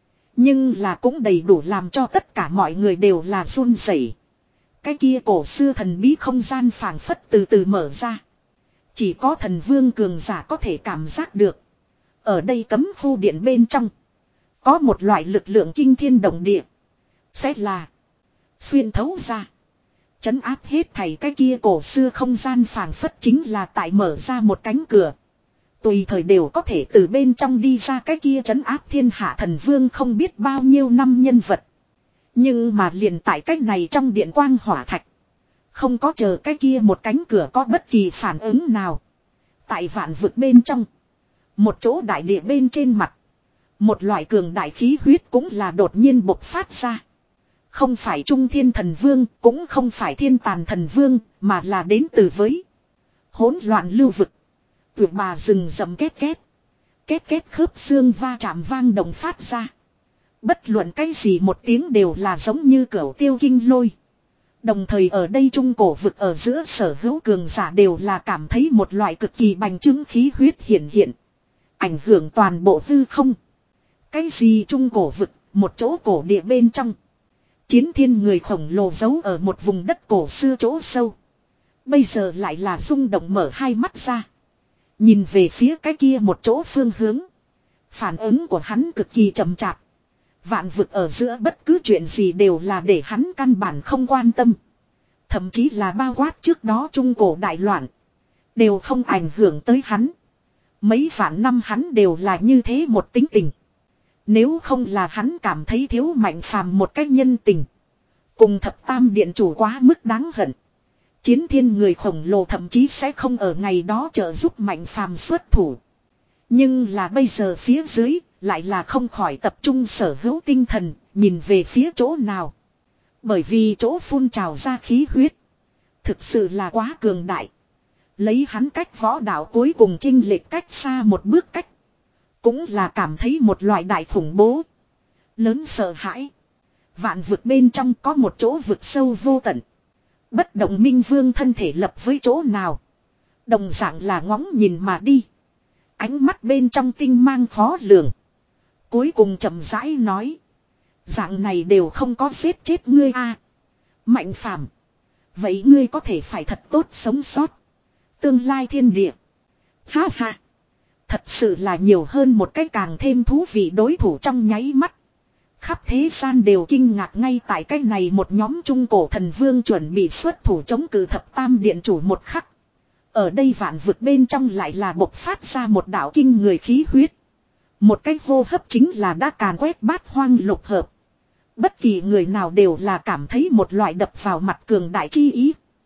Nhưng là cũng đầy đủ làm cho tất cả mọi người đều là run rẩy. Cái kia cổ xưa thần bí không gian phảng phất từ từ mở ra. Chỉ có thần vương cường giả có thể cảm giác được. Ở đây cấm khu điện bên trong. Có một loại lực lượng kinh thiên động địa. Sẽ là xuyên thấu ra. Chấn áp hết thảy cái kia cổ xưa không gian phảng phất chính là tại mở ra một cánh cửa. Tùy thời đều có thể từ bên trong đi ra cái kia chấn áp thiên hạ thần vương không biết bao nhiêu năm nhân vật. Nhưng mà liền tại cái này trong điện quang hỏa thạch. Không có chờ cái kia một cánh cửa có bất kỳ phản ứng nào. Tại vạn vực bên trong. Một chỗ đại địa bên trên mặt. Một loại cường đại khí huyết cũng là đột nhiên bộc phát ra. Không phải trung thiên thần vương, cũng không phải thiên tàn thần vương, mà là đến từ với hỗn loạn lưu vực. Tuyệt bà rừng rậm két két. Két két khớp xương va chạm vang động phát ra. Bất luận cái gì một tiếng đều là giống như cửu tiêu kinh lôi. Đồng thời ở đây trung cổ vực ở giữa sở hữu cường giả đều là cảm thấy một loại cực kỳ bành trướng khí huyết hiện hiện. Ảnh hưởng toàn bộ hư không. Cái gì trung cổ vực, một chỗ cổ địa bên trong. Chiến thiên người khổng lồ giấu ở một vùng đất cổ xưa chỗ sâu. Bây giờ lại là rung động mở hai mắt ra. Nhìn về phía cái kia một chỗ phương hướng. Phản ứng của hắn cực kỳ chậm chạp. Vạn vực ở giữa bất cứ chuyện gì đều là để hắn căn bản không quan tâm. Thậm chí là bao quát trước đó trung cổ đại loạn. Đều không ảnh hưởng tới hắn. Mấy vạn năm hắn đều là như thế một tính tình. Nếu không là hắn cảm thấy thiếu Mạnh Phàm một cách nhân tình. Cùng thập tam điện chủ quá mức đáng hận. Chiến thiên người khổng lồ thậm chí sẽ không ở ngày đó trợ giúp Mạnh Phàm xuất thủ. Nhưng là bây giờ phía dưới lại là không khỏi tập trung sở hữu tinh thần nhìn về phía chỗ nào. Bởi vì chỗ phun trào ra khí huyết. Thực sự là quá cường đại. Lấy hắn cách võ đạo cuối cùng chênh lệch cách xa một bước cách. Cũng là cảm thấy một loại đại khủng bố. Lớn sợ hãi. Vạn vực bên trong có một chỗ vực sâu vô tận. Bất động minh vương thân thể lập với chỗ nào. Đồng dạng là ngóng nhìn mà đi. Ánh mắt bên trong tinh mang khó lường. Cuối cùng chậm rãi nói. Dạng này đều không có giết chết ngươi a. Mạnh Phàm. Vậy ngươi có thể phải thật tốt sống sót. Tương lai thiên địa. Ha ha. Thật sự là nhiều hơn một cái càng thêm thú vị đối thủ trong nháy mắt. Khắp thế gian đều kinh ngạc ngay tại cái này một nhóm trung cổ thần vương chuẩn bị xuất thủ chống cự thập tam điện chủ một khắc. Ở đây vạn vực bên trong lại là bộc phát ra một đạo kinh người khí huyết. Một cái hô hấp chính là đã càn quét bát hoang lục hợp. Bất kỳ người nào đều là cảm thấy một loại đập vào mặt cường đại chi ý.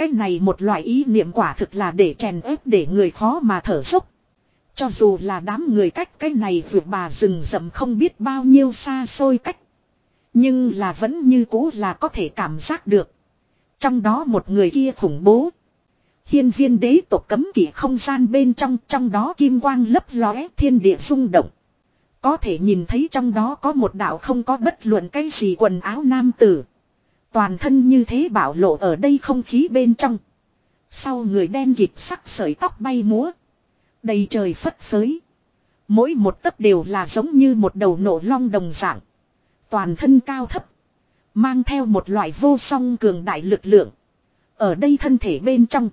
Cái này một loại ý niệm quả thực là để chèn ép để người khó mà thở dốc. Cho dù là đám người cách cái này vượt bà rừng rậm không biết bao nhiêu xa xôi cách. Nhưng là vẫn như cũ là có thể cảm giác được. Trong đó một người kia khủng bố. Hiên viên đế tộc cấm kỵ không gian bên trong, trong đó kim quang lấp lóe, thiên địa rung động. Có thể nhìn thấy trong đó có một đạo không có bất luận cái gì quần áo nam tử. Toàn thân như thế bảo lộ ở đây không khí bên trong. Sau người đen kịt sắc sợi tóc bay múa. Đầy trời phất phới. Mỗi một tấc đều là giống như một đầu nổ long đồng dạng. Toàn thân cao thấp. Mang theo một loại vô song cường đại lực lượng. Ở đây thân thể bên trong.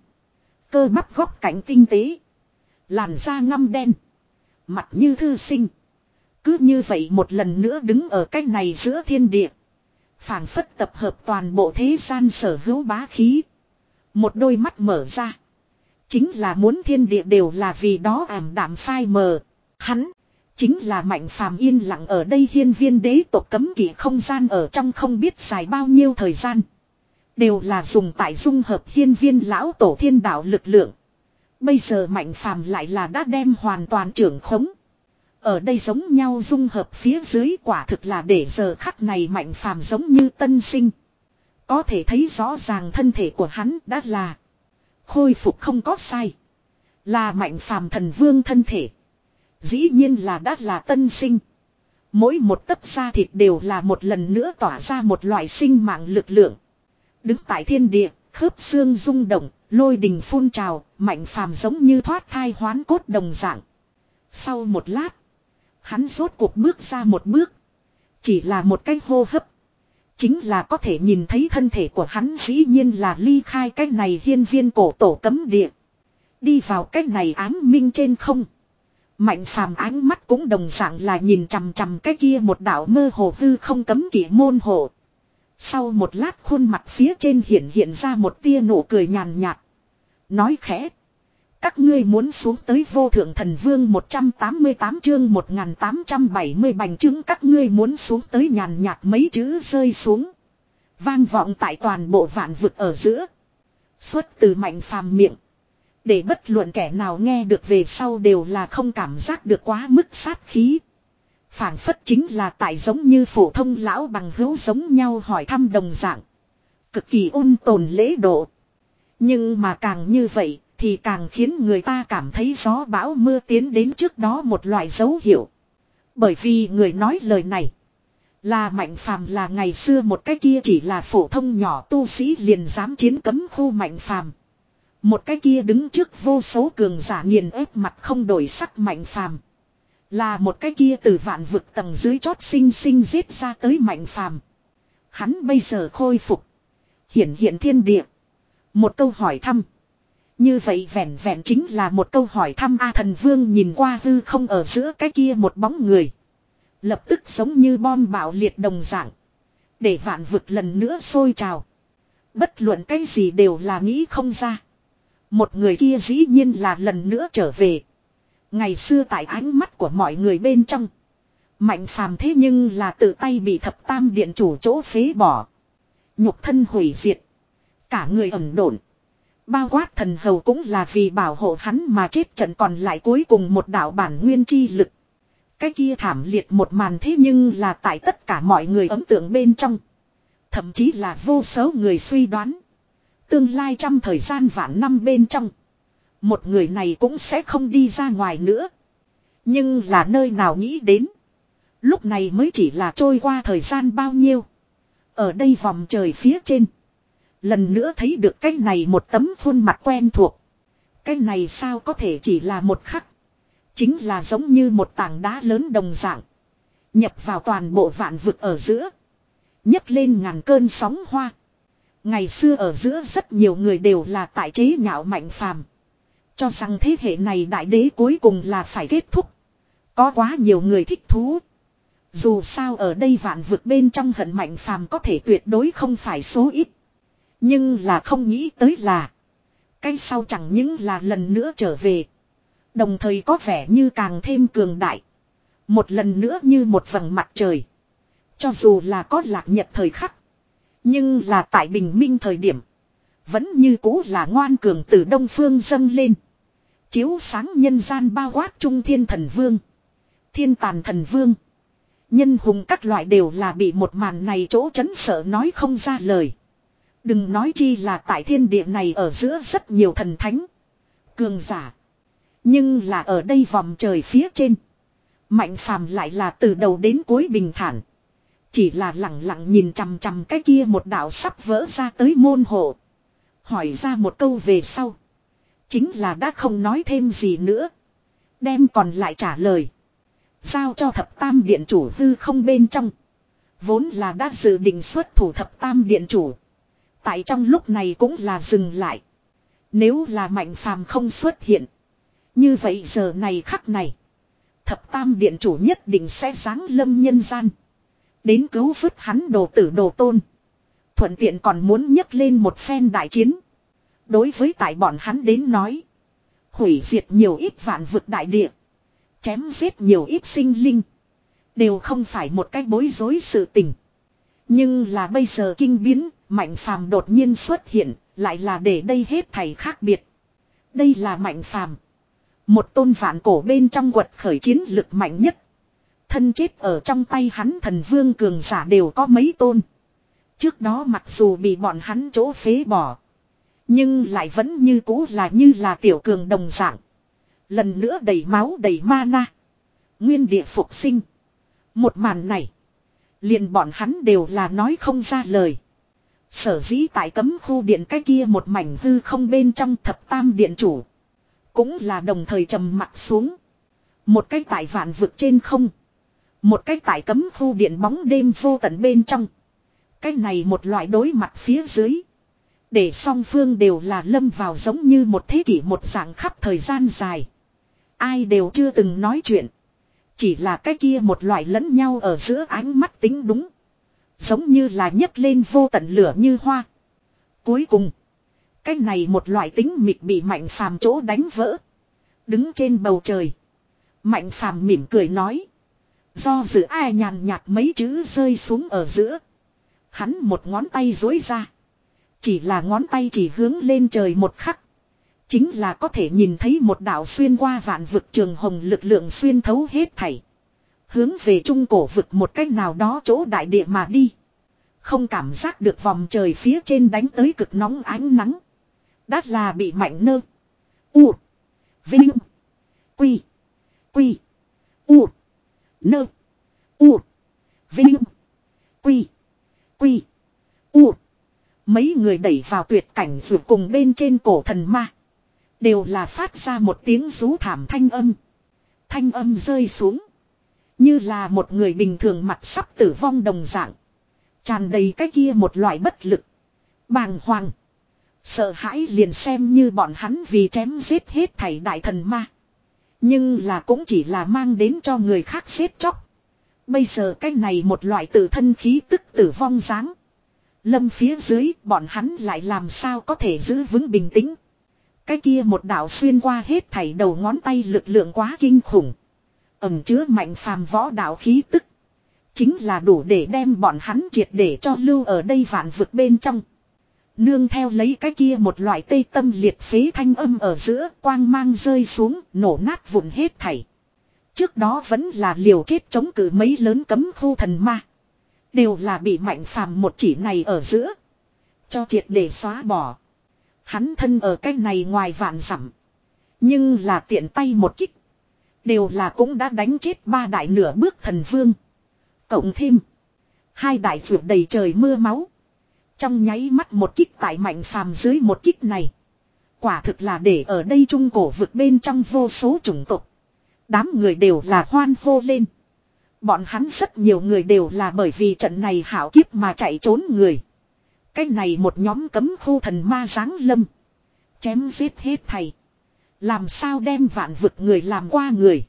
Cơ bắp góc cạnh tinh tế. Làn da ngăm đen. Mặt như thư sinh. Cứ như vậy một lần nữa đứng ở cách này giữa thiên địa. Phảng phất tập hợp toàn bộ thế gian sở hữu bá khí. Một đôi mắt mở ra. Chính là muốn thiên địa đều là vì đó ảm đạm phai mờ. Hắn. Chính là Mạnh Phàm yên lặng ở đây hiên viên đế tộc cấm kỵ không gian ở trong không biết dài bao nhiêu thời gian. Đều là dùng tại dung hợp hiên viên lão tổ thiên đạo lực lượng. Bây giờ Mạnh Phàm lại là đã đem hoàn toàn trưởng khống. Ở đây giống nhau dung hợp phía dưới quả thực là để giờ khắc này Mạnh Phàm giống như tân sinh. Có thể thấy rõ ràng thân thể của hắn đã là khôi phục không có sai. Là Mạnh Phàm thần vương thân thể. Dĩ nhiên là đã là tân sinh. Mỗi một tấc da thịt đều là một lần nữa tỏa ra một loại sinh mạng lực lượng. Đứng tại thiên địa, khớp xương rung động, lôi đình phun trào, Mạnh Phàm giống như thoát thai hoán cốt đồng dạng. Sau một lát, hắn rốt cuộc bước ra một bước. Chỉ là một cái hô hấp. Chính là có thể nhìn thấy thân thể của hắn dĩ nhiên là ly khai cái này hiên viên cổ tổ cấm địa. Đi vào cái này ám minh trên không. Mạnh Phàm ánh mắt cũng đồng dạng là nhìn chằm chằm cái kia một đạo mơ hồ hư không cấm kỵ môn hộ. Sau một lát khuôn mặt phía trên hiện hiện ra một tia nụ cười nhàn nhạt. Nói khẽ. Các ngươi muốn xuống tới vô thượng thần vương một trăm tám mươi tám chương một nghìn tám trăm bảy mươi bành trướng các ngươi muốn xuống tới nhàn nhạt mấy chữ rơi xuống. Vang vọng tại toàn bộ vạn vực ở giữa. Xuất từ Mạnh Phàm miệng. Để bất luận kẻ nào nghe được về sau đều là không cảm giác được quá mức sát khí. Phảng phất chính là tại giống như phổ thông lão bằng hữu giống nhau hỏi thăm đồng dạng. Cực kỳ ôn tồn lễ độ. Nhưng mà càng như vậy thì càng khiến người ta cảm thấy gió bão mưa tiến đến trước đó một loại dấu hiệu. Bởi vì người nói lời này là Mạnh Phàm là ngày xưa một cái kia chỉ là phổ thông nhỏ tu sĩ liền dám chiến cấm khu Mạnh Phàm. Một cái kia đứng trước vô số cường giả nghiền ép mặt không đổi sắc Mạnh Phàm. Là một cái kia từ vạn vực tầng dưới chót sinh sinh giết ra tới Mạnh Phàm. Hắn bây giờ khôi phục. Hiển hiện thiên địa. Một câu hỏi thăm. Như vậy vẹn vẹn chính là một câu hỏi thăm A Thần Vương nhìn qua hư không ở giữa cái kia một bóng người. Lập tức giống như bom bạo liệt đồng dạng. Để vạn vực lần nữa sôi trào. Bất luận cái gì đều là nghĩ không ra. Một người kia dĩ nhiên là lần nữa trở về. Ngày xưa tại ánh mắt của mọi người bên trong. Mạnh Phàm thế nhưng là tự tay bị thập tam điện chủ chỗ phế bỏ. Nhục thân hủy diệt. Cả người ẩn độn. Bao quát thần hầu cũng là vì bảo hộ hắn mà chết trận còn lại cuối cùng một đạo bản nguyên chi lực. Cái kia thảm liệt một màn thế nhưng là tại tất cả mọi người ấn tượng bên trong. Thậm chí là vô số người suy đoán. Tương lai trăm thời gian vạn năm bên trong. Một người này cũng sẽ không đi ra ngoài nữa. Nhưng là nơi nào nghĩ đến. Lúc này mới chỉ là trôi qua thời gian bao nhiêu. Ở đây vòng trời phía trên. Lần nữa thấy được cái này một tấm khuôn mặt quen thuộc. Cái này sao có thể chỉ là một khắc. Chính là giống như một tảng đá lớn đồng dạng. Nhập vào toàn bộ vạn vực ở giữa. Nhấc lên ngàn cơn sóng hoa. Ngày xưa ở giữa rất nhiều người đều là tại chế nhạo Mạnh Phàm. Cho rằng thế hệ này đại đế cuối cùng là phải kết thúc. Có quá nhiều người thích thú. Dù sao ở đây vạn vực bên trong hận Mạnh Phàm có thể tuyệt đối không phải số ít. Nhưng là không nghĩ tới là. Cái sau chẳng những là lần nữa trở về. Đồng thời có vẻ như càng thêm cường đại. Một lần nữa như một vầng mặt trời. Cho dù là có lạc nhật thời khắc. Nhưng là tại bình minh thời điểm. Vẫn như cũ là ngoan cường từ đông phương dâng lên. Chiếu sáng nhân gian bao quát trung thiên thần vương. Thiên tàn thần vương. Nhân hùng các loại đều là bị một màn này chỗ chấn sợ nói không ra lời. Đừng nói chi là tại thiên địa này ở giữa rất nhiều thần thánh. Cường giả. Nhưng là ở đây vòng trời phía trên. Mạnh phàm lại là từ đầu đến cuối bình thản. Chỉ là lặng lặng nhìn chằm chằm cái kia một đạo sắp vỡ ra tới môn hộ. Hỏi ra một câu về sau. Chính là đã không nói thêm gì nữa. Đem còn lại trả lời. Giao cho thập tam điện chủ hư không bên trong. Vốn là đã dự định xuất thủ thập tam điện chủ. Tại trong lúc này cũng là dừng lại. Nếu là mạnh phàm không xuất hiện. Như vậy giờ này khắc này. Thập tam điện chủ nhất định sẽ giáng lâm nhân gian. Đến cứu vớt hắn đồ tử đồ tôn. Thuận tiện còn muốn nhấc lên một phen đại chiến. Đối với tại bọn hắn đến nói. Hủy diệt nhiều ít vạn vực đại địa. Chém giết nhiều ít sinh linh. Đều không phải một cách bối rối sự tình. Nhưng là bây giờ kinh biến. Mạnh phàm đột nhiên xuất hiện. Lại là để đây hết thảy khác biệt. Đây là mạnh phàm. Một tôn vạn cổ bên trong quật khởi chiến lực mạnh nhất. Thân chết ở trong tay hắn thần vương cường giả đều có mấy tôn. Trước đó mặc dù bị bọn hắn chỗ phế bỏ. Nhưng lại vẫn như cũ là như là tiểu cường đồng dạng. Lần nữa đầy máu đầy mana. Nguyên địa phục sinh. Một màn này. Liền bọn hắn đều là nói không ra lời. Sở dĩ tại cấm khu điện cái kia một mảnh hư không bên trong thập tam điện chủ. Cũng là đồng thời trầm mặt xuống. Một cái tại vạn vực trên không. Một cái tại cấm khu điện bóng đêm vô tận bên trong. Cái này một loại đối mặt phía dưới. Để song phương đều là lâm vào giống như một thế kỷ một dạng khắp thời gian dài. Ai đều chưa từng nói chuyện. Chỉ là cái kia một loại lẫn nhau ở giữa ánh mắt tính đúng. Giống như là nhấc lên vô tận lửa như hoa. Cuối cùng. Cái này một loại tính mịt bị mạnh phàm chỗ đánh vỡ. Đứng trên bầu trời. Mạnh phàm mỉm cười nói. Do dự ai nhàn nhạt mấy chữ rơi xuống ở giữa. Hắn một ngón tay dối ra. Chỉ là ngón tay chỉ hướng lên trời một khắc. Chính là có thể nhìn thấy một đạo xuyên qua vạn vực trường hồng lực lượng xuyên thấu hết thảy. Hướng về trung cổ vực một cách nào đó chỗ đại địa mà đi. Không cảm giác được vòng trời phía trên đánh tới cực nóng ánh nắng. Đắt là bị mạnh nơ. U. Vinh. Quy. Quy. U. Nơ. U. Vinh. Quy. Quy. U. Mấy người đẩy vào tuyệt cảnh vượt cùng bên trên cổ thần ma. Đều là phát ra một tiếng rú thảm thanh âm. Thanh âm rơi xuống. Như là một người bình thường mặt sắp tử vong đồng dạng. Tràn đầy cái kia một loại bất lực. Bàng hoàng. Sợ hãi liền xem như bọn hắn vì chém giết hết thảy đại thần ma. Nhưng là cũng chỉ là mang đến cho người khác giết chóc. Bây giờ cái này một loại tự thân khí tức tử vong dáng. Lâm phía dưới bọn hắn lại làm sao có thể giữ vững bình tĩnh. Cái kia một đạo xuyên qua hết thảy đầu ngón tay lực lượng quá kinh khủng. Ẩm chứa mạnh phàm võ đạo khí tức. Chính là đủ để đem bọn hắn triệt để cho lưu ở đây vạn vực bên trong. Nương theo lấy cái kia một loại tê tâm liệt phế thanh âm ở giữa quang mang rơi xuống nổ nát vụn hết thảy. Trước đó vẫn là liều chết chống cự mấy lớn cấm khu thần ma. Đều là bị mạnh phàm một chỉ này ở giữa. Cho triệt để xóa bỏ. Hắn thân ở cái này ngoài vạn dặm. Nhưng là tiện tay một kích. Đều là cũng đã đánh chết ba đại nửa bước thần vương. Cộng thêm. Hai đại vượt đầy trời mưa máu. Trong nháy mắt một kích tại mạnh phàm dưới một kích này. Quả thực là để ở đây trung cổ vực bên trong vô số chủng tộc. Đám người đều là hoan hô lên. Bọn hắn rất nhiều người đều là bởi vì trận này hảo kiếp mà chạy trốn người. Cái này một nhóm cấm khu thần ma giáng lâm. Chém giết hết thầy. Làm sao đem vạn vực người làm qua người.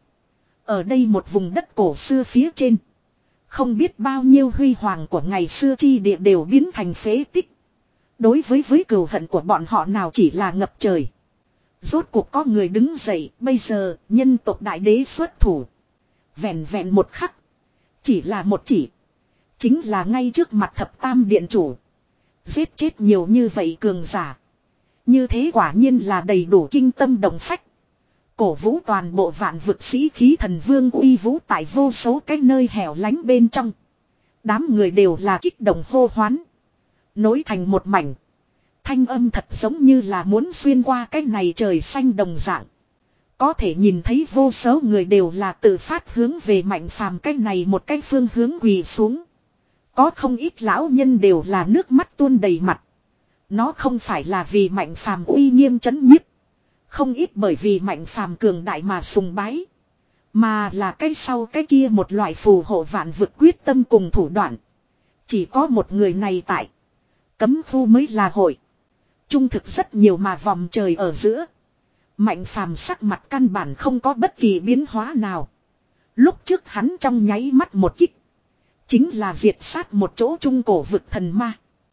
Ở đây một vùng đất cổ xưa phía trên. Không biết bao nhiêu huy hoàng của ngày xưa chi địa đều biến thành phế tích. Đối với với cừu hận của bọn họ nào chỉ là ngập trời. Rốt cuộc có người đứng dậy, bây giờ nhân tộc đại đế xuất thủ. Vẹn vẹn một khắc. Chỉ là một chỉ. Chính là ngay trước mặt thập tam điện chủ. Giết chết nhiều như vậy cường giả. Như thế quả nhiên là đầy đủ kinh tâm động phách. Cổ vũ toàn bộ vạn vực sĩ khí thần vương uy vũ tại vô số cái nơi hẻo lánh bên trong. Đám người đều là kích động hô hoán. Nối thành một mảnh. Thanh âm thật giống như là muốn xuyên qua cái này trời xanh đồng dạng. Có thể nhìn thấy vô số người đều là tự phát hướng về Mạnh Phàm cái này một cái phương hướng quỳ xuống. Có không ít lão nhân đều là nước mắt tuôn đầy mặt. Nó không phải là vì Mạnh Phàm uy nghiêm trấn nhiếp. Không ít bởi vì Mạnh Phàm cường đại mà sùng bái. Mà là cái sau cái kia một loại phù hộ vạn vực quyết tâm cùng thủ đoạn. Chỉ có một người này tại. Cấm khu mới là hội. Trung thực rất nhiều mà vòng trời ở giữa. Mạnh Phàm sắc mặt căn bản không có bất kỳ biến hóa nào. Lúc trước hắn trong nháy mắt một kích. Chính là diệt sát một chỗ trung cổ vực thần ma.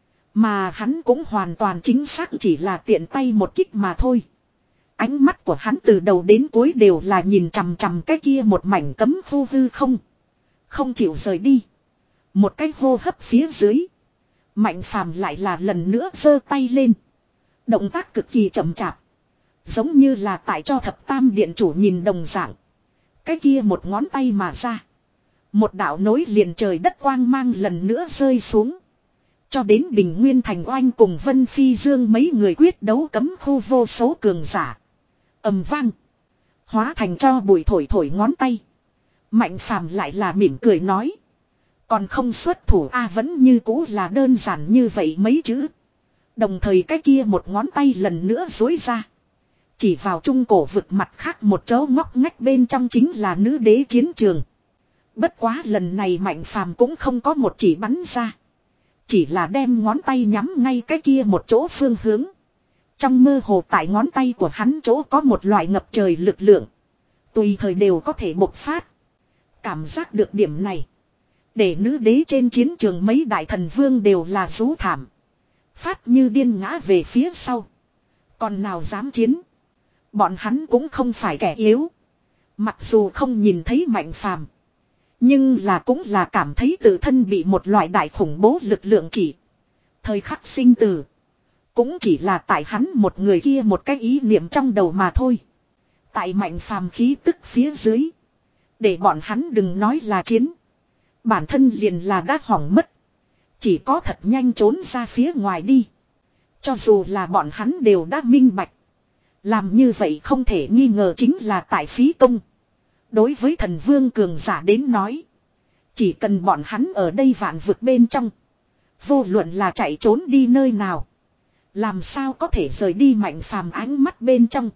Mà hắn cũng hoàn toàn chính xác chỉ là tiện tay một kích mà thôi. Ánh mắt của hắn từ đầu đến cuối đều là nhìn chằm chằm cái kia một mảnh cấm khu hư không. Không chịu rời đi. Một cái hô hấp phía dưới. Mạnh Phàm lại là lần nữa giơ tay lên. Động tác cực kỳ chậm chạp. Giống như là tại cho thập tam điện chủ nhìn đồng dạng. Cái kia một ngón tay mà ra. Một đạo nối liền trời đất quang mang lần nữa rơi xuống. Cho đến Bình Nguyên Thành Oanh cùng Vân Phi Dương mấy người quyết đấu cấm khu vô số cường giả. Ầm vang. Hóa thành cho bụi thổi thổi ngón tay. Mạnh Phàm lại là mỉm cười nói. Còn không xuất thủ a vẫn như cũ là đơn giản như vậy mấy chữ. Đồng thời cái kia một ngón tay lần nữa dối ra. Chỉ vào trung cổ vực mặt khác một chỗ ngóc ngách bên trong chính là nữ đế chiến trường. Bất quá lần này Mạnh Phàm cũng không có một chỉ bắn ra. Chỉ là đem ngón tay nhắm ngay cái kia một chỗ phương hướng. Trong mơ hồ tại ngón tay của hắn chỗ có một loại ngập trời lực lượng. Tùy thời đều có thể bộc phát. Cảm giác được điểm này. Để nữ đế trên chiến trường mấy đại thần vương đều là rú thảm. Phát như điên ngã về phía sau. Còn nào dám chiến. Bọn hắn cũng không phải kẻ yếu. Mặc dù không nhìn thấy Mạnh Phàm, nhưng là cũng là cảm thấy tự thân bị một loại đại khủng bố lực lượng chỉ. Thời khắc sinh tử. Cũng chỉ là tại hắn một người kia một cái ý niệm trong đầu mà thôi. Tại Mạnh Phàm khí tức phía dưới. Để bọn hắn đừng nói là chiến. Bản thân liền là đã hỏng mất. Chỉ có thật nhanh trốn ra phía ngoài đi. Cho dù là bọn hắn đều đã minh bạch. Làm như vậy không thể nghi ngờ chính là tại phí công. Đối với thần vương cường giả đến nói. Chỉ cần bọn hắn ở đây vạn vực bên trong. Vô luận là chạy trốn đi nơi nào. Làm sao có thể rời đi Mạnh Phàm ánh mắt bên trong.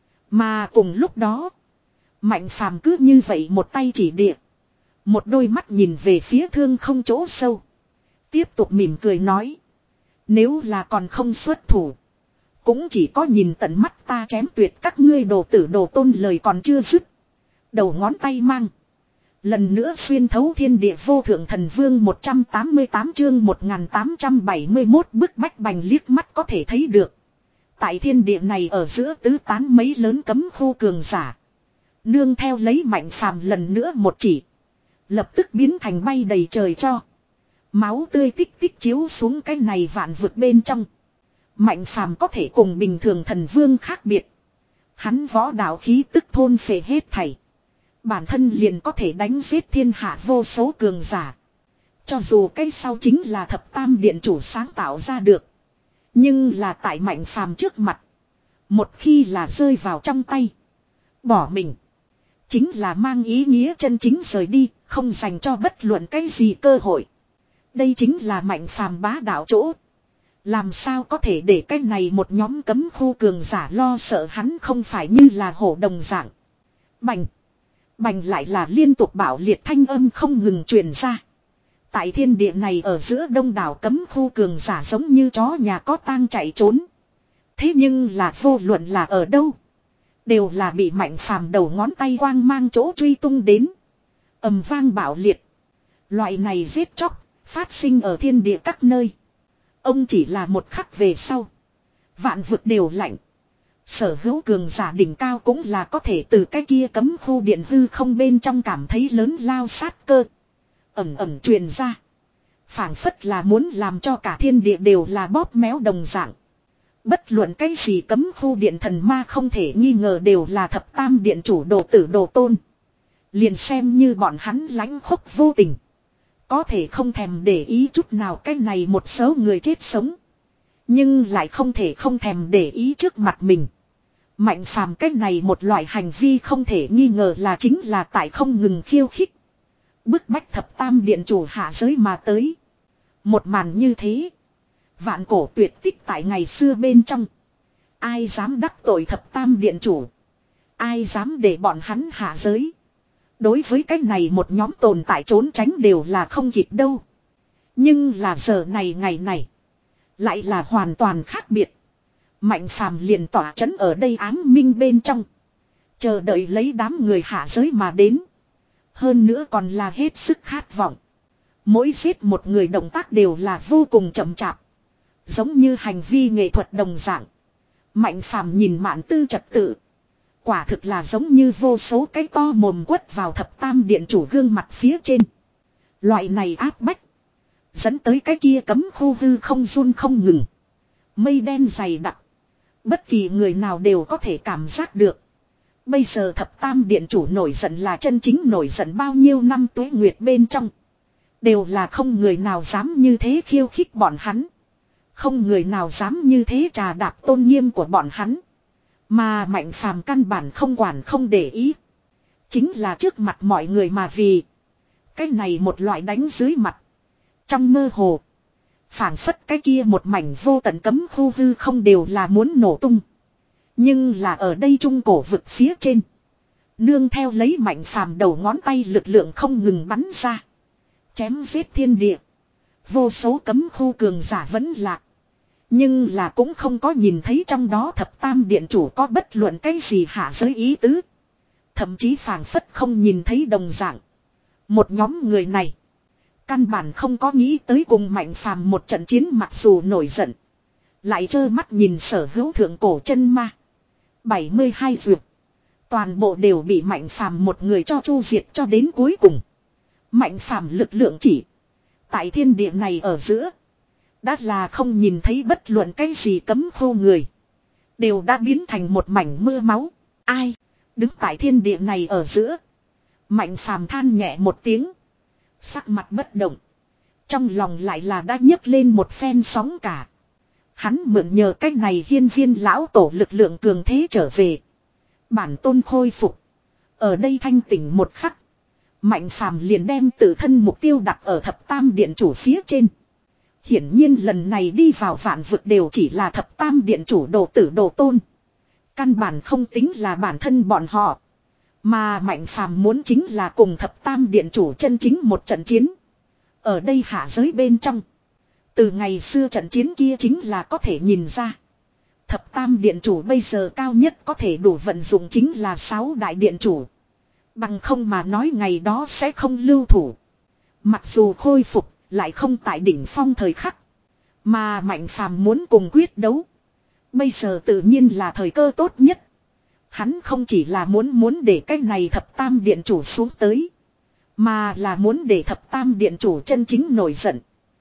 Mà cùng lúc đó. Mạnh Phàm cứ như vậy một tay chỉ địa. Một đôi mắt nhìn về phía thương không chỗ sâu. Tiếp tục mỉm cười nói. Nếu là còn không xuất thủ. Cũng chỉ có nhìn tận mắt ta chém tuyệt các ngươi đồ tử đồ tôn lời còn chưa dứt. Đầu ngón tay mang. Lần nữa xuyên thấu thiên địa vô thượng thần vương một trăm tám mươi tám chương một nghìn tám trăm bảy mươi mốt bức bách bành liếc mắt có thể thấy được. Tại thiên địa này ở giữa tứ tán mấy lớn cấm khu cường giả. Nương theo lấy Mạnh Phàm lần nữa một chỉ. Lập tức biến thành bay đầy trời cho. Máu tươi tích tích chiếu xuống cái này vạn vực bên trong. Mạnh Phàm có thể cùng bình thường thần vương khác biệt. Hắn võ đạo khí tức thôn phệ hết thảy. Bản thân liền có thể đánh giết thiên hạ vô số cường giả. Cho dù cái sau chính là thập tam điện chủ sáng tạo ra được. Nhưng là tại Mạnh Phàm trước mặt. Một khi là rơi vào trong tay. Bỏ mình. Chính là mang ý nghĩa chân chính rời đi. Không dành cho bất luận cái gì cơ hội. Đây chính là Mạnh Phàm bá đạo chỗ. Làm sao có thể để cái này một nhóm cấm khu cường giả lo sợ hắn không phải như là hổ đồng dạng. Bành. Bành lại là liên tục bạo liệt thanh âm không ngừng truyền ra. Tại thiên địa này ở giữa đông đảo cấm khu cường giả giống như chó nhà có tang chạy trốn. Thế nhưng là vô luận là ở đâu. Đều là bị Mạnh Phàm đầu ngón tay quang mang chỗ truy tung đến. Ầm vang bạo liệt. Loại này giết chóc, phát sinh ở thiên địa các nơi. Ông chỉ là một khắc về sau. Vạn vực đều lạnh. Sở hữu cường giả đỉnh cao cũng là có thể từ cái kia cấm khu điện hư không bên trong cảm thấy lớn lao sát cơ. Ẩm ẩm truyền ra. Phảng phất là muốn làm cho cả thiên địa đều là bóp méo đồng dạng. Bất luận cái gì cấm khu điện thần ma không thể nghi ngờ đều là thập tam điện chủ đồ tử đồ tôn. Liền xem như bọn hắn lãnh khốc vô tình. Có thể không thèm để ý chút nào cái này một số người chết sống. Nhưng lại không thể không thèm để ý trước mặt mình. Mạnh phàm cái này một loại hành vi không thể nghi ngờ là chính là tại không ngừng khiêu khích. Bức bách thập tam điện chủ hạ giới mà tới. Một màn như thế. Vạn cổ tuyệt tích tại ngày xưa bên trong. Ai dám đắc tội thập tam điện chủ. Ai dám để bọn hắn hạ giới. Đối với cái này một nhóm tồn tại trốn tránh đều là không kịp đâu. Nhưng là giờ này ngày này. Lại là hoàn toàn khác biệt. Mạnh phàm liền tỏa trấn ở đây ám minh bên trong. Chờ đợi lấy đám người hạ giới mà đến. Hơn nữa còn là hết sức khát vọng. Mỗi giết một người động tác đều là vô cùng chậm chạp. Giống như hành vi nghệ thuật đồng dạng. Mạnh phàm nhìn mạn tư trật tự. Quả thực là giống như vô số cái to mồm quất vào thập tam điện chủ gương mặt phía trên. Loại này áp bách. Dẫn tới cái kia cấm khu hư không run không ngừng. Mây đen dày đặc. Bất kỳ người nào đều có thể cảm giác được. Bây giờ thập tam điện chủ nổi giận là chân chính nổi giận bao nhiêu năm tuế nguyệt bên trong. Đều là không người nào dám như thế khiêu khích bọn hắn. Không người nào dám như thế trà đạp tôn nghiêm của bọn hắn. Mà mạnh phàm căn bản không quản không để ý. Chính là trước mặt mọi người mà vì. Cái này một loại đánh dưới mặt. Trong mơ hồ. Phảng phất cái kia một mảnh vô tận cấm khu hư không đều là muốn nổ tung. Nhưng là ở đây trung cổ vực phía trên. Nương theo lấy mạnh phàm đầu ngón tay lực lượng không ngừng bắn ra. Chém giết thiên địa. Vô số cấm khu cường giả vẫn lạc. Nhưng là cũng không có nhìn thấy trong đó thập tam điện chủ có bất luận cái gì hạ giới ý tứ. Thậm chí phảng phất không nhìn thấy đồng dạng. Một nhóm người này. Căn bản không có nghĩ tới cùng mạnh phàm một trận chiến mặc dù nổi giận. Lại trơ mắt nhìn sở hữu thượng cổ chân ma. bảy mươi hai duyệt. Toàn bộ đều bị mạnh phàm một người cho chu diệt cho đến cuối cùng. Mạnh phàm lực lượng chỉ. Tại thiên địa này ở giữa. Đã là không nhìn thấy bất luận cái gì cấm khô người. Đều đã biến thành một mảnh mưa máu. Ai? Đứng tại thiên địa này ở giữa. Mạnh phàm than nhẹ một tiếng. Sắc mặt bất động. Trong lòng lại là đã nhấc lên một phen sóng cả. Hắn mượn nhờ cách này hiên viên lão tổ lực lượng cường thế trở về. Bản tôn khôi phục. Ở đây thanh tỉnh một khắc. Mạnh phàm liền đem tự thân mục tiêu đặt ở thập tam điện chủ phía trên. Hiển nhiên lần này đi vào vạn vực đều chỉ là thập tam điện chủ đồ tử đồ tôn. Căn bản không tính là bản thân bọn họ. Mà mạnh phàm muốn chính là cùng thập tam điện chủ chân chính một trận chiến. Ở đây hạ giới bên trong. Từ ngày xưa trận chiến kia chính là có thể nhìn ra. Thập tam điện chủ bây giờ cao nhất có thể đủ vận dụng chính là sáu đại điện chủ. Bằng không mà nói ngày đó sẽ không lưu thủ. Mặc dù khôi phục lại không tại đỉnh phong thời khắc. Mà mạnh phàm muốn cùng quyết đấu. Bây giờ tự nhiên là thời cơ tốt nhất. Hắn không chỉ là muốn muốn để cái này thập tam điện chủ xuống tới. Mà là muốn để thập tam điện chủ chân chính nổi giận.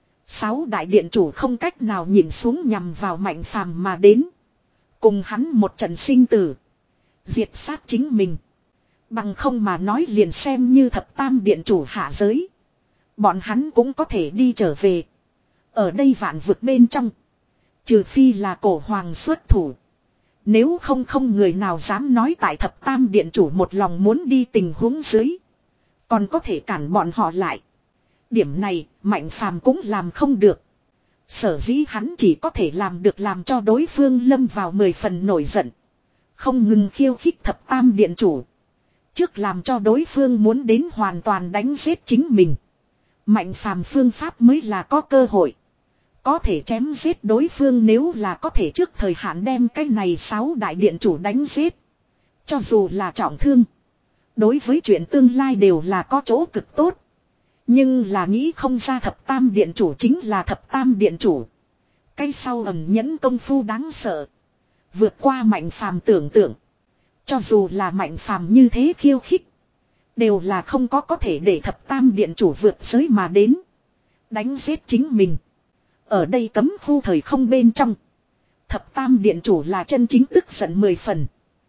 Sáu đại điện chủ không cách nào nhìn xuống nhằm vào mạnh phàm mà đến. Cùng hắn một trận sinh tử. Diệt sát chính mình. Bằng không mà nói liền xem như thập tam điện chủ hạ giới. Bọn hắn cũng có thể đi trở về. Ở đây vạn vực bên trong. Trừ phi là cổ hoàng xuất thủ. Nếu không không người nào dám nói tại thập tam điện chủ một lòng muốn đi tình huống dưới. Còn có thể cản bọn họ lại. Điểm này mạnh phàm cũng làm không được. Sở dĩ hắn chỉ có thể làm được làm cho đối phương lâm vào mười phần nổi giận. Không ngừng khiêu khích thập tam điện chủ. Trước làm cho đối phương muốn đến hoàn toàn đánh giết chính mình. Mạnh phàm phương pháp mới là có cơ hội. Có thể chém giết đối phương nếu là có thể trước thời hạn đem cái này sáu đại điện chủ đánh giết. Cho dù là trọng thương. Đối với chuyện tương lai đều là có chỗ cực tốt. Nhưng là nghĩ không ra thập tam điện chủ chính là thập tam điện chủ. Cái sau ẩn nhẫn công phu đáng sợ. Vượt qua mạnh phàm tưởng tượng. Cho dù là mạnh phàm như thế khiêu khích. Đều là không có có thể để thập tam điện chủ vượt giới mà đến. Đánh giết chính mình. Ở đây cấm khu thời không bên trong. Thập tam điện chủ là chân chính tức giận mười phần.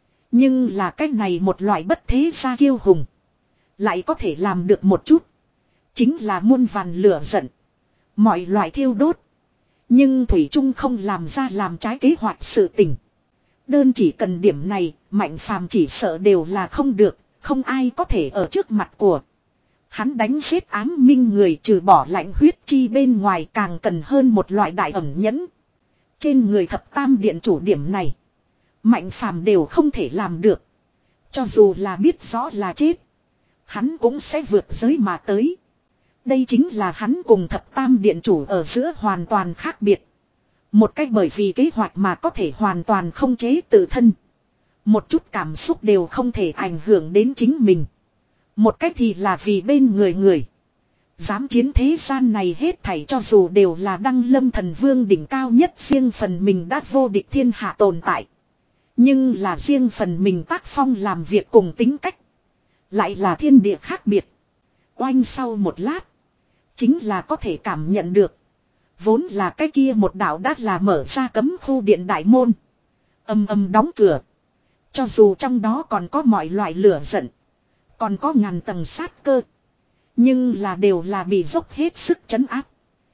Nhưng là cái này một loại bất thế gia kiêu hùng. Lại có thể làm được một chút. Chính là muôn vàn lửa giận. Mọi loại thiêu đốt. Nhưng Thủy Trung không làm ra làm trái kế hoạch sự tình. Đơn chỉ cần điểm này, Mạnh Phàm chỉ sợ đều là không được, không ai có thể ở trước mặt của. Hắn đánh giết ám minh người trừ bỏ lạnh huyết chi bên ngoài càng cần hơn một loại đại ẩn nhẫn. Trên người thập tam điện chủ điểm này, Mạnh Phàm đều không thể làm được. Cho dù là biết rõ là chết, hắn cũng sẽ vượt giới mà tới. Đây chính là hắn cùng thập tam điện chủ ở giữa hoàn toàn khác biệt. Một cách bởi vì kế hoạch mà có thể hoàn toàn không chế tự thân. Một chút cảm xúc đều không thể ảnh hưởng đến chính mình. Một cách thì là vì bên người người. Dám chiến thế gian này hết thảy cho dù đều là đăng lâm thần vương đỉnh cao nhất riêng phần mình đã vô địch thiên hạ tồn tại. Nhưng là riêng phần mình tác phong làm việc cùng tính cách. Lại là thiên địa khác biệt. Oanh sau một lát. Chính là có thể cảm nhận được. Vốn là cái kia một đạo đát là mở ra cấm khu điện đại môn. Âm âm đóng cửa. Cho dù trong đó còn có mọi loại lửa giận. Còn có ngàn tầng sát cơ. Nhưng là đều là bị dốc hết sức trấn áp.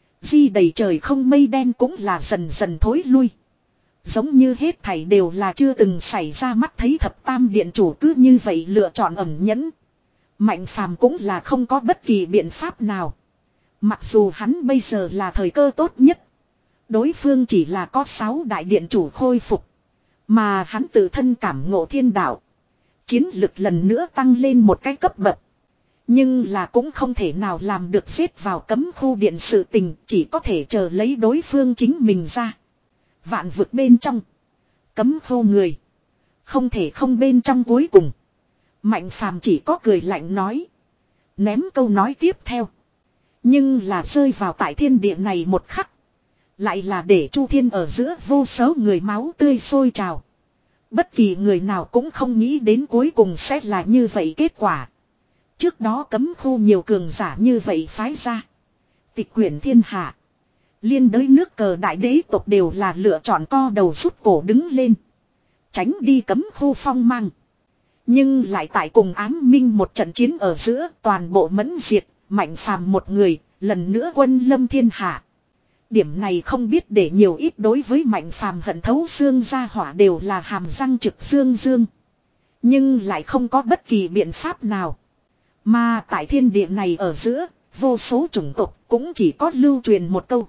Di đầy trời không mây đen cũng là dần dần thối lui. Giống như hết thảy đều là chưa từng xảy ra mắt thấy thập tam điện chủ cứ như vậy lựa chọn ẩn nhẫn. Mạnh Phàm cũng là không có bất kỳ biện pháp nào. Mặc dù hắn bây giờ là thời cơ tốt nhất. Đối phương chỉ là có sáu đại điện chủ khôi phục. Mà hắn tự thân cảm ngộ thiên đạo. Chiến lực lần nữa tăng lên một cái cấp bậc. Nhưng là cũng không thể nào làm được xếp vào cấm khu điện sự tình. Chỉ có thể chờ lấy đối phương chính mình ra. Vạn vực bên trong. Cấm khu người. Không thể không bên trong cuối cùng. Mạnh Phàm chỉ có cười lạnh nói. Ném câu nói tiếp theo. Nhưng là rơi vào tại thiên địa này một khắc. Lại là để Chu Thiên ở giữa vô số người máu tươi sôi trào. Bất kỳ người nào cũng không nghĩ đến cuối cùng sẽ là như vậy kết quả. Trước đó cấm khu nhiều cường giả như vậy phái ra. Tịch quyển thiên hạ. Liên đới nước cờ đại đế tộc đều là lựa chọn co đầu rút cổ đứng lên. Tránh đi cấm khu phong mang. Nhưng lại tại cùng ám minh một trận chiến ở giữa toàn bộ mẫn diệt. Mạnh Phàm một người, lần nữa quân lâm thiên hạ. Điểm này không biết để nhiều ít đối với Mạnh Phàm hận thấu xương ra hỏa đều là hàm răng trực dương dương. Nhưng lại không có bất kỳ biện pháp nào. Mà tại thiên địa này ở giữa, vô số chủng tộc cũng chỉ có lưu truyền một câu.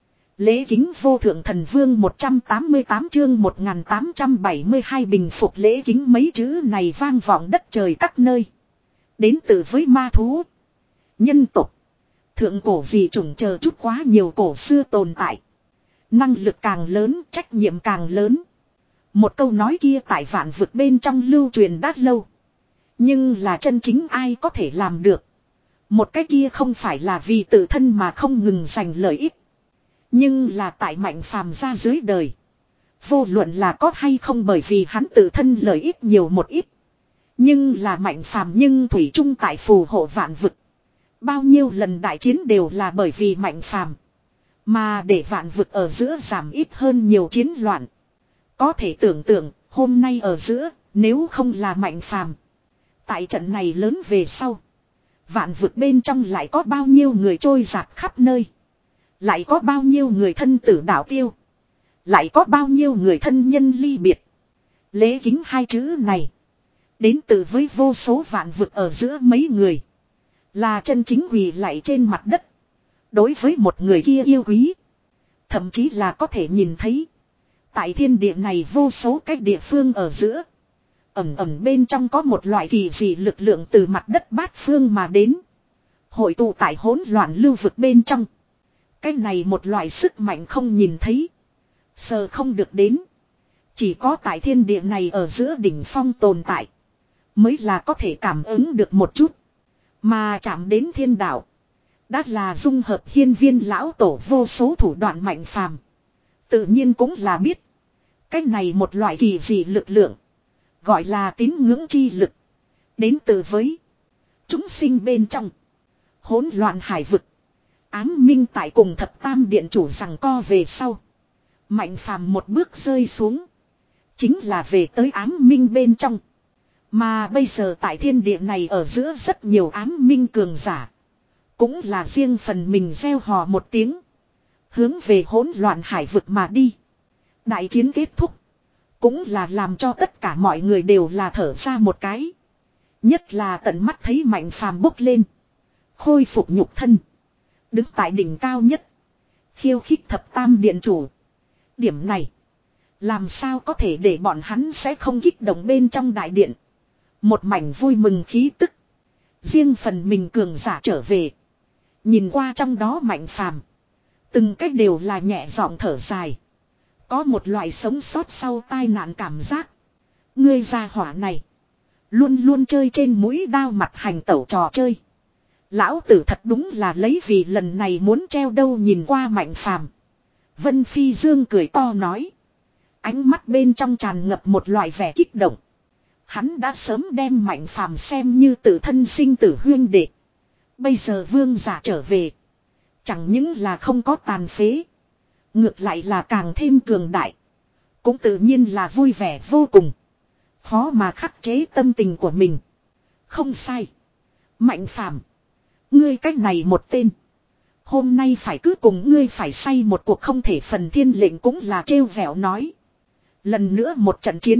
Lễ kính vô thượng thần vương một trăm tám mươi tám chương một nghìn tám trăm bảy mươi hai bình phục lễ kính mấy chữ này vang vọng đất trời các nơi. Đến từ với ma thú. Nhân tộc. Thượng cổ dị chủng chờ chút quá nhiều cổ xưa tồn tại. Năng lực càng lớn, trách nhiệm càng lớn. Một câu nói kia tại vạn vực bên trong lưu truyền đã lâu. Nhưng là chân chính ai có thể làm được. Một cái kia không phải là vì tự thân mà không ngừng giành lợi ích. Nhưng là tại Mạnh Phàm ra dưới đời. Vô luận là có hay không bởi vì hắn tự thân lợi ích nhiều một ít. Nhưng là Mạnh Phàm nhưng thủy chung tại phù hộ vạn vực. Bao nhiêu lần đại chiến đều là bởi vì Mạnh Phàm. Mà để vạn vực ở giữa giảm ít hơn nhiều chiến loạn. Có thể tưởng tượng hôm nay ở giữa nếu không là Mạnh Phàm. Tại trận này lớn về sau. Vạn vực bên trong lại có bao nhiêu người trôi giạt khắp nơi. Lại có bao nhiêu người thân tử đạo tiêu. Lại có bao nhiêu người thân nhân ly biệt. Lễ kính hai chữ này. Đến từ với vô số vạn vực ở giữa mấy người. Là chân chính quỳ lại trên mặt đất. Đối với một người kia yêu quý. Thậm chí là có thể nhìn thấy. Tại thiên địa này vô số cách địa phương ở giữa. Ẩm ẩm bên trong có một loại kỳ dị lực lượng từ mặt đất bát phương mà đến. Hội tụ tại hỗn loạn lưu vực bên trong. Cái này một loại sức mạnh không nhìn thấy. Sờ không được đến. Chỉ có tại thiên địa này ở giữa đỉnh phong tồn tại. Mới là có thể cảm ứng được một chút. Mà chạm đến thiên đạo. Đã là dung hợp hiên viên lão tổ vô số thủ đoạn Mạnh Phàm. Tự nhiên cũng là biết. Cái này một loại kỳ dị lực lượng. Gọi là tín ngưỡng chi lực. Đến từ với. Chúng sinh bên trong. Hỗn loạn hải vực. Ám minh tại cùng thập tam điện chủ rằng co về sau. Mạnh phàm một bước rơi xuống. Chính là về tới ám minh bên trong. Mà bây giờ tại thiên địa này ở giữa rất nhiều ám minh cường giả. Cũng là riêng phần mình gieo hò một tiếng. Hướng về hỗn loạn hải vực mà đi. Đại chiến kết thúc. Cũng là làm cho tất cả mọi người đều là thở ra một cái. Nhất là tận mắt thấy Mạnh phàm bốc lên. Khôi phục nhục thân. Đứng tại đỉnh cao nhất. Khiêu khích thập tam điện chủ. Điểm này. Làm sao có thể để bọn hắn sẽ không kích động bên trong đại điện. Một mảnh vui mừng khí tức. Riêng phần mình cường giả trở về. Nhìn qua trong đó Mạnh phàm. Từng cách đều là nhẹ giọng thở dài. Có một loại sống sót sau tai nạn cảm giác. Ngươi gia hỏa này. Luôn luôn chơi trên mũi đao mặt hành tẩu trò chơi. Lão tử thật đúng là lấy vì lần này muốn treo đâu nhìn qua Mạnh phàm. Vân Phi Dương cười to nói. Ánh mắt bên trong tràn ngập một loại vẻ kích động. Hắn đã sớm đem Mạnh phàm xem như tự thân sinh tử huyên đệ. Bây giờ vương giả trở về. Chẳng những là không có tàn phế. Ngược lại là càng thêm cường đại. Cũng tự nhiên là vui vẻ vô cùng. Khó mà khắc chế tâm tình của mình. Không sai. Mạnh phàm. Ngươi cách này một tên. Hôm nay phải cứ cùng ngươi phải say một cuộc không thể phần thiên lệnh cũng là trêu vẻo nói. Lần nữa một trận chiến.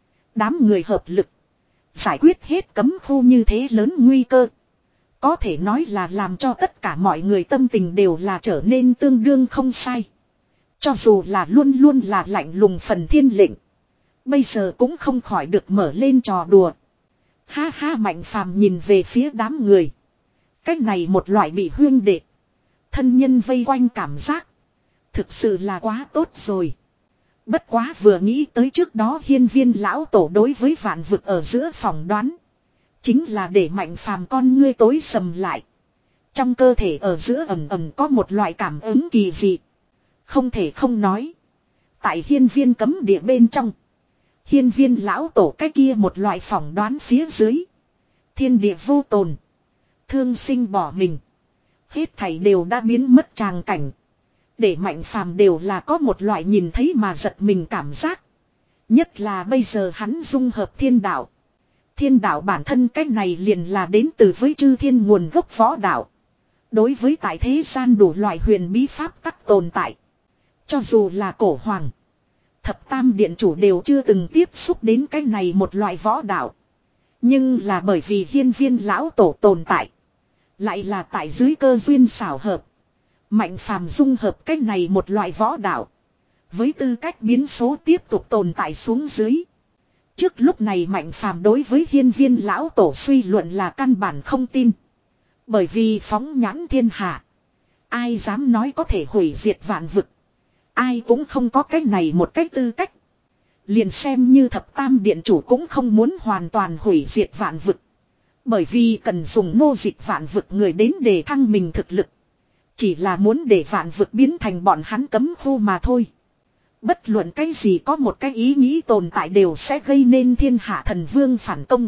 Đám người hợp lực. Giải quyết hết cấm khu như thế lớn nguy cơ. Có thể nói là làm cho tất cả mọi người tâm tình đều là trở nên tương đương không sai. Cho dù là luôn luôn là lạnh lùng phần thiên lệnh. Bây giờ cũng không khỏi được mở lên trò đùa. Ha ha Mạnh phàm nhìn về phía đám người. Cách này một loại bị huyên đệ. Thân nhân vây quanh cảm giác. Thực sự là quá tốt rồi. Bất quá vừa nghĩ tới trước đó hiên viên lão tổ đối với vạn vực ở giữa phòng đoán. Chính là để Mạnh phàm con ngươi tối sầm lại. Trong cơ thể ở giữa ẩm ẩm có một loại cảm ứng kỳ dị. Không thể không nói. Tại hiên viên cấm địa bên trong. Hiên viên lão tổ cái kia một loại phỏng đoán phía dưới. Thiên địa vô tồn. Thương sinh bỏ mình. Hết thảy đều đã biến mất tràng cảnh. Để Mạnh phàm đều là có một loại nhìn thấy mà giật mình cảm giác. Nhất là bây giờ hắn dung hợp thiên đạo. Thiên đạo bản thân cách này liền là đến từ với chư thiên nguồn gốc võ đạo. Đối với tại thế gian đủ loại huyền bí pháp tắc tồn tại. Cho dù là cổ hoàng. Thập tam điện chủ đều chưa từng tiếp xúc đến cái này một loại võ đạo. Nhưng là bởi vì hiên viên lão tổ tồn tại. Lại là tại dưới cơ duyên xảo hợp. Mạnh phàm dung hợp cái này một loại võ đạo. Với tư cách biến số tiếp tục tồn tại xuống dưới. Trước lúc này Mạnh phàm đối với hiên viên lão tổ suy luận là căn bản không tin. Bởi vì phóng nhãn thiên hạ. Ai dám nói có thể hủy diệt vạn vực. Ai cũng không có cái này một cách tư cách. Liền xem như thập tam điện chủ cũng không muốn hoàn toàn hủy diệt vạn vực. Bởi vì cần dùng nô dịch vạn vực người đến để thăng mình thực lực. Chỉ là muốn để vạn vực biến thành bọn hắn cấm khu mà thôi. Bất luận cái gì có một cái ý nghĩ tồn tại đều sẽ gây nên thiên hạ thần vương phản công.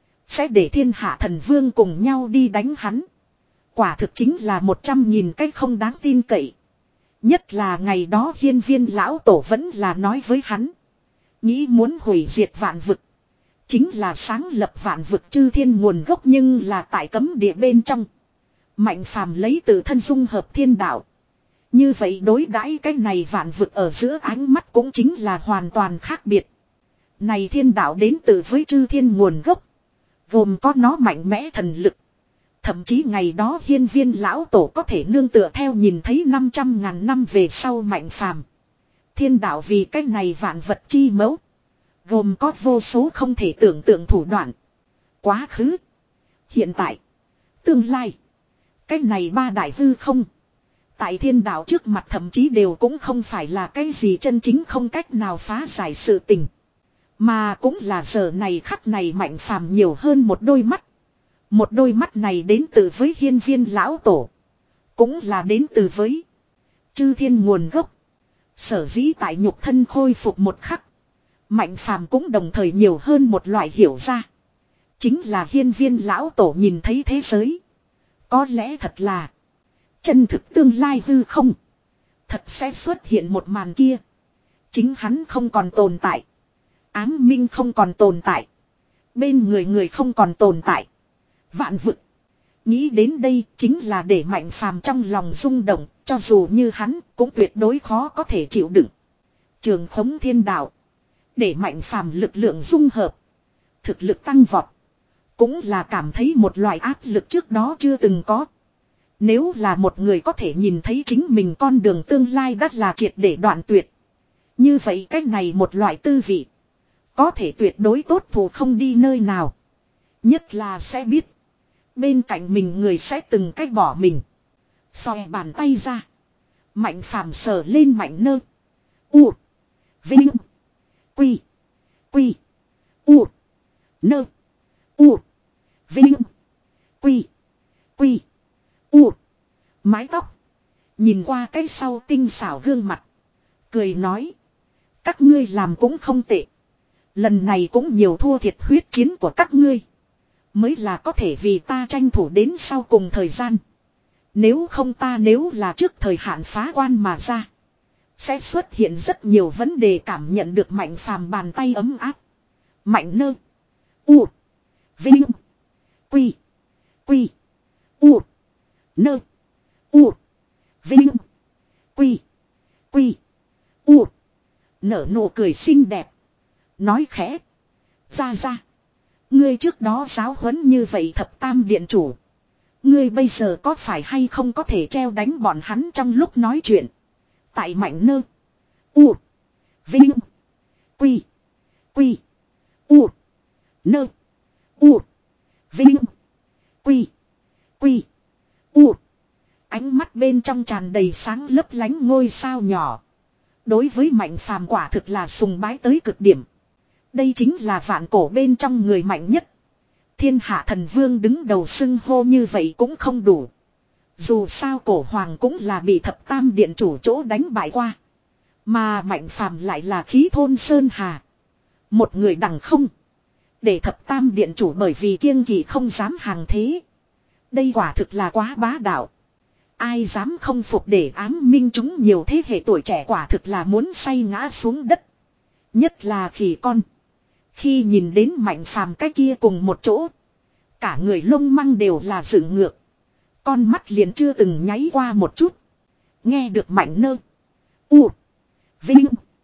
Sẽ để thiên hạ thần vương cùng nhau đi đánh hắn. Quả thực chính là một trăm nghìn cái không đáng tin cậy. Nhất là ngày đó hiên viên lão tổ vẫn là nói với hắn. Nghĩ muốn hủy diệt vạn vực. Chính là sáng lập vạn vực chư thiên nguồn gốc nhưng là tại cấm địa bên trong. Mạnh phàm lấy từ thân dung hợp thiên đạo. Như vậy đối đãi cái này vạn vực ở giữa ánh mắt cũng chính là hoàn toàn khác biệt. Này thiên đạo đến từ với chư thiên nguồn gốc. Gồm có nó mạnh mẽ thần lực. Thậm chí ngày đó hiên viên lão tổ có thể nương tựa theo nhìn thấy năm trăm ngàn năm về sau Mạnh phàm. Thiên đạo vì cái này vạn vật chi mẫu. Gồm có vô số không thể tưởng tượng thủ đoạn. Quá khứ. Hiện tại. Tương lai. Cái này ba đại hư không. Tại thiên đạo trước mặt thậm chí đều cũng không phải là cái gì chân chính không cách nào phá giải sự tình. Mà cũng là giờ này khắc này Mạnh phàm nhiều hơn một đôi mắt. Một đôi mắt này đến từ với hiên viên lão tổ. Cũng là đến từ với chư thiên nguồn gốc. Sở dĩ tại nhục thân khôi phục một khắc. Mạnh phàm cũng đồng thời nhiều hơn một loại hiểu ra. Chính là hiên viên lão tổ nhìn thấy thế giới. Có lẽ thật là chân thực tương lai hư không. Thật sẽ xuất hiện một màn kia. Chính hắn không còn tồn tại. Ám minh không còn tồn tại. Bên người người không còn tồn tại. Vạn vực. Nghĩ đến đây chính là để Mạnh Phàm trong lòng rung động, cho dù như hắn cũng tuyệt đối khó có thể chịu đựng. Trường khống thiên đạo. Để Mạnh Phàm lực lượng dung hợp. Thực lực tăng vọt. Cũng là cảm thấy một loại áp lực trước đó chưa từng có. Nếu là một người có thể nhìn thấy chính mình con đường tương lai đắt là triệt để đoạn tuyệt. Như vậy cách này một loại tư vị. Có thể tuyệt đối tốt thù không đi nơi nào. Nhất là sẽ biết. Bên cạnh mình người sẽ từng cách bỏ mình. Xòe bàn tay ra. Mạnh Phàm sờ lên Mạnh Nơ. U. Vinh. Quy. Quy. U. Nơ. U. Vinh. Quy. Quy. U. Mái tóc. Nhìn qua cái sau tinh xảo gương mặt. Cười nói. Các ngươi làm cũng không tệ. Lần này cũng nhiều thua thiệt huyết chiến của các ngươi. Mới là có thể vì ta tranh thủ đến sau cùng thời gian. Nếu không ta nếu là trước thời hạn phá quan mà ra. Sẽ xuất hiện rất nhiều vấn đề cảm nhận được Mạnh Phàm bàn tay ấm áp. Mạnh Nơ. U. Vinh. Quy. Quy. U. Nơ. U. Vinh. Quy. Quy. U. Nở nụ cười xinh đẹp. Nói khẽ. Ra ra. Ngươi trước đó giáo huấn như vậy thập tam điện chủ. Ngươi bây giờ có phải hay không có thể treo đánh bọn hắn trong lúc nói chuyện. Tại Mạnh Nơ. U. Vinh. Quy. Quy. U. Nơ. U. Vinh. Quy. Quy. U. Ánh mắt bên trong tràn đầy sáng lấp lánh ngôi sao nhỏ. Đối với Mạnh Phàm quả thực là sùng bái tới cực điểm. Đây chính là vạn cổ bên trong người mạnh nhất. Thiên hạ thần vương đứng đầu xưng hô như vậy cũng không đủ. Dù sao cổ hoàng cũng là bị thập tam điện chủ chỗ đánh bại qua. Mà Mạnh Phàm lại là khí thôn sơn hà. Một người đằng không. Để thập tam điện chủ bởi vì kiêng kỵ không dám hàng thế. Đây quả thực là quá bá đạo. Ai dám không phục để ám minh chúng nhiều thế hệ tuổi trẻ quả thực là muốn say ngã xuống đất. Nhất là khỉ con. Khi nhìn đến Mạnh Phàm cái kia cùng một chỗ. Cả người lông măng đều là dựng ngược. Con mắt liền chưa từng nháy qua một chút. Nghe được Mạnh Nơ. U. Vinh.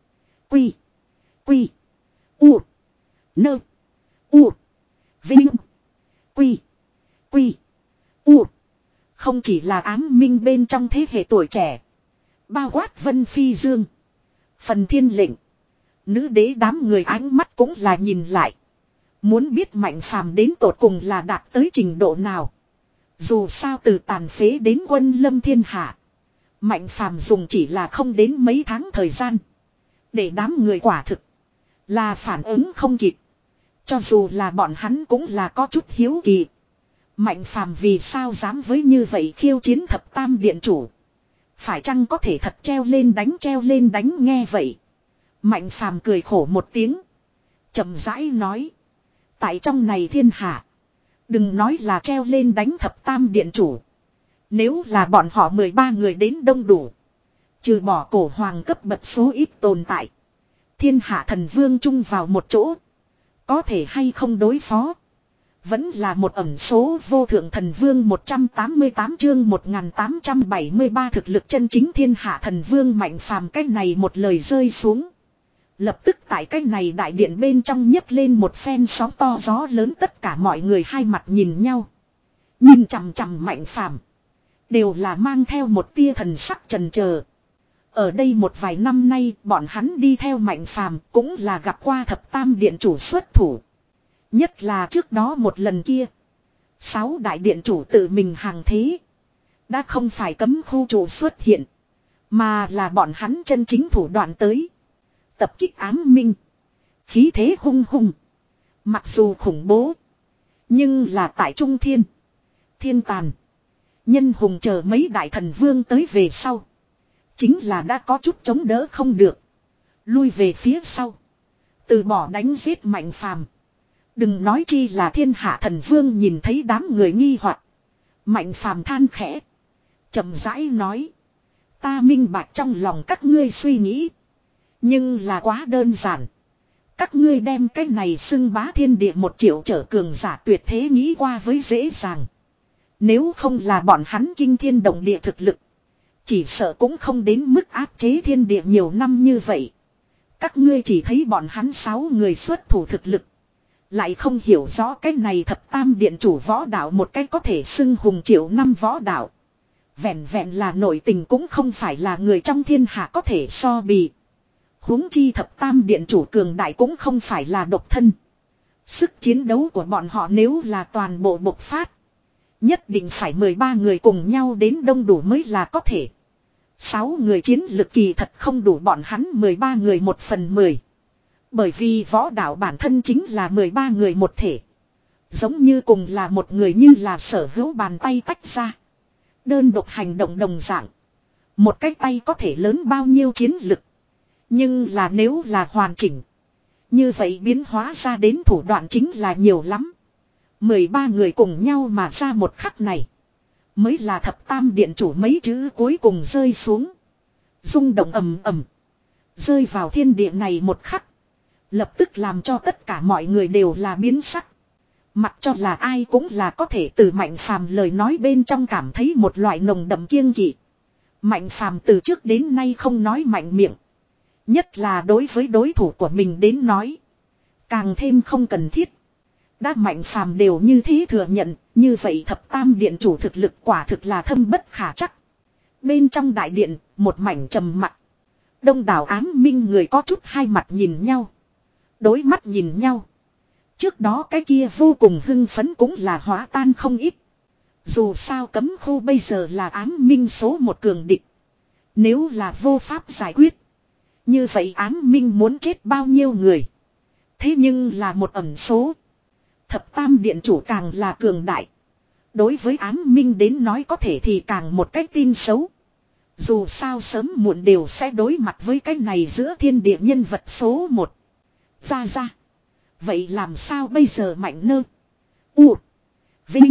Quy. Quy. U. Nơ. U. Vinh. Quy. Quy. U. Không chỉ là ám minh bên trong thế hệ tuổi trẻ. Bao quát Vân Phi Dương. Phần Thiên Lệnh. Nữ đế đám người ánh mắt cũng là nhìn lại. Muốn biết Mạnh Phàm đến tột cùng là đạt tới trình độ nào. Dù sao từ tàn phế đến quân lâm thiên hạ. Mạnh Phàm dùng chỉ là không đến mấy tháng thời gian. Để đám người quả thực. Là phản ứng không kịp. Cho dù là bọn hắn cũng là có chút hiếu kỳ. Mạnh Phàm vì sao dám với như vậy khiêu chiến thập tam điện chủ. Phải chăng có thể thật treo lên đánh treo lên đánh nghe vậy. Mạnh Phàm cười khổ một tiếng. Chậm rãi nói. Tại trong này thiên hạ. Đừng nói là treo lên đánh thập tam điện chủ. Nếu là bọn họ mười ba người đến đông đủ. Trừ bỏ cổ hoàng cấp bậc số ít tồn tại. Thiên hạ thần vương chung vào một chỗ. Có thể hay không đối phó. Vẫn là một ẩn số vô thượng thần vương một trăm tám mươi tám chương một nghìn tám trăm bảy mươi ba thực lực chân chính thiên hạ thần vương Mạnh Phàm cái này một lời rơi xuống. Lập tức tại cái này đại điện bên trong nhấc lên một phen sóng to gió lớn tất cả mọi người hai mặt nhìn nhau. Nhìn chằm chằm Mạnh Phàm đều là mang theo một tia thần sắc chần chờ. Ở đây một vài năm nay bọn hắn đi theo Mạnh Phàm cũng là gặp qua thập tam điện chủ xuất thủ. Nhất là trước đó một lần kia. Sáu đại điện chủ tự mình hàng thế. Đã không phải cấm khu chủ xuất hiện. Mà là bọn hắn chân chính thủ đoạn tới. Tập kích ám minh. Khí thế hung hung. Mặc dù khủng bố. Nhưng là tại Trung Thiên. Thiên Tàn. Nhân hùng chờ mấy đại thần vương tới về sau. Chính là đã có chút chống đỡ không được. Lui về phía sau. Từ bỏ đánh giết Mạnh Phàm. Đừng nói chi là thiên hạ thần vương nhìn thấy đám người nghi hoặc. Mạnh Phàm than khẽ. Chậm rãi nói. Ta minh bạch trong lòng các ngươi suy nghĩ. Nhưng là quá đơn giản. Các ngươi đem cái này xưng bá thiên địa một triệu trở cường giả tuyệt thế nghĩ qua với dễ dàng. Nếu không là bọn hắn kinh thiên động địa thực lực. Chỉ sợ cũng không đến mức áp chế thiên địa nhiều năm như vậy. Các ngươi chỉ thấy bọn hắn sáu người xuất thủ thực lực. Lại không hiểu rõ cái này thập tam điện chủ võ đạo một cách có thể xưng hùng triệu năm võ đạo. Vẹn vẹn là nội tình cũng không phải là người trong thiên hạ có thể so bì. Huống chi thập tam điện chủ cường đại cũng không phải là độc thân. Sức chiến đấu của bọn họ nếu là toàn bộ bộc phát. Nhất định phải mười ba người cùng nhau đến đông đủ mới là có thể. sáu người chiến lực kỳ thật không đủ bọn hắn mười ba người một phần mười. Bởi vì võ đạo bản thân chính là mười ba người một thể. Giống như cùng là một người như là sở hữu bàn tay tách ra. Đơn độc hành động đồng dạng. Một cái tay có thể lớn bao nhiêu chiến lực. Nhưng là nếu là hoàn chỉnh. Như vậy biến hóa ra đến thủ đoạn chính là nhiều lắm. mười ba người cùng nhau mà ra một khắc này. Mới là thập tam điện chủ mấy chữ cuối cùng rơi xuống. Rung động ầm ầm. Rơi vào thiên địa này một khắc. Lập tức làm cho tất cả mọi người đều là biến sắc. Mặc cho là ai cũng là có thể từ Mạnh Phàm lời nói bên trong cảm thấy một loại nồng đậm kiêng kỵ. Mạnh Phàm từ trước đến nay không nói mạnh miệng. Nhất là đối với đối thủ của mình đến nói. Càng thêm không cần thiết. Đã Mạnh Phàm đều như thế thừa nhận. Như vậy thập tam điện chủ thực lực quả thực là thâm bất khả chắc. Bên trong đại điện, một mảnh trầm mặc. Đông đảo Ám Minh người có chút hai mặt nhìn nhau. Đối mắt nhìn nhau. Trước đó cái kia vô cùng hưng phấn cũng là hóa tan không ít. Dù sao cấm khu bây giờ là Ám Minh số một cường địch. Nếu là vô pháp giải quyết. Như vậy Ám Minh muốn chết bao nhiêu người. Thế nhưng là một ẩn số. Thập tam điện chủ càng là cường đại. Đối với Ám Minh đến nói có thể thì càng một cách tin xấu. Dù sao sớm muộn đều sẽ đối mặt với cái này giữa thiên địa nhân vật số một. Ra ra. Vậy làm sao bây giờ Mạnh Nơ? U. Vinh.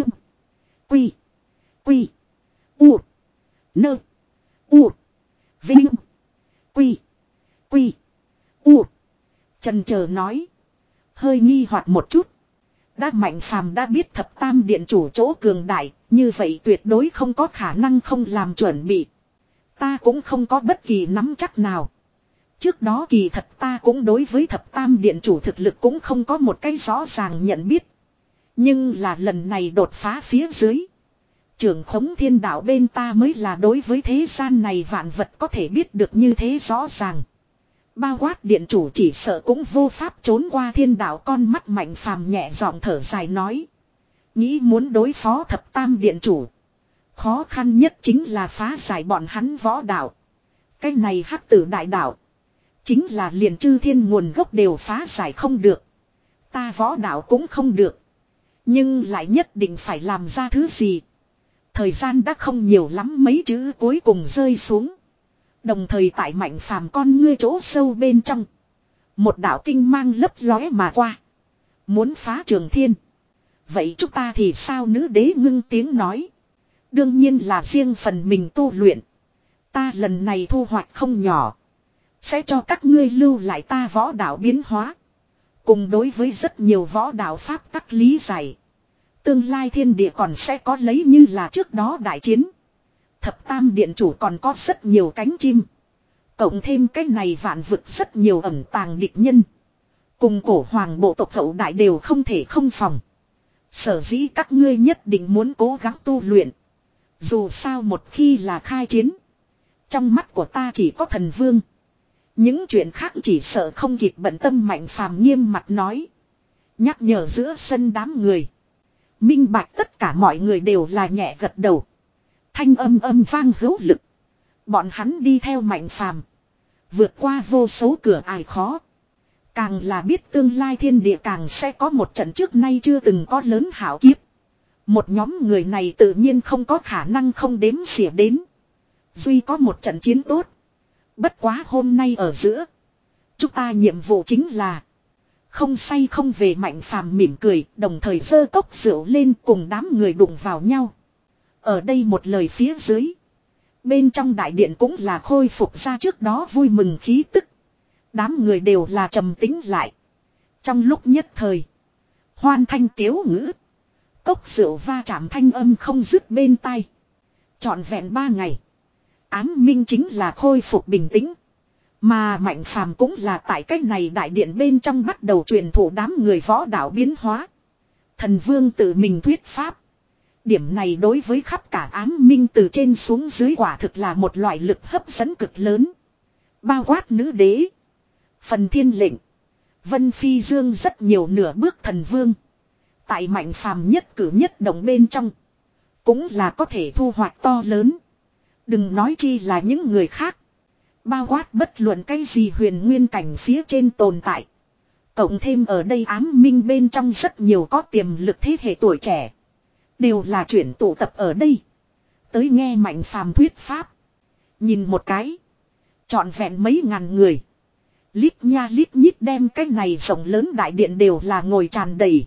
Quy. Quy. U. Nơ. U. Vinh. Quy. Quy. U. Trần chờ nói. Hơi nghi hoặc một chút. Đã Mạnh Phàm đã biết thập tam điện chủ chỗ cường đại. Như vậy tuyệt đối không có khả năng không làm chuẩn bị. Ta cũng không có bất kỳ nắm chắc nào. Trước đó kỳ thật ta cũng đối với thập tam điện chủ thực lực cũng không có một cái rõ ràng nhận biết. Nhưng là lần này đột phá phía dưới. Trưởng khống thiên đạo bên ta mới là đối với thế gian này vạn vật có thể biết được như thế rõ ràng. Bao quát điện chủ chỉ sợ cũng vô pháp trốn qua thiên đạo con mắt Mạnh Phàm nhẹ giọng thở dài nói. Nghĩ muốn đối phó thập tam điện chủ. Khó khăn nhất chính là phá giải bọn hắn võ đạo. Cái này hắc tử đại đạo. Chính là liền chư thiên nguồn gốc đều phá giải không được. Ta võ đạo cũng không được. Nhưng lại nhất định phải làm ra thứ gì. Thời gian đã không nhiều lắm mấy chữ cuối cùng rơi xuống. Đồng thời tại Mạnh Phàm con ngươi chỗ sâu bên trong. Một đạo tinh mang lấp lóe mà qua. Muốn phá trường thiên. Vậy chúng ta thì sao nữ đế ngưng tiếng nói. Đương nhiên là riêng phần mình tu luyện. Ta lần này thu hoạch không nhỏ. Sẽ cho các ngươi lưu lại ta võ đạo biến hóa. Cùng đối với rất nhiều võ đạo pháp tắc lý giải. Tương lai thiên địa còn sẽ có lấy như là trước đó đại chiến. Thập tam điện chủ còn có rất nhiều cánh chim. Cộng thêm cái này vạn vực rất nhiều ẩn tàng địch nhân. Cùng cổ hoàng bộ tộc hậu đại đều không thể không phòng. Sở dĩ các ngươi nhất định muốn cố gắng tu luyện. Dù sao một khi là khai chiến. Trong mắt của ta chỉ có thần vương. Những chuyện khác chỉ sợ không kịp bận tâm Mạnh Phàm nghiêm mặt nói. Nhắc nhở giữa sân đám người. Minh bạch tất cả mọi người đều là nhẹ gật đầu. Thanh âm âm vang hữu lực. Bọn hắn đi theo Mạnh Phàm, vượt qua vô số cửa ải khó. Càng là biết tương lai thiên địa càng sẽ có một trận trước nay chưa từng có lớn hảo kiếp. Một nhóm người này tự nhiên không có khả năng không đếm xỉa đến. Duy có một trận chiến tốt. Bất quá hôm nay ở giữa. Chúng ta nhiệm vụ chính là. Không say không về. Mạnh Phàm mỉm cười. Đồng thời giơ cốc rượu lên cùng đám người đụng vào nhau. Ở đây một lời phía dưới. Bên trong đại điện cũng là khôi phục ra trước đó vui mừng khí tức. Đám người đều là trầm tĩnh lại. Trong lúc nhất thời. Hoan thanh tiếu ngữ. Cốc rượu va chạm thanh âm không dứt bên tai. Trọn vẹn ba ngày. Ám minh chính là khôi phục bình tĩnh. Mà Mạnh Phàm cũng là tại cách này đại điện bên trong bắt đầu truyền thụ đám người võ đạo biến hóa. Thần vương tự mình thuyết pháp. Điểm này đối với khắp cả ám minh từ trên xuống dưới quả thực là một loại lực hấp dẫn cực lớn. Bao quát nữ đế. Phần thiên lệnh. Vân Phi Dương rất nhiều nửa bước thần vương. Tại Mạnh Phàm nhất cử nhất động bên trong. Cũng là có thể thu hoạch to lớn. Đừng nói chi là những người khác. Bao quát bất luận cái gì huyền nguyên cảnh phía trên tồn tại. Cộng thêm ở đây ám minh bên trong rất nhiều có tiềm lực thế hệ tuổi trẻ. Đều là chuyển tụ tập ở đây. Tới nghe Mạnh Phàm thuyết pháp. Nhìn một cái. Trọn vẹn mấy ngàn người. Lít nha lít nhít đem cái này rộng lớn đại điện đều là ngồi tràn đầy.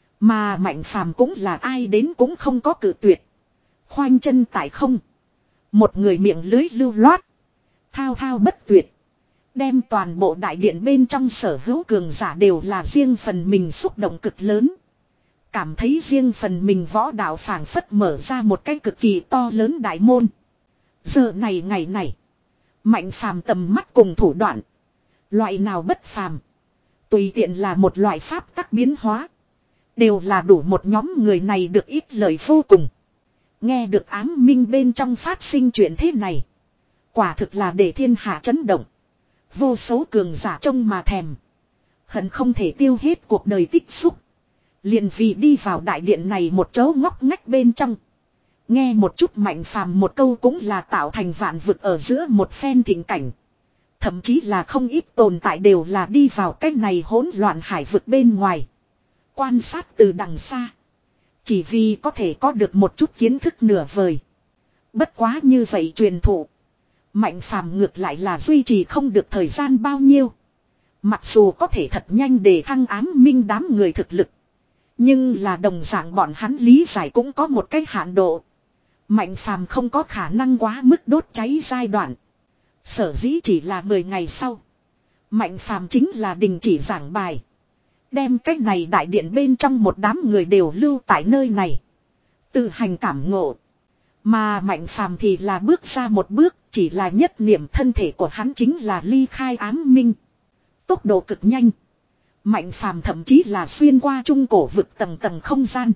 Mà Mạnh Phàm cũng là ai đến cũng không có cự tuyệt. Khoanh chân tại không. Một người miệng lưới lưu loát. Thao thao bất tuyệt. Đem toàn bộ đại điện bên trong sở hữu cường giả đều là riêng phần mình xúc động cực lớn. Cảm thấy riêng phần mình võ đạo phảng phất mở ra một cái cực kỳ to lớn đại môn. Giờ này ngày này. Mạnh Phàm tầm mắt cùng thủ đoạn. Loại nào bất phàm. Tùy tiện là một loại pháp tắc biến hóa. Đều là đủ một nhóm người này được ít lời vô cùng. Nghe được ám minh bên trong phát sinh chuyện thế này. Quả thực là để thiên hạ chấn động. Vô số cường giả trông mà thèm. Hận không thể tiêu hết cuộc đời tích xúc. Liền vì đi vào đại điện này một chỗ ngóc ngách bên trong. Nghe một chút Mạnh Phàm một câu cũng là tạo thành vạn vực ở giữa một phen thịnh cảnh. Thậm chí là không ít tồn tại đều là đi vào cái này hỗn loạn hải vực bên ngoài. Quan sát từ đằng xa. Chỉ vì có thể có được một chút kiến thức nửa vời. Bất quá như vậy truyền thụ. Mạnh Phàm ngược lại là duy trì không được thời gian bao nhiêu. Mặc dù có thể thật nhanh để thăng ám minh đám người thực lực. Nhưng là đồng dạng bọn hắn lý giải cũng có một cái hạn độ. Mạnh Phàm không có khả năng quá mức đốt cháy giai đoạn. Sở dĩ chỉ là mười ngày sau. Mạnh Phàm chính là đình chỉ giảng bài. Đem cái này đại điện bên trong một đám người đều lưu tại nơi này. Tự hành cảm ngộ. Mà Mạnh Phàm thì là bước ra một bước. Chỉ là nhất niệm thân thể của hắn chính là ly khai ám minh. Tốc độ cực nhanh. Mạnh Phàm thậm chí là xuyên qua trung cổ vực tầng tầng không gian.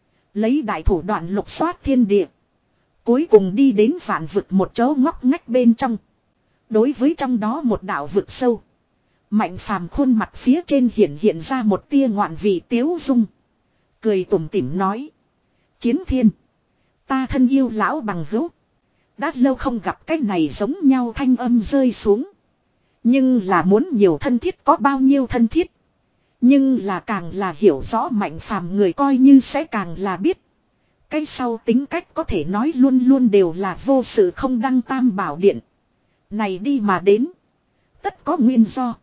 Lấy đại thủ đoạn lục soát thiên địa. Cuối cùng đi đến vạn vực một chỗ ngóc ngách bên trong. Đối với trong đó một đạo vực sâu. Mạnh Phàm khuôn mặt phía trên hiện hiện ra một tia ngoạn vị tiếu dung. Cười tủm tỉm nói. Chiến thiên. Ta thân yêu lão bằng hữu. Đã lâu không gặp cái này giống nhau thanh âm rơi xuống. Nhưng là muốn nhiều thân thiết có bao nhiêu thân thiết. Nhưng là càng là hiểu rõ Mạnh Phàm người coi như sẽ càng là biết. Cái sau tính cách có thể nói luôn luôn đều là vô sự không đăng tam bảo điện. Này đi mà đến. Tất có nguyên do.